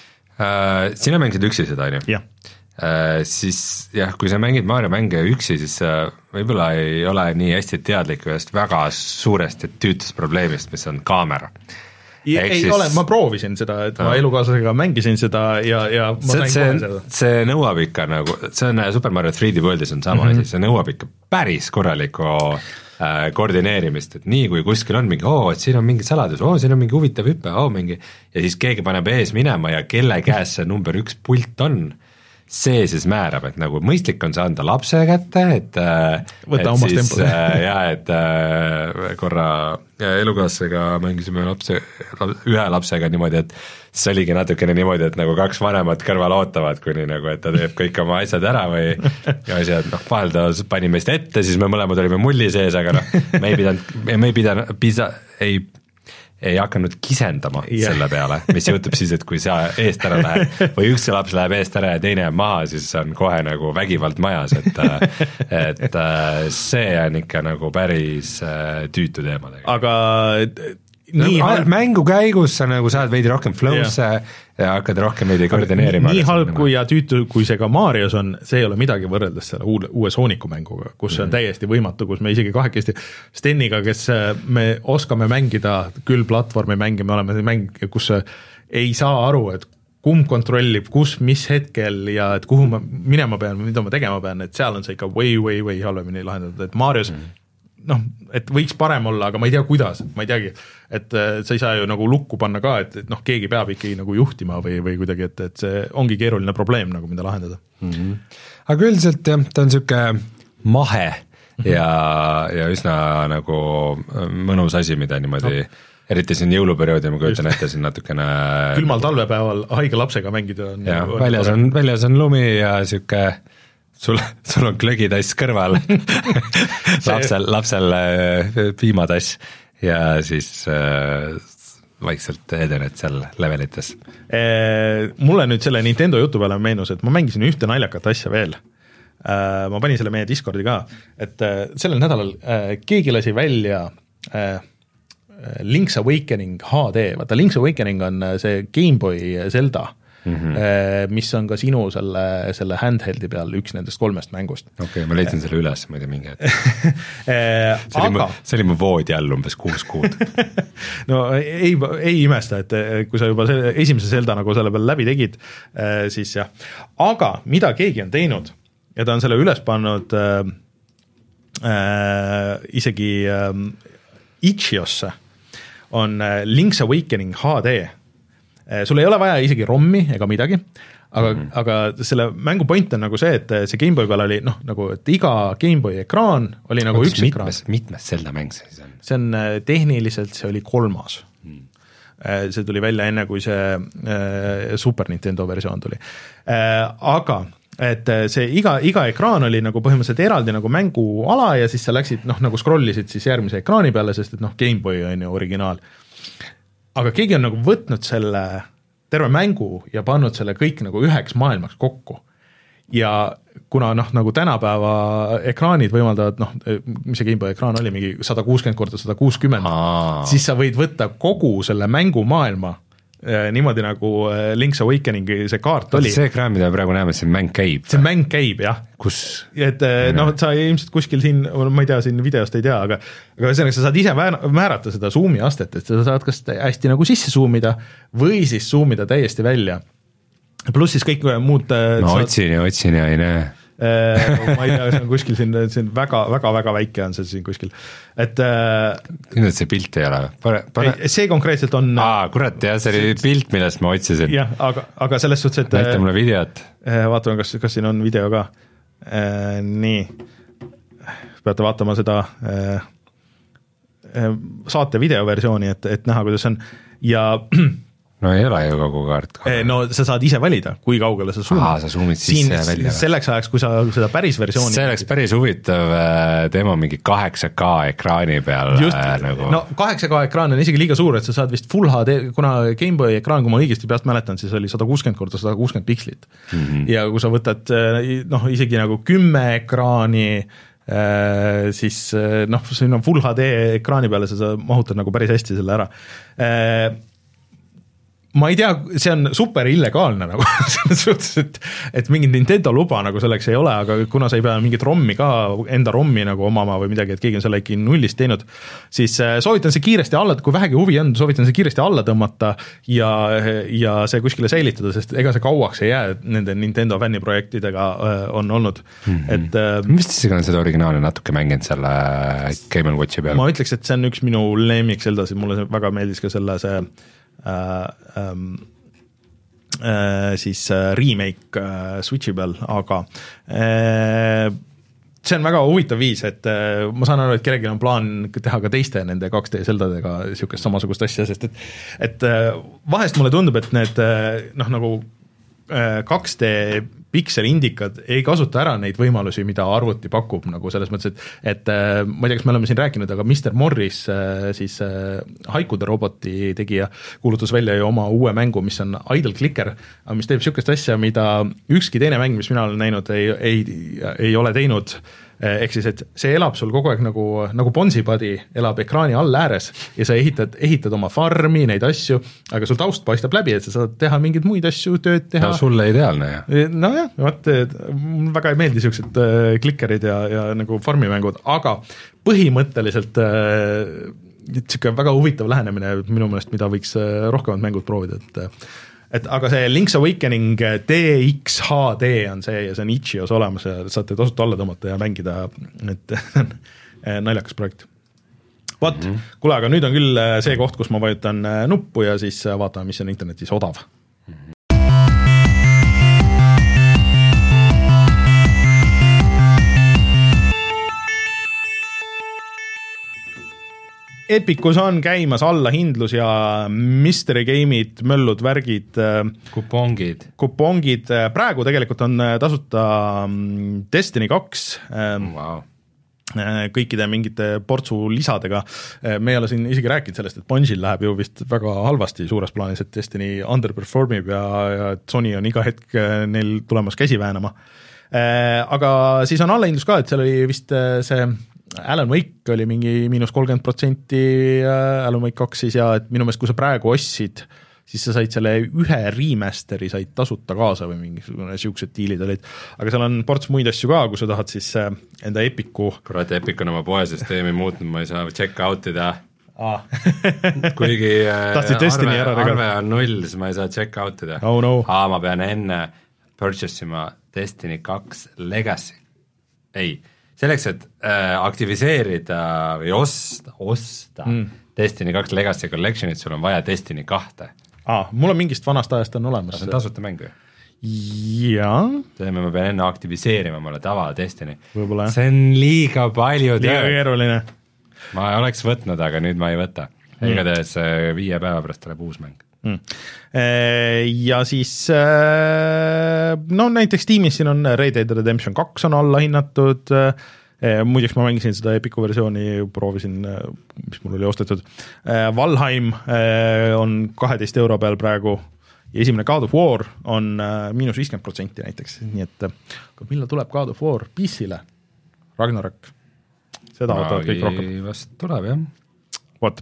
uh,. Sina mängisid üksi seda, on ju? jah uh,. Siis jah, kui sa mängid Mario mänge üksi, siis uh, võib-olla ei ole nii hästi teadlik ühest väga suurest ja tüütust probleemist, mis on kaamera. Ei, ei siis... ole, ma proovisin seda, et ma elukaaslasega mängisin seda ja, ja ma see, see, seda. See nõuab ikka nagu, see on Super Mario three D Worldis on sama mm-hmm. asi, see nõuab ikka päris korralikku äh, koordineerimist, et nii kui kuskil on mingi, oo, et siin on mingi saladus, oo, siin on mingi huvitav hüpe, oo, mingi ja siis keegi paneb ees minema ja kelle käes see number üks pult on, see siis määrab, et nagu mõistlik on see anda lapse kätte, et võta omas tempo. Jah, et korra elukaaslasega mängisime lapse, ühe lapsega niimoodi, et siis oligi natukene niimoodi, et nagu kaks vanemat kõrval ootavad, kuni nagu, et ta teeb kõik oma asjad ära või ja asjad, noh, vahel ta pani meist ette, siis me mõlemad olime mulli sees, aga noh, me ei pidanud, me ei pidanud, pisa, ei ei hakanud kisendama yeah. selle peale, mis juhtub siis, et kui sa eest ära läheb või üks laps läheb eest ära ja teine jääb maha, siis on kohe nagu vägivald majas, et et see on ikka nagu päris tüütu teema. Aga nii no, halb mängu käigus sa nagu saad veidi rohkem flow'sse yeah. ja hakkad rohkem veidi koordineerima. Nii halb kui ja tüütu, kui see ka Marios on, see ei ole midagi võrreldes selle uue, uue Sooniku mänguga, kus see on mm. täiesti võimatu, kus me isegi kahekesti Steniga, kes me oskame mängida küll platvormi mängi, me oleme mäng, kus ei saa aru, et kumb kontrollib, kus, mis hetkel ja et kuhu ma minema pean, mida ma tegema pean, et seal on see ikka way, way, way halvemini lahendatud, et Marios mm. noh, et võiks parem olla, aga ma ei tea, kuidas, ma ei teagi, et sa ei saa ju nagu lukku panna ka, et, et noh, keegi peab ikkagi nagu juhtima või, või kuidagi, et, et see ongi keeruline probleem nagu, mida lahendada. Mm-hmm. Aga üldiselt jah, ta on siuke mahe mm-hmm. ja, ja üsna nagu mõnus asi, mida niimoodi no. eriti siin jõuluperioodi ma kujutan ette siin natukene külmal talvepäeval haige lapsega mängida on, ja, on väljas, on, väljas on lumi ja siuke sul, sul on glögitass kõrval lapsel, lapsel piimatass ja siis äh, vaikselt edened seal levelites. Mulle nüüd selle Nintendo jutu peale meenus, et ma mängisin ühte naljakat asja veel. Ma panin selle meie Discordi ka, et sellel nädalal keegi lasi välja Link's Awakening H D, vaata Link's Awakening on see Game Boy Zelda, mm-hmm. mis on ka sinu selle, selle handheldi peal üks nendest kolmest mängust. Okei, okay, ma leidsin selle üles, ma ei tea mingi hetk. see, aga... see oli mu voodi all umbes kuus kuud. no ei, ei imesta, et kui sa juba selle, esimese Zelda nagu selle peal läbi tegid, siis jah. Aga mida keegi on teinud ja ta on selle üles pannud äh, äh, isegi äh, Itch.iosse, on äh, Link's Awakening H D. Äh, sul ei ole vaja isegi rommi ega midagi, aga, mm-hmm. aga selle mängu point on nagu see, et see Gameboy peal oli noh, nagu et iga Gameboy ekraan oli nagu Ots, üks mitmes, ekraan. Mitmes Zelda mäng see siis on? See on tehniliselt, see oli kolmas. Mm. See tuli välja enne, kui see äh, Super Nintendo versioon tuli. Äh, aga et see iga, iga ekraan oli nagu põhimõtteliselt eraldi nagu mänguala ja siis sa läksid, noh, nagu scrollisid siis järgmise ekraani peale, sest et noh, Gameboy on ju originaal. Aga keegi on nagu võtnud selle terve mängu ja pannud selle kõik nagu üheks maailmaks kokku. Ja kuna noh, nagu tänapäeva ekraanid võimaldavad, noh, mis see Gameboy ekraan oli, mingi sada kuuskümmend korda sada kuuskümmend, siis sa võid võtta kogu selle mängu maailma niimoodi nagu Link's Awakeningi see kaart oli. See ekraan, mida praegu näeme, see mäng käib. See mäng käib, jah. Kus? Et noh, sa ilmselt kuskil siin, ma ei tea, siin videost ei tea, aga aga ühesõnaga sa saad ise määrata seda zoom'i astet, et sa saad kas hästi nagu sisse zoomida või siis zoomida täiesti välja. Pluss siis kõik muud ma saad... otsin ja otsin ja ei näe. ma ei tea, see on kuskil siin, siin väga, väga, väga väike on see siin kuskil, et nüüd see pilt ei ole pane, pane... see konkreetselt on aa, kurat, jah, see oli pilt, millest ma otsisin jah, aga, aga selles suhtes, et näita mulle videot vaatame, kas, kas siin on video ka nii peate vaatama seda saate videoversiooni, et, et näha, kuidas on ja no ei ole ju kogu kaart. No sa saad ise valida, kui kaugele sa zoomid. Aa, sa zoomid sisse ja välja. Selleks ajaks, kui sa seda päris versiooni... See oleks päris huvitav teema mingi kaheksa K ekraani peal. Just, nagu... no kaheksa K ekraan on isegi liiga suur, et sa saad vist Full H D, kuna Gameboy ekraan, kui ma õigesti peast mäletan, siis oli sada kuuskümmend korda sada kuuskümmend pikslit. Mm-hmm. Ja kui sa võtad noh, isegi nagu kümme ekraani, siis noh, siin on Full H D ekraani peale, sa mahutad nagu päris hästi selle ära. Ma ei tea, see on super illegaalne nagu selles suhtes, et, et mingit Nintendo luba nagu selleks ei ole, aga kuna sa ei pea mingit rommi ka, enda rommi nagu omama või midagi, et keegi on selle ikka nullist teinud, siis soovitan see kiiresti alla, kui vähegi huvi on, soovitan see kiiresti alla tõmmata ja, ja see kuskile säilitada, sest ega see kauaks ei jää nende Nintendo fänniprojektidega on olnud. Mm-hmm. Et, mis siis on seda originaali natuke mänginud selle Game and Watchi peal? Ma ütleks, et see on üks minu lemmik Zeldasid, mulle väga meeldis ka selle see Uh, um, uh, siis uh, remake uh, Switchi peal, aga uh, see on väga huvitav viis, et uh, ma saan aru, et kellelgi on plaan teha ka teiste nende kaks D Zeldadega niisugust samasugust asja, sest et, et uh, vahest mulle tundub, et need uh, noh, nagu uh, kaks D pikselindikad ei kasuta ära neid võimalusi, mida arvuti pakub, nagu selles mõttes, et, et ma ei tea, kas me oleme siin rääkinud, aga mister Morris, siis haikude roboti tegija, kuulutas välja ju oma uue mängu, mis on Idle Clicker, mis teeb niisugust asja, mida ükski teine mäng, mis mina olen näinud, ei, ei, ei ole teinud. Ehk siis, et see elab sul kogu aeg nagu, nagu Bonsipadi elab ekraani all ääres ja sa ehitad, ehitad oma farmi, neid asju, aga sul taust paistab läbi, et sa saad teha mingeid muid asju, tööd teha. No sulle ideaalne, jah. No jah, vaat, väga ei meeldi niisugused klikkerid ja, ja nagu farmimängud, aga põhimõtteliselt niisugune väga huvitav lähenemine minu meelest, mida võiks rohkemad mängud proovida, et et aga see Link's Awakening D X H D on see ja see on Itch.ios olemas ja saate tasuta alla tõmmata ja mängida, et naljakas projekt. Vot, mm-hmm. Kuule, aga nüüd on küll see koht, kus ma vajutan nuppu ja siis vaatame, mis on internetis odav. Mm-hmm. Epicus on käimas allahindlus ja mystery game'id, möllud, värgid, kupongid, kupongid, praegu tegelikult on tasuta Destiny kaks wow. kõikide mingite portsu lisadega. Me ei ole siin isegi rääkinud sellest, et Bungil läheb ju vist väga halvasti suures plaanis, et Destiny underperformib ja, ja Sony on iga hetk neil tulemas käsi väänama. Aga siis on allahindlus ka, et seal oli vist see Alan Wake oli mingi miinus kolmkümmend protsenti Alan Wake kaks siis ja et minu meelest, kui sa praegu ostsid, siis sa said selle ühe remasteri said tasuta kaasa või mingisugune siuksed diilid olid, aga seal on ports muid asju ka, kui sa tahad siis enda Epiku kurat, Epic on oma poesüsteemi muutnud, ma ei saa check out ida ah. kuigi arve, arve on null, siis ma ei saa check out ida oh, no. Aa, ma pean enne purchase ima Destiny kaks Legacy ei selleks, et äh, aktiviseerida või osta, osta mm. Destiny kaks Legacy Collectionit, sul on vaja Destiny kahte. Ah, mul on mingist vanast ajast on olemas. See on tasuta mäng ju? Jaa. Teeme, ma pean enne aktiviseerima mulle tava Destiny. Võibolla. See on liiga palju liiga töö. Keeruline. Ma oleks võtnud, aga nüüd ma ei võta. Mm. Igatahes viie päeva pärast tuleb uus mäng. Mm. Ja siis no näiteks tiimis siin on Red Dead Redemption kaks on alla hinnatud, muideks ma mängisin seda Epiku versiooni, proovisin, mis mul oli ostetud, Valheim on kaheteist euro peal praegu ja esimene God of War on miinus viiskümmend protsenti näiteks, nii et millal tuleb God of War P C-le? Ragnarök, seda ootavad kõik rohkem. Vast tuleb jah. Vot.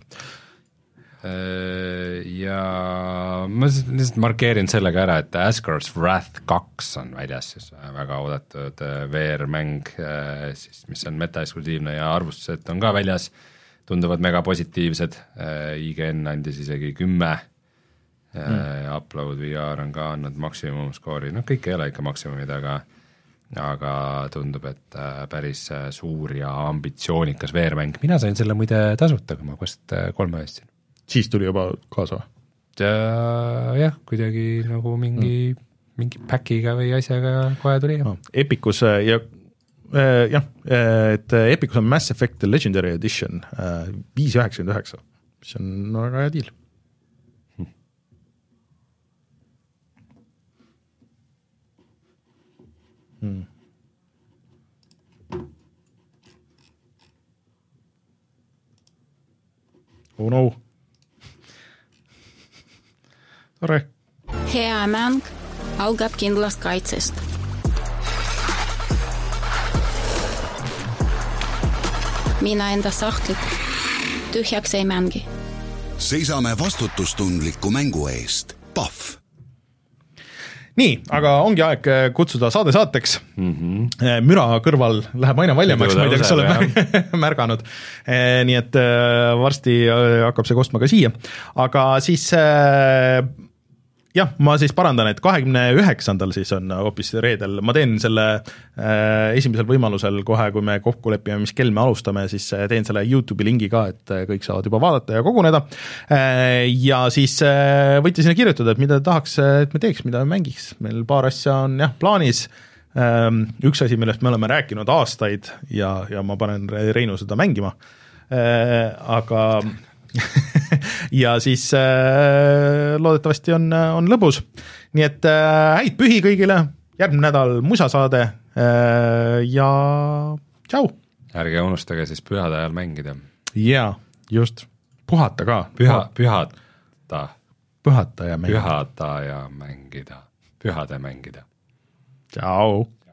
Ja ma lihtsalt markeerin sellega ära, et Asgard's Wrath kaks on väljas, siis väga oodatud V R-mäng, siis, mis on meta-eksklusiivne ja arvustused on ka väljas, tunduvad mega positiivsed, I G N andis isegi kümme, mm. Upload V R on ka andnud maksimumskoori, no kõik ei ole ikka maksimumid, aga aga tundub, et päris suur ja ambitsioonikas V R-mäng, mina sain selle muide tasuta, kui ma Quest kolme ostsin. Siis tuli juba kaasa? Jah, kuidagi nagu mingi, mm. mingi päkiga või asjaga kohe tuli. No, Epicus ja jah, et Epicus on Mass Effect The Legendary Edition viis üheksakümmend üheksa, mis on väga hea deal. Hmm. Oh no. Tore. Hea mäng algab kindlast kaitsest. Mina enda sahtlit tühjaks ei mängi. Seisame vastutustundliku mängu eest. Pahv. Nii, aga ongi aeg kutsuda saade saateks. Mm-hmm. Müra kõrval läheb aina valjemaks, ma ei tea, kas sa oled märganud. Nii et varsti hakkab see kostma ka siia. Aga siis jah, ma siis parandan, et kahekümne üheksandal siis on hoopis reedel, ma teen selle äh, esimesel võimalusel kohe, kui me kokku lepime, mis kell me alustame, siis teen selle YouTube'i lingi ka, et kõik saavad juba vaadata ja koguneda äh, ja siis äh, võite sinna kirjutada, et mida tahaks, et me teeks, mida me mängiks, meil paar asja on jah plaanis, äh, üks asi, millest me oleme rääkinud aastaid ja, ja ma panen Reinu seda mängima, äh, aga ja siis äh, loodetavasti on, on lõbus. Nii et äh, häid pühi kõigile, järgmine nädal musasaade äh, ja tšau! Ärge unustage siis pühade ajal mängida. Jaa, just. Puhata ka. Püha, pühata. Pühata ja mängida. Pühata ja mängida. Pühade mängida. Tšau!